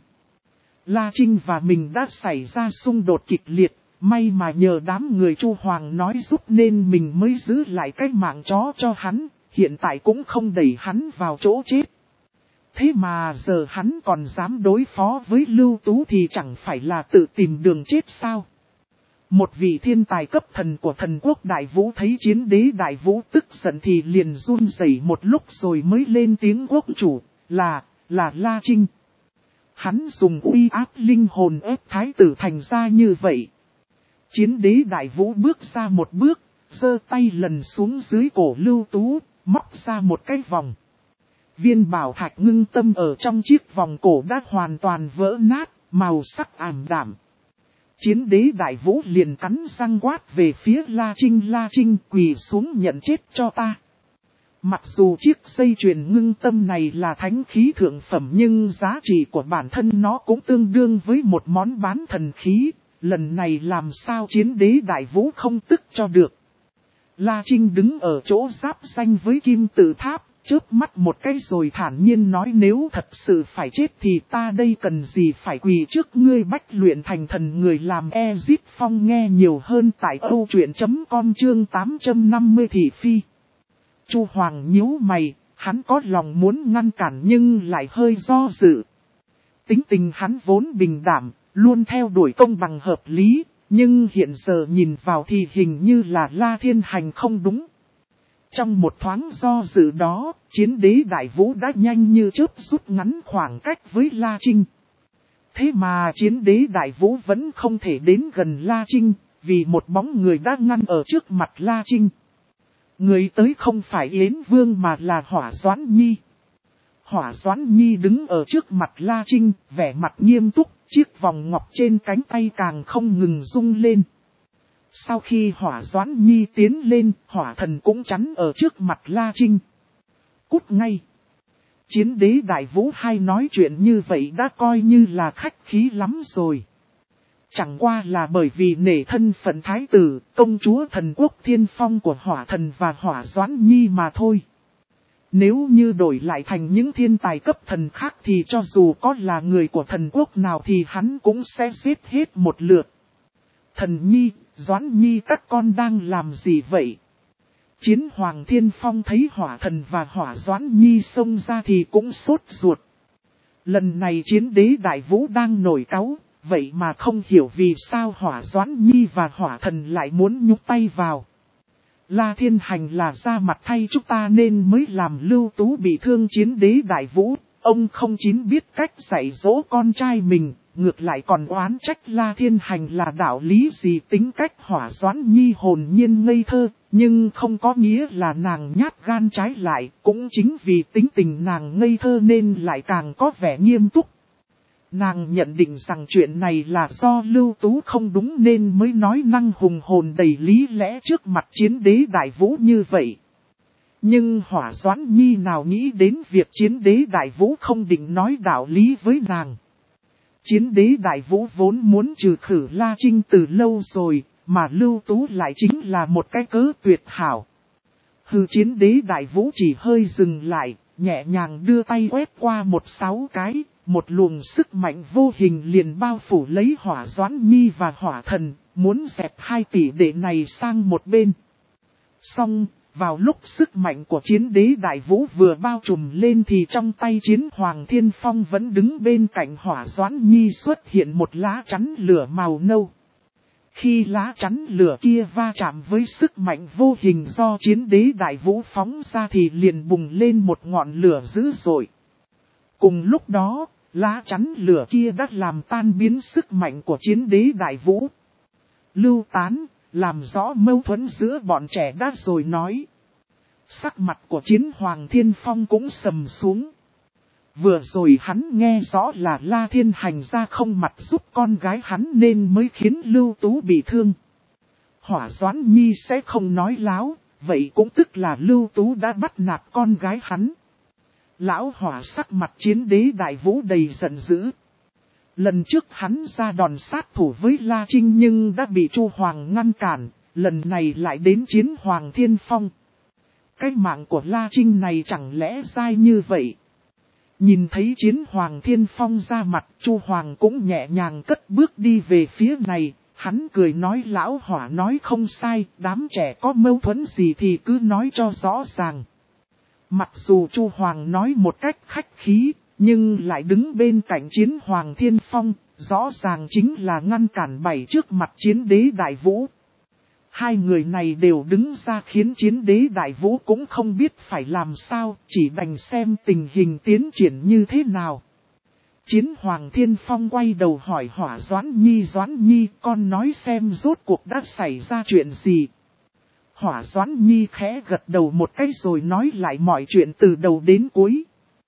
Speaker 1: La Trinh và mình đã xảy ra xung đột kịch liệt, may mà nhờ đám người Chu Hoàng nói giúp nên mình mới giữ lại cái mạng chó cho hắn, hiện tại cũng không đẩy hắn vào chỗ chết. Thế mà giờ hắn còn dám đối phó với Lưu Tú thì chẳng phải là tự tìm đường chết sao? Một vị thiên tài cấp thần của thần quốc Đại Vũ thấy chiến đế Đại Vũ tức giận thì liền run rẩy một lúc rồi mới lên tiếng quốc chủ, là, là La Trinh. Hắn dùng uy áp linh hồn ép thái tử thành ra như vậy. Chiến đế Đại Vũ bước ra một bước, giơ tay lần xuống dưới cổ Lưu Tú, móc ra một cái vòng. Viên bảo thạch ngưng tâm ở trong chiếc vòng cổ đã hoàn toàn vỡ nát, màu sắc ảm đạm. Chiến đế Đại Vũ liền cắn răng quát về phía La Trinh, La Trinh quỳ xuống nhận chết cho ta. Mặc dù chiếc dây chuyền ngưng tâm này là thánh khí thượng phẩm nhưng giá trị của bản thân nó cũng tương đương với một món bán thần khí, lần này làm sao chiến đế Đại Vũ không tức cho được. La Trinh đứng ở chỗ giáp ranh với kim tự tháp, chớp mắt một cái rồi thản nhiên nói, nếu thật sự phải chết thì ta đây cần gì phải quỳ trước ngươi bách luyện thành thần người làm. Ezip Phong nghe nhiều hơn tại âu truyện chấm com chương tám trăm năm mươi thị phi. Chu Hoàng nhíu mày, hắn có lòng muốn ngăn cản nhưng lại hơi do dự. Tính tình hắn vốn bình đảm, luôn theo đuổi công bằng hợp lý, nhưng hiện giờ nhìn vào thì hình như là La Thiên hành không đúng. Trong một thoáng do dự đó, chiến đế Đại Vũ đã nhanh như chớp rút ngắn khoảng cách với La Trinh. Thế mà chiến đế Đại Vũ vẫn không thể đến gần La Trinh, vì một bóng người đã ngăn ở trước mặt La Trinh. Người tới không phải Yến Vương mà là Hỏa Doãn Nhi. Hỏa Doãn Nhi đứng ở trước mặt La Trinh, vẻ mặt nghiêm túc, chiếc vòng ngọc trên cánh tay càng không ngừng rung lên. Sau khi Hỏa Doãn Nhi tiến lên, Hỏa Thần cũng chắn ở trước mặt La Trinh. Cút ngay. Chiến đế Đại Vũ hay nói chuyện như vậy đã coi như là khách khí lắm rồi. Chẳng qua là bởi vì nể thân phận thái tử, công chúa thần quốc thiên phong của Hỏa Thần và Hỏa Doãn Nhi mà thôi. Nếu như đổi lại thành những thiên tài cấp thần khác thì cho dù có là người của thần quốc nào thì hắn cũng sẽ giết hết một lượt. Thần Nhi, Doãn Nhi các con đang làm gì vậy? Chiến Hoàng Thiên Phong thấy Hỏa Thần và Hỏa Doãn Nhi xông ra thì cũng sốt ruột. Lần này Chiến Đế Đại Vũ đang nổi cáu, vậy mà không hiểu vì sao Hỏa Doãn Nhi và Hỏa Thần lại muốn nhúc tay vào. La Thiên Hành là ra mặt thay chúng ta nên mới làm Lưu Tú bị thương. Chiến Đế Đại Vũ, ông không chín biết cách dạy dỗ con trai mình, ngược lại còn oán trách La Thiên Hành là đạo lý gì. Tính cách Hỏa Doãn Nhi hồn nhiên ngây thơ, nhưng không có nghĩa là nàng nhát gan, trái lại, cũng chính vì tính tình nàng ngây thơ nên lại càng có vẻ nghiêm túc. Nàng nhận định rằng chuyện này là do Lưu Tú không đúng nên mới nói năng hùng hồn đầy lý lẽ trước mặt Chiến Đế Đại Vũ như vậy. Nhưng Hỏa Doãn Nhi nào nghĩ đến việc Chiến Đế Đại Vũ không định nói đạo lý với nàng. Chiến Đế Đại Vũ vốn muốn trừ khử La Trinh từ lâu rồi, mà Lưu Tú lại chính là một cái cớ tuyệt hảo. Hừ, Chiến Đế Đại Vũ chỉ hơi dừng lại, nhẹ nhàng đưa tay quét qua một sáu cái. Một luồng sức mạnh vô hình liền bao phủ lấy Hỏa Doãn Nhi và Hỏa Thần, muốn dẹp hai tỷ đệ này sang một bên. Xong, vào lúc sức mạnh của Chiến Đế Đại Vũ vừa bao trùm lên thì trong tay Chiến Hoàng Thiên Phong vẫn đứng bên cạnh Hỏa Doãn Nhi xuất hiện một lá chắn lửa màu nâu. Khi lá chắn lửa kia va chạm với sức mạnh vô hình do Chiến Đế Đại Vũ phóng ra thì liền bùng lên một ngọn lửa dữ dội. Cùng lúc đó, lá chắn lửa kia đã làm tan biến sức mạnh của Chiến Đế Đại Vũ. Lưu Tán, làm rõ mâu thuẫn giữa bọn trẻ đã rồi nói. Sắc mặt của Chiến Hoàng Thiên Phong cũng sầm xuống. Vừa rồi hắn nghe rõ là La Thiên Hành ra không mặt giúp con gái hắn nên mới khiến Lưu Tú bị thương. Hỏa Doãn Nhi sẽ không nói láo, vậy cũng tức là Lưu Tú đã bắt nạt con gái hắn. Lão Hỏa sắc mặt Chiến Đế Đại Vũ đầy giận dữ. Lần trước hắn ra đòn sát thủ với La Trinh nhưng đã bị Chu Hoàng ngăn cản, lần này lại đến Chiến Hoàng Thiên Phong. Cái mạng của La Trinh này chẳng lẽ dai như vậy? Nhìn thấy Chiến Hoàng Thiên Phong ra mặt, Chu Hoàng cũng nhẹ nhàng cất bước đi về phía này, hắn cười nói Lão Hỏa nói không sai, đám trẻ có mâu thuẫn gì thì cứ nói cho rõ ràng. Mặc dù Chu Hoàng nói một cách khách khí, nhưng lại đứng bên cạnh Chiến Hoàng Thiên Phong, rõ ràng chính là ngăn cản bày trước mặt Chiến Đế Đại Vũ. Hai người này đều đứng ra khiến Chiến Đế Đại Vũ cũng không biết phải làm sao, chỉ đành xem tình hình tiến triển như thế nào. Chiến Hoàng Thiên Phong quay đầu hỏi Hỏa Doãn Nhi, Doãn Nhi, con nói xem rốt cuộc đã xảy ra chuyện gì. Hỏa Doãn Nhi khẽ gật đầu một cái rồi nói lại mọi chuyện từ đầu đến cuối.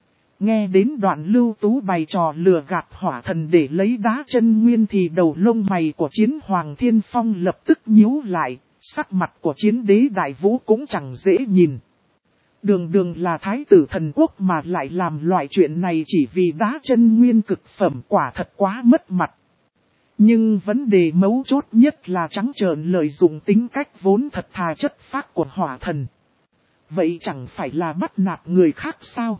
Speaker 1: Nghe đến đoạn Lưu Tú bày trò lừa gạt Hỏa Thần để lấy đá chân nguyên thì đầu lông mày của Chiến Hoàng Thiên Phong lập tức nhíu lại, sắc mặt của Chiến Đế Đại Vũ cũng chẳng dễ nhìn. Đường đường là thái tử thần quốc mà lại làm loại chuyện này chỉ vì đá chân nguyên cực phẩm, quả thật quá mất mặt. Nhưng vấn đề mấu chốt nhất là trắng trợn lợi dụng tính cách vốn thật thà chất phác của Hỏa Thần. Vậy chẳng phải là bắt nạt người khác sao?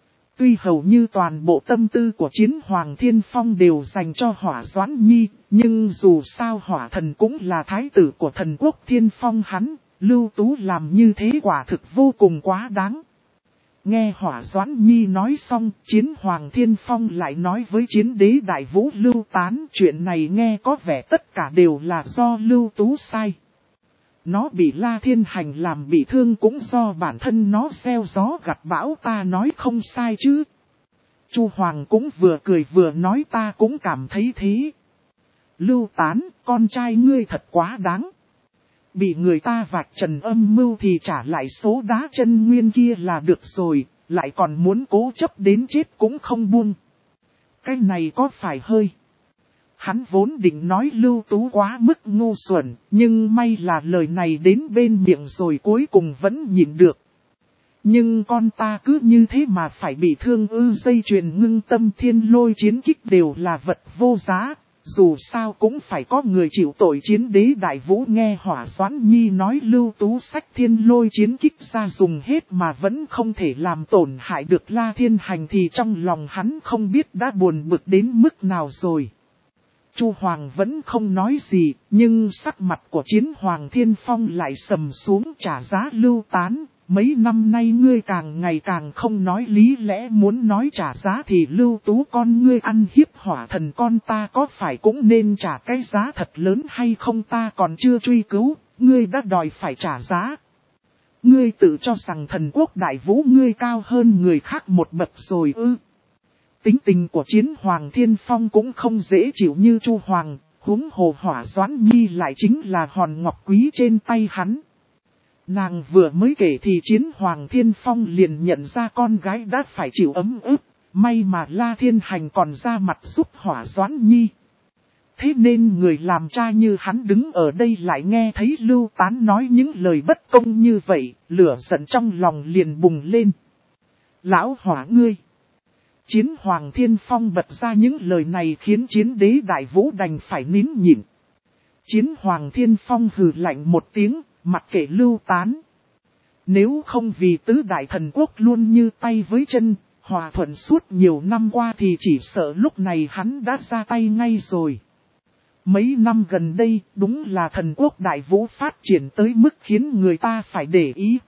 Speaker 1: Tuy hầu như toàn bộ tâm tư của Chiến Hoàng Thiên Phong đều dành cho Hỏa Doãn Nhi, nhưng dù sao Hỏa Thần cũng là thái tử của thần quốc Thiên Phong hắn, Lưu Tú làm như thế quả thực vô cùng quá đáng. Nghe Hỏa Doãn Nhi nói xong, Chiến Hoàng Thiên Phong lại nói với Chiến Đế Đại Vũ Lưu Tán, chuyện này nghe có vẻ tất cả đều là do Lưu Tú sai. Nó bị La Thiên Hành làm bị thương cũng do bản thân nó gieo gió gặt bão, ta nói không sai chứ. Chu Hoàng cũng vừa cười vừa nói ta cũng cảm thấy thế. Lưu Tán, con trai ngươi thật quá đáng. Bị người ta vạch trần âm mưu thì trả lại số đá chân nguyên kia là được rồi, lại còn muốn cố chấp đến chết cũng không buông. Cái này có phải hơi... Hắn vốn định nói Lưu Tú quá mức ngu xuẩn, nhưng may là lời này đến bên miệng rồi cuối cùng vẫn nhịn được. Nhưng con ta cứ như thế mà phải bị thương ư? Dây chuyền ngưng tâm thiên lôi chiến kích đều là vật vô giá, Dù sao cũng phải có người chịu tội. Chiến đế đại vũ nghe Hỏa Doãn Nhi nói Lưu Tú xách thiên lôi chiến kích ra dùng hết mà vẫn không thể làm tổn hại được La Thiên Hành thì trong lòng hắn không biết đã buồn bực đến mức nào rồi. Chu Hoàng vẫn không nói gì, nhưng sắc mặt của Chiến Hoàng Thiên Phong lại sầm xuống. Trả giá Lưu Tán, mấy năm nay ngươi càng ngày càng không nói lý lẽ, muốn nói trả giá thì Lưu Tú con ngươi ăn hiếp Hỏa Thần con ta có phải cũng nên trả cái giá thật lớn hay không? Ta còn chưa truy cứu, ngươi đã đòi phải trả giá. Ngươi tự cho rằng thần quốc đại vũ ngươi cao hơn người khác một bậc rồi ư? Tính tình của Chiến Hoàng Thiên Phong cũng không dễ chịu như Chu Hoàng, huống hồ Hỏa Doãn Nhi lại chính là hòn ngọc quý trên tay hắn. Nàng vừa mới kể thì Chiến Hoàng Thiên Phong liền nhận ra con gái đã phải chịu ấm ức, may mà La Thiên Hành còn ra mặt giúp Hỏa Doãn Nhi. Thế nên người làm cha như hắn đứng ở đây lại nghe thấy Lưu Tán nói những lời bất công như vậy, lửa giận trong lòng liền bùng lên. Lão Hỏa ngươi! Chiến Hoàng Thiên Phong bật ra những lời này khiến Chiến đế đại vũ đành phải nín nhịn. Chiến Hoàng Thiên Phong hừ lạnh một tiếng, mặc kệ Lưu Tán. Nếu không vì tứ đại thần quốc luôn như tay với chân, hòa thuận suốt nhiều năm qua thì chỉ sợ lúc này hắn đã ra tay ngay rồi. Mấy năm gần đây đúng là thần quốc đại vũ phát triển tới mức khiến người ta phải để ý.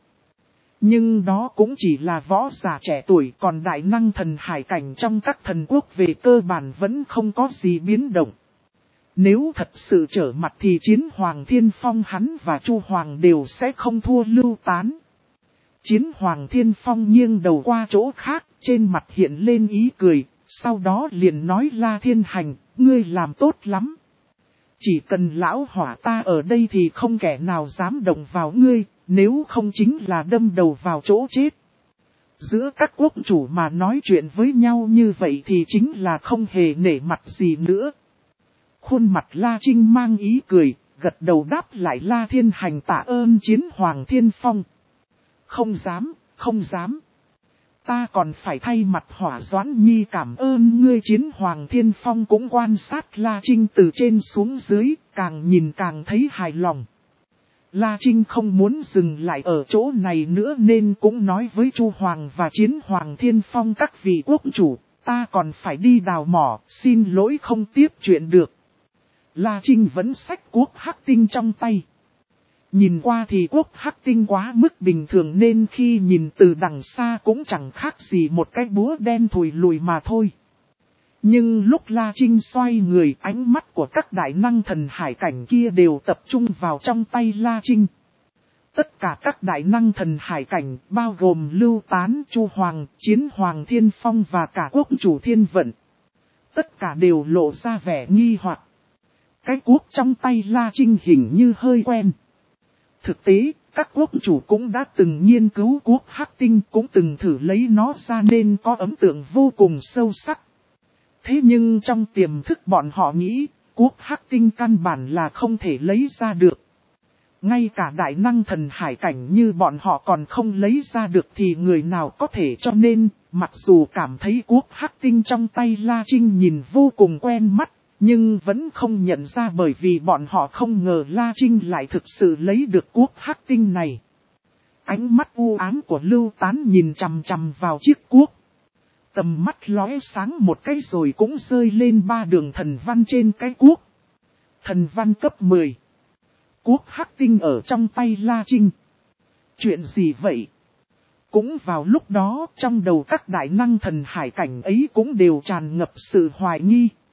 Speaker 1: Nhưng đó cũng chỉ là võ giả trẻ tuổi, còn đại năng thần hải cảnh trong các thần quốc về cơ bản vẫn không có gì biến động. Nếu thật sự trở mặt thì Chiến Hoàng Thiên Phong hắn và Chu Hoàng đều sẽ không thua Lưu Tán. Chiến Hoàng Thiên Phong nghiêng đầu qua chỗ khác, trên mặt hiện lên ý cười, sau đó liền nói La Thiên Hành, ngươi làm tốt lắm. Chỉ cần lão Hỏa ta ở đây thì không kẻ nào dám động vào ngươi, nếu không chính là đâm đầu vào chỗ chết. Giữa các quốc chủ mà nói chuyện với nhau như vậy thì chính là không hề nể mặt gì nữa. Khuôn mặt La Trinh mang ý cười, gật đầu đáp lại La Thiên Hành tạ ơn Chiến Hoàng Thiên Phong. Không dám, không dám. Ta còn phải thay mặt Hỏa Doãn Nhi cảm ơn ngươi. Chiến Hoàng Thiên Phong cũng quan sát La Trinh từ trên xuống dưới, càng nhìn càng thấy hài lòng. La Trinh không muốn dừng lại ở chỗ này nữa nên cũng nói với Chu Hoàng và Chiến Hoàng Thiên Phong các vị quốc chủ, ta còn phải đi đào mỏ, xin lỗi không tiếp chuyện được. La Trinh vẫn xách cuốc hắc tinh trong tay. Nhìn qua thì cuốc hắc tinh quá mức bình thường nên khi nhìn từ đằng xa cũng chẳng khác gì một cái búa đen thùi lùi mà thôi. Nhưng lúc La Trinh xoay người, ánh mắt của các đại năng thần hải cảnh kia đều tập trung vào trong tay La Trinh. Tất cả các đại năng thần hải cảnh, bao gồm Lưu Tán, Chu Hoàng, Chiến Hoàng Thiên Phong và cả quốc chủ Thiên Vận. Tất cả đều lộ ra vẻ nghi hoặc. Cái cuốc trong tay La Trinh hình như hơi quen. Thực tế, các quốc chủ cũng đã từng nghiên cứu cuốc hắc tinh, cũng từng thử lấy nó ra nên có ấn tượng vô cùng sâu sắc. Thế nhưng trong tiềm thức bọn họ nghĩ, cuốc hắc tinh căn bản là không thể lấy ra được. Ngay cả đại năng thần hải cảnh như bọn họ còn không lấy ra được thì người nào có thể, cho nên, mặc dù cảm thấy cuốc hắc tinh trong tay La Trinh nhìn vô cùng quen mắt, nhưng vẫn không nhận ra bởi vì bọn họ không ngờ La Trinh lại thực sự lấy được cuốc hắc tinh này. Ánh mắt u ám của Lưu Tán nhìn chằm chằm vào chiếc cuốc. Tầm mắt lóe sáng một cái rồi cũng rơi lên ba đường thần văn trên cái cuốc. Thần văn cấp mười. Cuốc hắc tinh ở trong tay La Trinh. Chuyện gì vậy? Cũng vào lúc đó, trong đầu các đại năng thần hải cảnh ấy cũng đều tràn ngập sự hoài nghi.